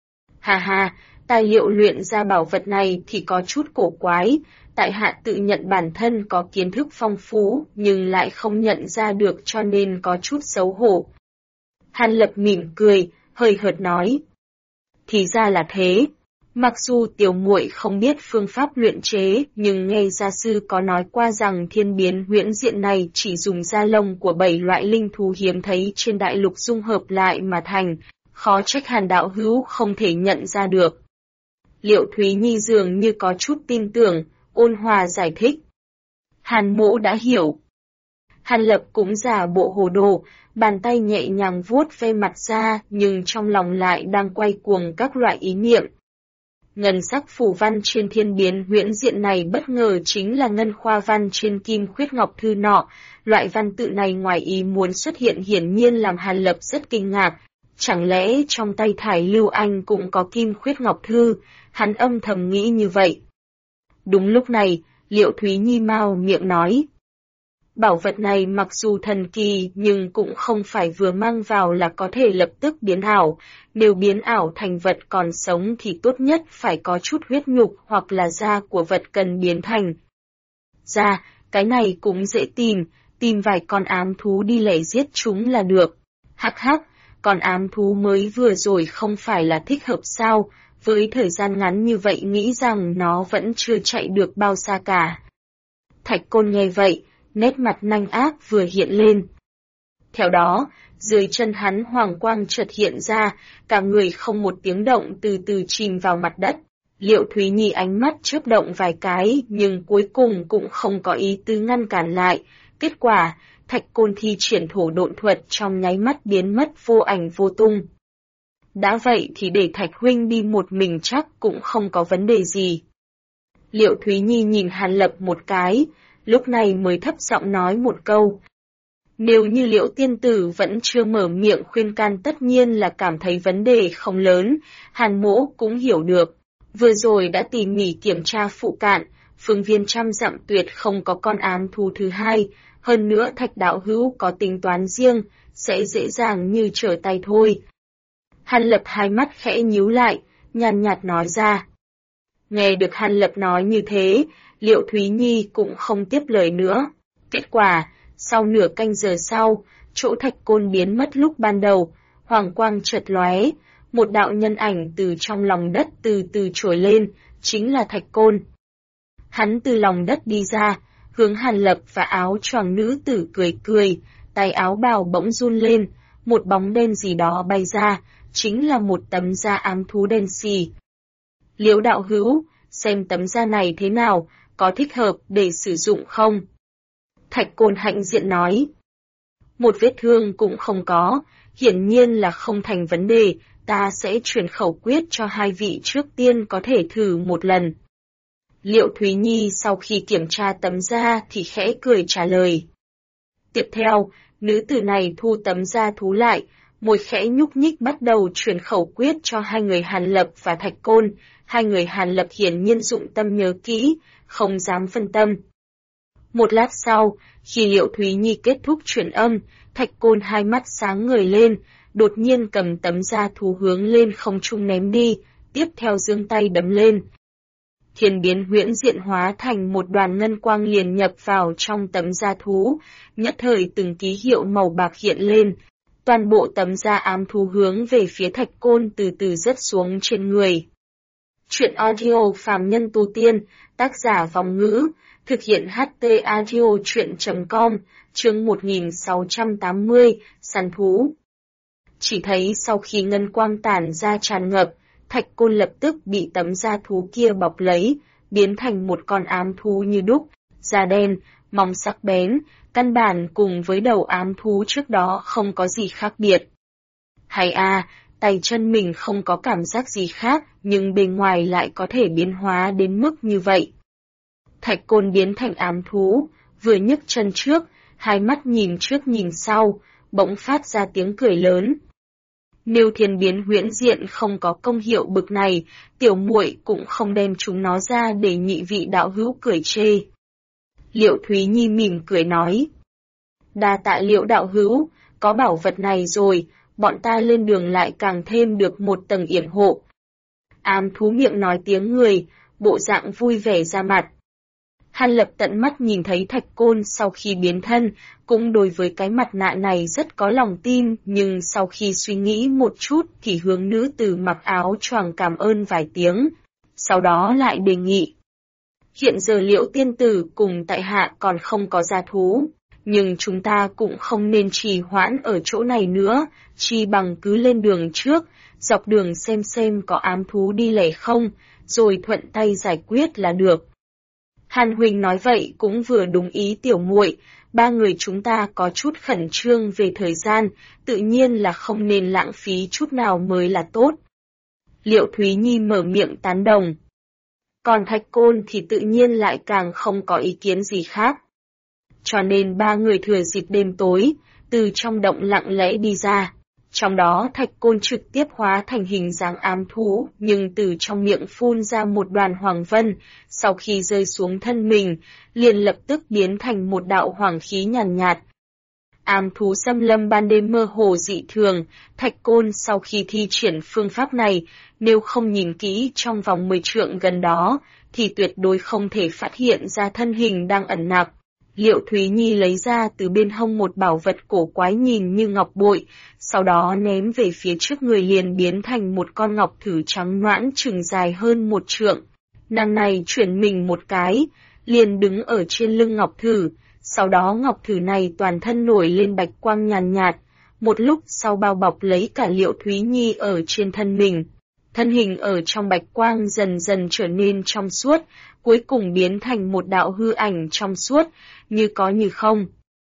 Hà hà, tài liệu luyện ra bảo vật này thì có chút cổ quái, tại hạ tự nhận bản thân có kiến thức phong phú nhưng lại không nhận ra được cho nên có chút xấu hổ. Hàn Lập mỉm cười, hơi hợt nói. Thì ra là thế. Mặc dù tiểu muội không biết phương pháp luyện chế, nhưng nghe gia sư có nói qua rằng thiên biến huyễn diện này chỉ dùng da lông của 7 loại linh thú hiếm thấy trên đại lục dung hợp lại mà thành, khó trách Hàn đạo hữu không thể nhận ra được. Liệu Thúy Nhi dường như có chút tin tưởng, ôn hòa giải thích. Hàn mỗ đã hiểu. Hàn Lập cũng giả bộ hồ đồ, bàn tay nhẹ nhàng vuốt ve mặt ra nhưng trong lòng lại đang quay cuồng các loại ý niệm. Ngân sắc phù văn trên thiên biến huyễn diện này bất ngờ chính là ngân khoa văn trên kim khuyết ngọc thư nọ, loại văn tự này ngoài ý muốn xuất hiện hiển nhiên làm Hàn Lập rất kinh ngạc. Chẳng lẽ trong tay Thải Lưu Anh cũng có kim khuyết ngọc thư, hắn âm thầm nghĩ như vậy. Đúng lúc này, Liệu Thúy Nhi mau miệng nói. Bảo vật này mặc dù thần kỳ nhưng cũng không phải vừa mang vào là có thể lập tức biến ảo, nếu biến ảo thành vật còn sống thì tốt nhất phải có chút huyết nhục hoặc là da của vật cần biến thành. Da, cái này cũng dễ tìm vài con ám thú đi lẻ giết chúng là được. Hắc hắc, con ám thú mới vừa rồi không phải là thích hợp sao, với thời gian ngắn như vậy nghĩ rằng nó vẫn chưa chạy được bao xa cả. Thạch Côn nghe vậy, nét mặt nanh ác vừa hiện lên. Theo đó, dưới chân hắn hoàng quang chợt hiện ra, cả người không một tiếng động từ từ chìm vào mặt đất. Liệu Thúy Nhi ánh mắt chớp động vài cái nhưng cuối cùng cũng không có ý tứ ngăn cản lại. Kết quả, Thạch Côn thi triển thổ độn thuật trong nháy mắt biến mất vô ảnh vô tung. Đã vậy thì để Thạch huynh đi một mình chắc cũng không có vấn đề gì. Liệu Thúy Nhi nhìn Hàn Lập một cái, lúc này mới thấp giọng nói một câu. Nếu như Liễu tiên tử vẫn chưa mở miệng khuyên can tất nhiên là cảm thấy vấn đề không lớn, Hàn mỗ cũng hiểu được. Vừa rồi đã tỉ mỉ kiểm tra phụ cận, phương viên trăm dặm tuyệt không có con ám thú thứ hai, hơn nữa Thạch đạo hữu có tính toán riêng, sẽ dễ dàng như trở tay thôi. Hàn Lập hai mắt khẽ nhíu lại, nhàn nhạt nói ra. Nghe được Hàn Lập nói như thế, Liệu Thúy Nhi cũng không tiếp lời nữa. Kết quả, sau nửa canh giờ sau, chỗ thạch côn biến mất lúc ban đầu, hoàng quang chợt lóe, một đạo nhân ảnh từ trong lòng đất từ từ trồi lên, chính là thạch côn. Hắn từ lòng đất đi ra, hướng Hàn Lập và áo choàng nữ tử cười cười, tay áo bào bỗng run lên, một bóng đen gì đó bay ra, chính là một tấm da ám thú đen xì. Liễu đạo hữu, xem tấm da này thế nào, có thích hợp để sử dụng không? Thạch Côn hãnh diện nói. Một vết thương cũng không có, hiển nhiên là không thành vấn đề, ta sẽ truyền khẩu quyết cho hai vị trước tiên có thể thử một lần. Liệu Thúy Nhi sau khi kiểm tra tấm da thì khẽ cười trả lời. Tiếp theo, nữ tử này thu tấm da thú lại, môi khẽ nhúc nhích bắt đầu truyền khẩu quyết cho hai người Hàn Lập và Thạch Côn. Hai người Hàn Lập hiển nhiên dụng tâm nhớ kỹ, không dám phân tâm. Một lát sau, khi Liệu Thúy Nhi kết thúc truyền âm, Thạch Côn hai mắt sáng ngời lên, đột nhiên cầm tấm da thú hướng lên không trung ném đi, tiếp theo giương tay đấm lên. Thiên biến huyễn diện hóa thành một đoàn ngân quang liền nhập vào trong tấm da thú, nhất thời từng ký hiệu màu bạc hiện lên. Toàn bộ tấm da ám thú hướng về phía Thạch Côn từ từ rớt xuống trên người. Chuyện audio phàm nhân tu tiên, tác giả Vòng Ngữ, thực hiện HT audio chuyện.com, chương 1680, săn thú. Chỉ thấy sau khi ngân quang tản ra tràn ngập, Thạch Côn lập tức bị tấm da thú kia bọc lấy, biến thành một con ám thú như đúc, da đen, móng sắc bén, căn bản cùng với đầu ám thú trước đó không có gì khác biệt. Hay à, tay chân mình không có cảm giác gì khác, nhưng bên ngoài lại có thể biến hóa đến mức như vậy. Thạch Côn biến thành ám thú, vừa nhấc chân trước, hai mắt nhìn trước nhìn sau, bỗng phát ra tiếng cười lớn. Nếu thiên biến huyễn diện không có công hiệu bực này, tiểu muội cũng không đem chúng nó ra để nhị vị đạo hữu cười chê. Liệu Thúy Nhi mỉm cười nói. Đa tạ Liệu đạo hữu, có bảo vật này rồi, bọn ta lên đường lại càng thêm được một tầng yểm hộ. Ám thú miệng nói tiếng người, bộ dạng vui vẻ ra mặt. Hàn Lập tận mắt nhìn thấy Thạch Côn sau khi biến thân, cũng đối với cái mặt nạ này rất có lòng tin, nhưng sau khi suy nghĩ một chút thì hướng nữ tử mặc áo choàng cảm ơn vài tiếng, sau đó lại đề nghị. Hiện giờ Liễu tiên tử cùng tại hạ còn không có gia thú, nhưng chúng ta cũng không nên trì hoãn ở chỗ này nữa, chi bằng cứ lên đường trước, dọc đường xem có ám thú đi lẻ không, rồi thuận tay giải quyết là được. Hàn huynh nói vậy cũng vừa đúng ý tiểu muội, ba người chúng ta có chút khẩn trương về thời gian, tự nhiên là không nên lãng phí chút nào mới là tốt. Liệu Thúy Nhi mở miệng tán đồng. Còn Thạch Côn thì tự nhiên lại càng không có ý kiến gì khác. Cho nên ba người thừa dịp đêm tối, từ trong động lặng lẽ đi ra. Trong đó Thạch Côn trực tiếp hóa thành hình dáng ám thú, nhưng từ trong miệng phun ra một đoàn hoàng vân, sau khi rơi xuống thân mình, liền lập tức biến thành một đạo hoàng khí nhàn nhạt. Ám thú xâm lâm ban đêm mơ hồ dị thường, Thạch Côn sau khi thi triển phương pháp này, nếu không nhìn kỹ trong vòng 10 trượng gần đó, thì tuyệt đối không thể phát hiện ra thân hình đang ẩn nặc. Liệu Thúy Nhi lấy ra từ bên hông một bảo vật cổ quái nhìn như ngọc bội, sau đó ném về phía trước người liền biến thành một con ngọc thử trắng nõn chừng dài hơn 1 trượng. Nàng này chuyển mình một cái, liền đứng ở trên lưng ngọc thử, sau đó ngọc thử này toàn thân nổi lên bạch quang nhàn nhạt, một lúc sau bao bọc lấy cả Liệu Thúy Nhi ở trên thân mình. Thân hình ở trong bạch quang dần dần trở nên trong suốt, cuối cùng biến thành một đạo hư ảnh trong suốt, như có như không.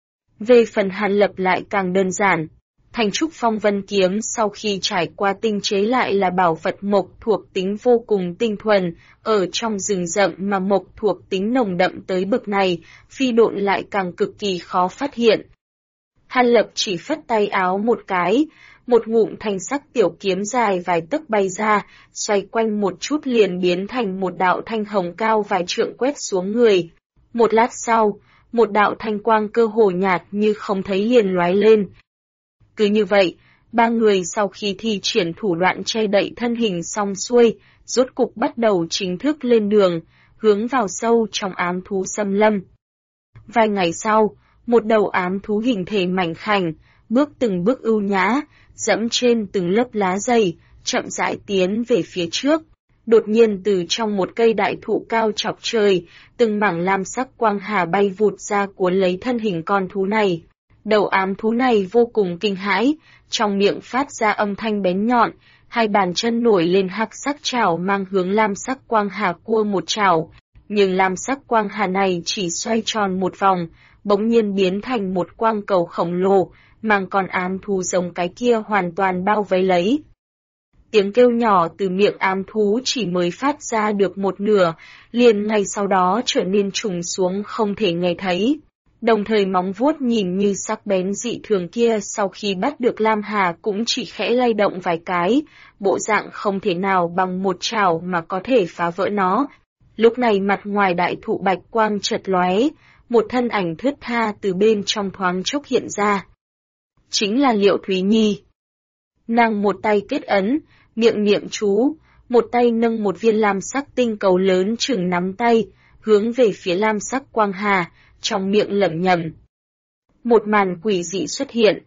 Về phần Hàn Lập lại càng đơn giản. Thành trúc phong vân kiếm sau khi trải qua tinh chế lại là bảo vật mộc thuộc tính vô cùng tinh thuần, ở trong rừng rậm mà mộc thuộc tính nồng đậm tới bậc này, phi độn lại càng cực kỳ khó phát hiện. Hàn Lập chỉ phất tay áo một cái, một ngụm thanh sắc tiểu kiếm dài vài tấc bay ra, xoay quanh một chút liền biến thành một đạo thanh hồng cao vài trượng quét xuống người. Một lát sau, một đạo thanh quang cơ hồ nhạt như không thấy liền lóe lên. Cứ như vậy, ba người sau khi thi triển thủ đoạn che đậy thân hình xong xuôi, rốt cục bắt đầu chính thức lên đường, hướng vào sâu trong ám thú xâm lâm. Vài ngày sau, một đầu ám thú hình thể mảnh khảnh, bước từng bước ưu nhã, dẫm trên từng lớp lá dày, chậm rãi tiến về phía trước. Đột nhiên từ trong một cây đại thụ cao chọc trời, từng mảng lam sắc quang hà bay vụt ra cuốn lấy thân hình con thú này. Đầu ám thú này vô cùng kinh hãi, trong miệng phát ra âm thanh bén nhọn, hai bàn chân nổi lên hắc sắc chảo mang hướng lam sắc quang hà cua một chảo. Nhưng lam sắc quang hà này chỉ xoay tròn một vòng, bỗng nhiên biến thành một quang cầu khổng lồ, mang con ám thú giống cái kia hoàn toàn bao vây lấy. Tiếng kêu nhỏ từ miệng ám thú chỉ mới phát ra được một nửa, liền ngay sau đó trở nên trùng xuống không thể nghe thấy. Đồng thời móng vuốt nhìn như sắc bén dị thường kia sau khi bắt được Lam Hà cũng chỉ khẽ lay động vài cái, bộ dạng không thể nào bằng một chảo mà có thể phá vỡ nó. Lúc này mặt ngoài đại thụ bạch quang chợt lóe, một thân ảnh thướt tha từ bên trong thoáng chốc hiện ra. Chính là Liệu Thúy Nhi. Nàng một tay kết ấn, miệng chú, một tay nâng một viên lam sắc tinh cầu lớn chừng nắm tay, hướng về phía lam sắc quang hà, trong miệng lẩm nhẩm. Một màn quỷ dị xuất hiện.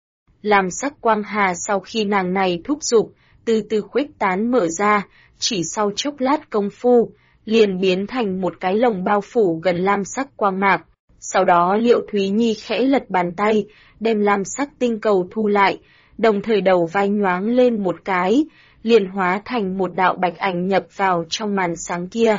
Lam sắc quang hà sau khi nàng này thúc giục, từ từ khuếch tán mở ra, chỉ sau chốc lát công phu, liền biến thành một cái lồng bao phủ gần lam sắc quang mạc. Sau đó Liệu Thúy Nhi khẽ lật bàn tay, đem lam sắc tinh cầu thu lại, đồng thời đầu vai nhoáng lên một cái, liền hóa thành một đạo bạch ảnh nhập vào trong màn sáng kia.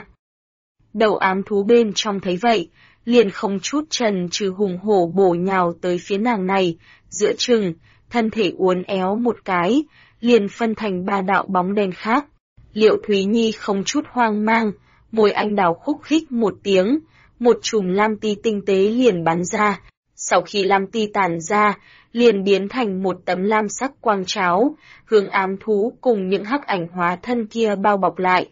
Đầu ám thú bên trong thấy vậy, liền không chút chần chừ hùng hổ bổ nhào tới phía nàng này, giữa chừng, thân thể uốn éo một cái, liền phân thành ba đạo bóng đen khác. Liệu Thúy Nhi không chút hoang mang, môi anh đào khúc khích một tiếng, một chùm lam ti tinh tế liền bắn ra. Sau khi lam ti tản ra, liền biến thành một tấm lam sắc quang cháo, hướng ám thú cùng những hắc ảnh hóa thân kia bao bọc lại.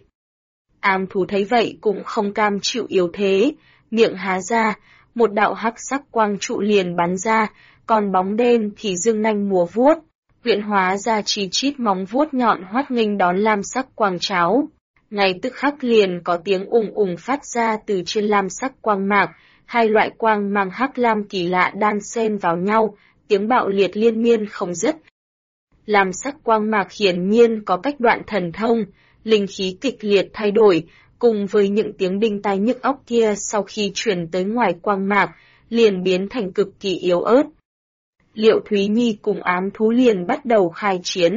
Ám thú thấy vậy cũng không cam chịu yếu thế, miệng há ra, một đạo hắc sắc quang trụ liền bắn ra, còn bóng đen thì dương nanh múa vuốt, huyễn hóa ra chi chít móng vuốt nhọn hoắt nghênh đón lam sắc quang cháo. Ngay tức khắc liền có tiếng ùng ùng phát ra từ trên lam sắc quang mạc, hai loại quang mang hắc lam kỳ lạ đan xen vào nhau, tiếng bạo liệt liên miên không dứt. Lam sắc quang mạc hiển nhiên có cách đoạn thần thông, linh khí kịch liệt thay đổi, cùng với những tiếng đinh tai nhức óc kia sau khi truyền tới ngoài quang mạc, liền biến thành cực kỳ yếu ớt. Liệu Thúy Nhi cùng ám thú liền bắt đầu khai chiến.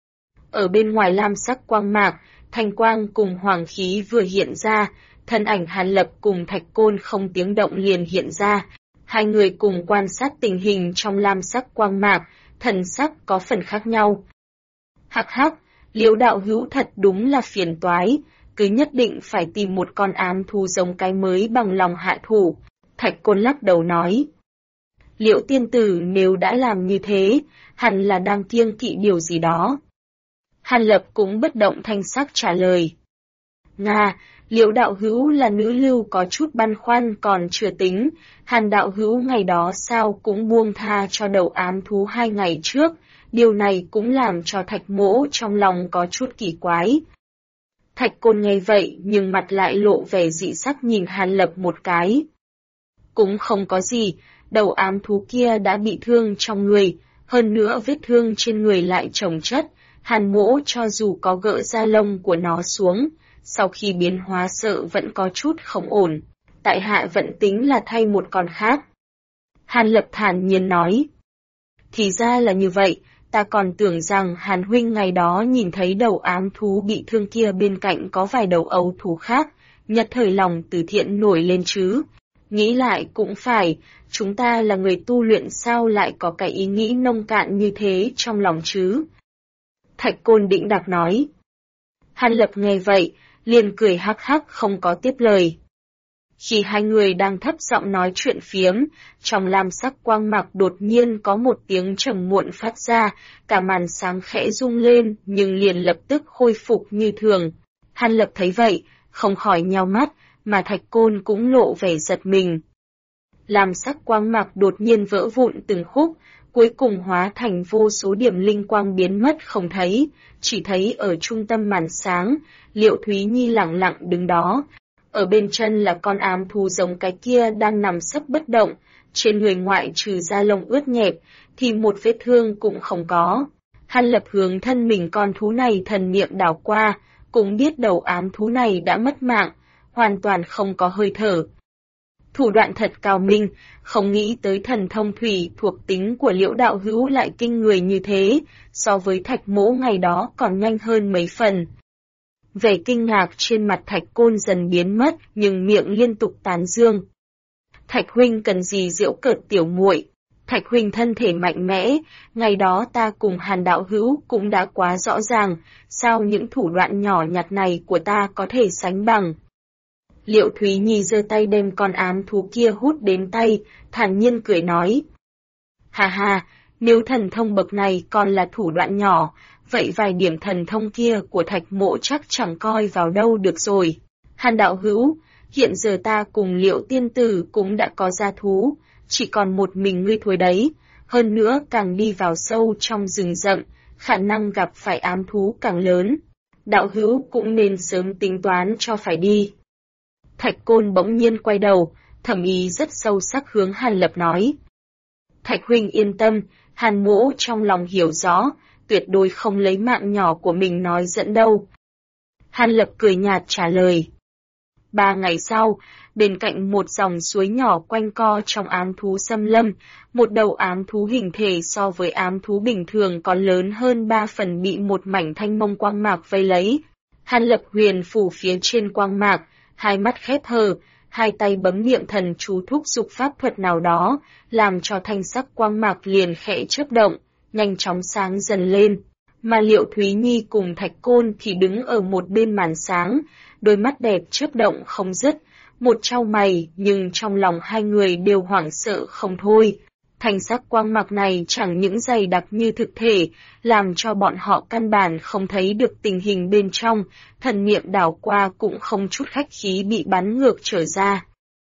Ở bên ngoài lam sắc quang mạc, thanh quang cùng hoàng khí vừa hiện ra, thân ảnh Hàn Lập cùng Thạch Côn không tiếng động liền hiện ra. Hai người cùng quan sát tình hình trong lam sắc quang mạc, thần sắc có phần khác nhau. Hắc hắc, Liễu đạo hữu thật đúng là phiền toái, cứ nhất định phải tìm một con ám thú giống cái mới bằng lòng hạ thủ. Thạch Côn lắc đầu nói. Liễu tiên tử nếu đã làm như thế, hẳn là đang kiêng kỵ điều gì đó. Hàn Lập cũng bất động thanh sắc trả lời. Nga, Liễu đạo hữu là nữ lưu có chút băn khoăn còn chưa tính, Hàn đạo hữu ngày đó sao cũng buông tha cho đầu ám thú 2 ngày trước, điều này cũng làm cho Thạch Mỗ trong lòng có chút kỳ quái. Thạch Côn nghe vậy nhưng mặt lại lộ vẻ dị sắc nhìn Hàn Lập một cái. Cũng không có gì, đầu ám thú kia đã bị thương trong người, hơn nữa vết thương trên người lại chồng chất, Hàn Mỗ cho dù có gỡ da lông của nó xuống, sau khi biến hóa sợ vẫn có chút không ổn, tại hạ vẫn tính là thay một con khác. Hàn Lập thản nhiên nói. Thì ra là như vậy, ta còn tưởng rằng Hàn huynh ngày đó nhìn thấy đầu ám thú bị thương kia bên cạnh có vài đầu ấu thú khác, nhất thời lòng từ thiện nổi lên chứ. Nghĩ lại cũng phải, chúng ta là người tu luyện sao lại có cái ý nghĩ nông cạn như thế trong lòng chứ. Thạch Côn đĩnh đạc nói. Hàn Lập nghe vậy, liền cười hắc hắc không có tiếp lời. Khi hai người đang thấp giọng nói chuyện phiếm, trong lam sắc quang mạc đột nhiên có một tiếng trầm muộn phát ra, cả màn sáng khẽ rung lên nhưng liền lập tức khôi phục như thường. Hàn Lập thấy vậy, không khỏi nheo mắt, mà Thạch Côn cũng lộ vẻ giật mình. Lam sắc quang mạc đột nhiên vỡ vụn từng khúc, cuối cùng hóa thành vô số điểm linh quang biến mất không thấy, chỉ thấy ở trung tâm màn sáng, Liệu Thúy Nhi lặng lặng đứng đó. Ở bên chân là con ám thú giống cái kia đang nằm sấp bất động, trên người ngoại trừ da lông ướt nhẹp, thì một vết thương cũng không có. Hàn Lập hướng thân mình con thú này thần niệm đảo qua, cũng biết đầu ám thú này đã mất mạng, hoàn toàn không có hơi thở. Thủ đoạn thật cao minh, không nghĩ tới thần thông thủy thuộc tính của Liễu đạo hữu lại kinh người như thế, so với Thạch Mỗ ngày đó còn nhanh hơn mấy phần. Vẻ kinh ngạc trên mặt Thạch Côn dần biến mất, nhưng miệng liên tục tán dương. Thạch huynh cần gì giễu cợt tiểu muội? Thạch huynh thân thể mạnh mẽ, ngày đó ta cùng Hàn đạo hữu cũng đã quá rõ ràng, sao những thủ đoạn nhỏ nhặt này của ta có thể sánh bằng? Liệu Thúy Nhi giơ tay đem con ám thú kia hút đến tay, thản nhiên cười nói. Hà hà, nếu thần thông bậc này còn là thủ đoạn nhỏ, vậy vài điểm thần thông kia của Thạch Mộ chắc chẳng coi vào đâu được rồi. Hàn đạo hữu, hiện giờ ta cùng Liệu tiên tử cũng đã có gia thú, chỉ còn một mình ngươi thôi đấy, hơn nữa càng đi vào sâu trong rừng rậm, khả năng gặp phải ám thú càng lớn. Đạo hữu cũng nên sớm tính toán cho phải đi. Thạch Côn bỗng nhiên quay đầu, thẩm ý rất sâu sắc hướng Hàn Lập nói. Thạch huynh yên tâm, Hàn Mỗ trong lòng hiểu rõ, tuyệt đối không lấy mạng nhỏ của mình nói dẫn đâu. Hàn Lập cười nhạt trả lời. 3 ngày sau, bên cạnh một dòng suối nhỏ quanh co trong ám thú xâm lâm, một đầu ám thú hình thể so với ám thú bình thường còn lớn hơn 3 phần bị một mảnh thanh mông quang mạc vây lấy. Hàn Lập huyền phủ phía trên quang mạc, hai mắt khép hờ, hai tay bấm niệm thần chú thúc giục pháp thuật nào đó, làm cho thanh sắc quang mạc liền khẽ chớp động, nhanh chóng sáng dần lên. Mà Liệu Thúy Nhi cùng Thạch Côn thì đứng ở một bên màn sáng, đôi mắt đẹp chớp động không dứt, một trao mày nhưng trong lòng hai người đều hoảng sợ không thôi. Thanh sắc quang mạc này chẳng những dày đặc như thực thể, làm cho bọn họ căn bản không thấy được tình hình bên trong, thần niệm đảo qua cũng không chút khách khí bị bắn ngược trở ra.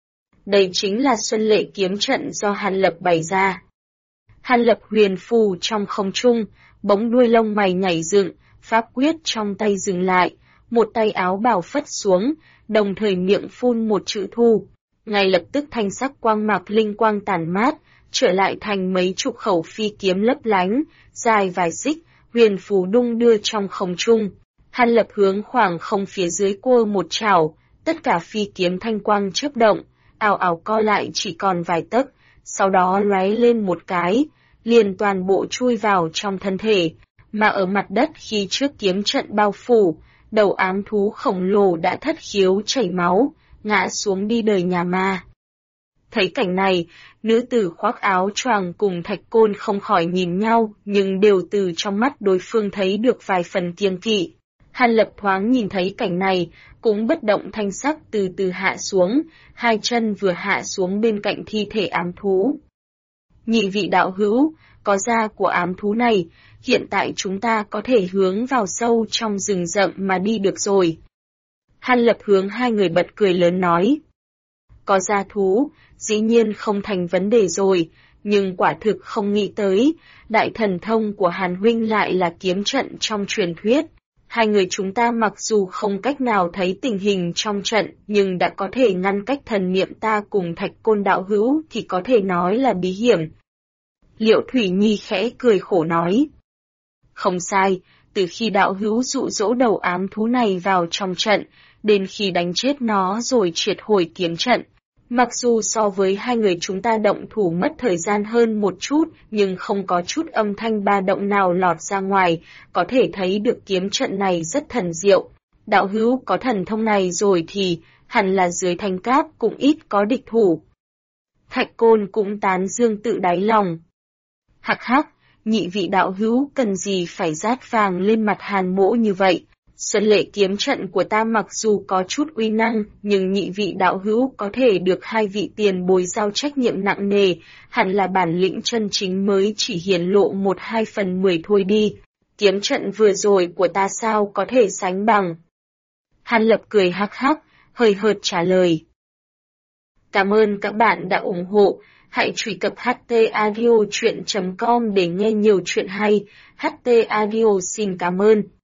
Đây chính là Xuân Lệ kiếm trận do Hàn Lập bày ra. Hàn Lập huyền phù trong không trung, bỗng đuôi lông mày nhảy dựng, pháp quyết trong tay dừng lại, một tay áo bào phất xuống, đồng thời miệng phun một chữ thu. Ngay lập tức thanh sắc quang mạc linh quang tản mát, trở lại thành mấy chục khẩu phi kiếm lấp lánh, dài vài xích, huyền phù đung đưa trong không trung. Hàn Lập hướng khoảng không phía dưới cua một chảo, tất cả phi kiếm thanh quang chớp động, ào ào co lại chỉ còn vài tấc, sau đó lóe lên một cái, liền toàn bộ chui vào trong thân thể, mà ở mặt đất khi trước kiếm trận bao phủ, đầu ám thú khổng lồ đã thất khiếu chảy máu, ngã xuống đi đời nhà ma. Thấy cảnh này, nữ tử khoác áo choàng cùng Thạch Côn không khỏi nhìn nhau, nhưng đều từ trong mắt đối phương thấy được vài phần kiêng kỵ. Hàn Lập thoáng nhìn thấy cảnh này, cũng bất động thanh sắc từ từ hạ xuống, hai chân vừa hạ xuống bên cạnh thi thể ám thú. Nhị vị đạo hữu, có da của ám thú này, hiện tại chúng ta có thể hướng vào sâu trong rừng rậm mà đi được rồi. Hàn Lập hướng hai người bật cười lớn nói. Có da thú, dĩ nhiên không thành vấn đề rồi, nhưng quả thực không nghĩ tới, đại thần thông của Hàn huynh lại là kiếm trận trong truyền thuyết. Hai người chúng ta mặc dù không cách nào thấy tình hình trong trận, nhưng đã có thể ngăn cách thần niệm ta cùng Thạch Côn đạo hữu thì có thể nói là bí hiểm. Liệu Thủy Nhi khẽ cười khổ nói. Không sai, từ khi đạo hữu dụ dỗ đầu ám thú này vào trong trận, đến khi đánh chết nó rồi triệt hồi kiếm trận. Mặc dù so với hai người chúng ta động thủ mất thời gian hơn một chút, nhưng không có chút âm thanh ba động nào lọt ra ngoài, có thể thấy được kiếm trận này rất thần diệu. Đạo hữu có thần thông này rồi thì, hẳn là dưới thanh cáp cũng ít có địch thủ. Thạch Côn cũng tán dương tự đáy lòng. Hắc hắc, nhị vị đạo hữu cần gì phải rát vàng lên mặt Hàn Mỗ như vậy, Xuân Lệ kiếm trận của ta mặc dù có chút uy năng, nhưng nhị vị đạo hữu có thể được hai vị tiền bối giao trách nhiệm nặng nề, hẳn là bản lĩnh chân chính mới chỉ hiển lộ 1/2/10 thôi đi. Kiếm trận vừa rồi của ta sao có thể sánh bằng? Hàn Lập cười hắc hắc, hơi hợt trả lời. Cảm ơn các bạn đã ủng hộ. Hãy truy cập htaudio.com để nghe nhiều chuyện hay. HT Audio xin cảm ơn.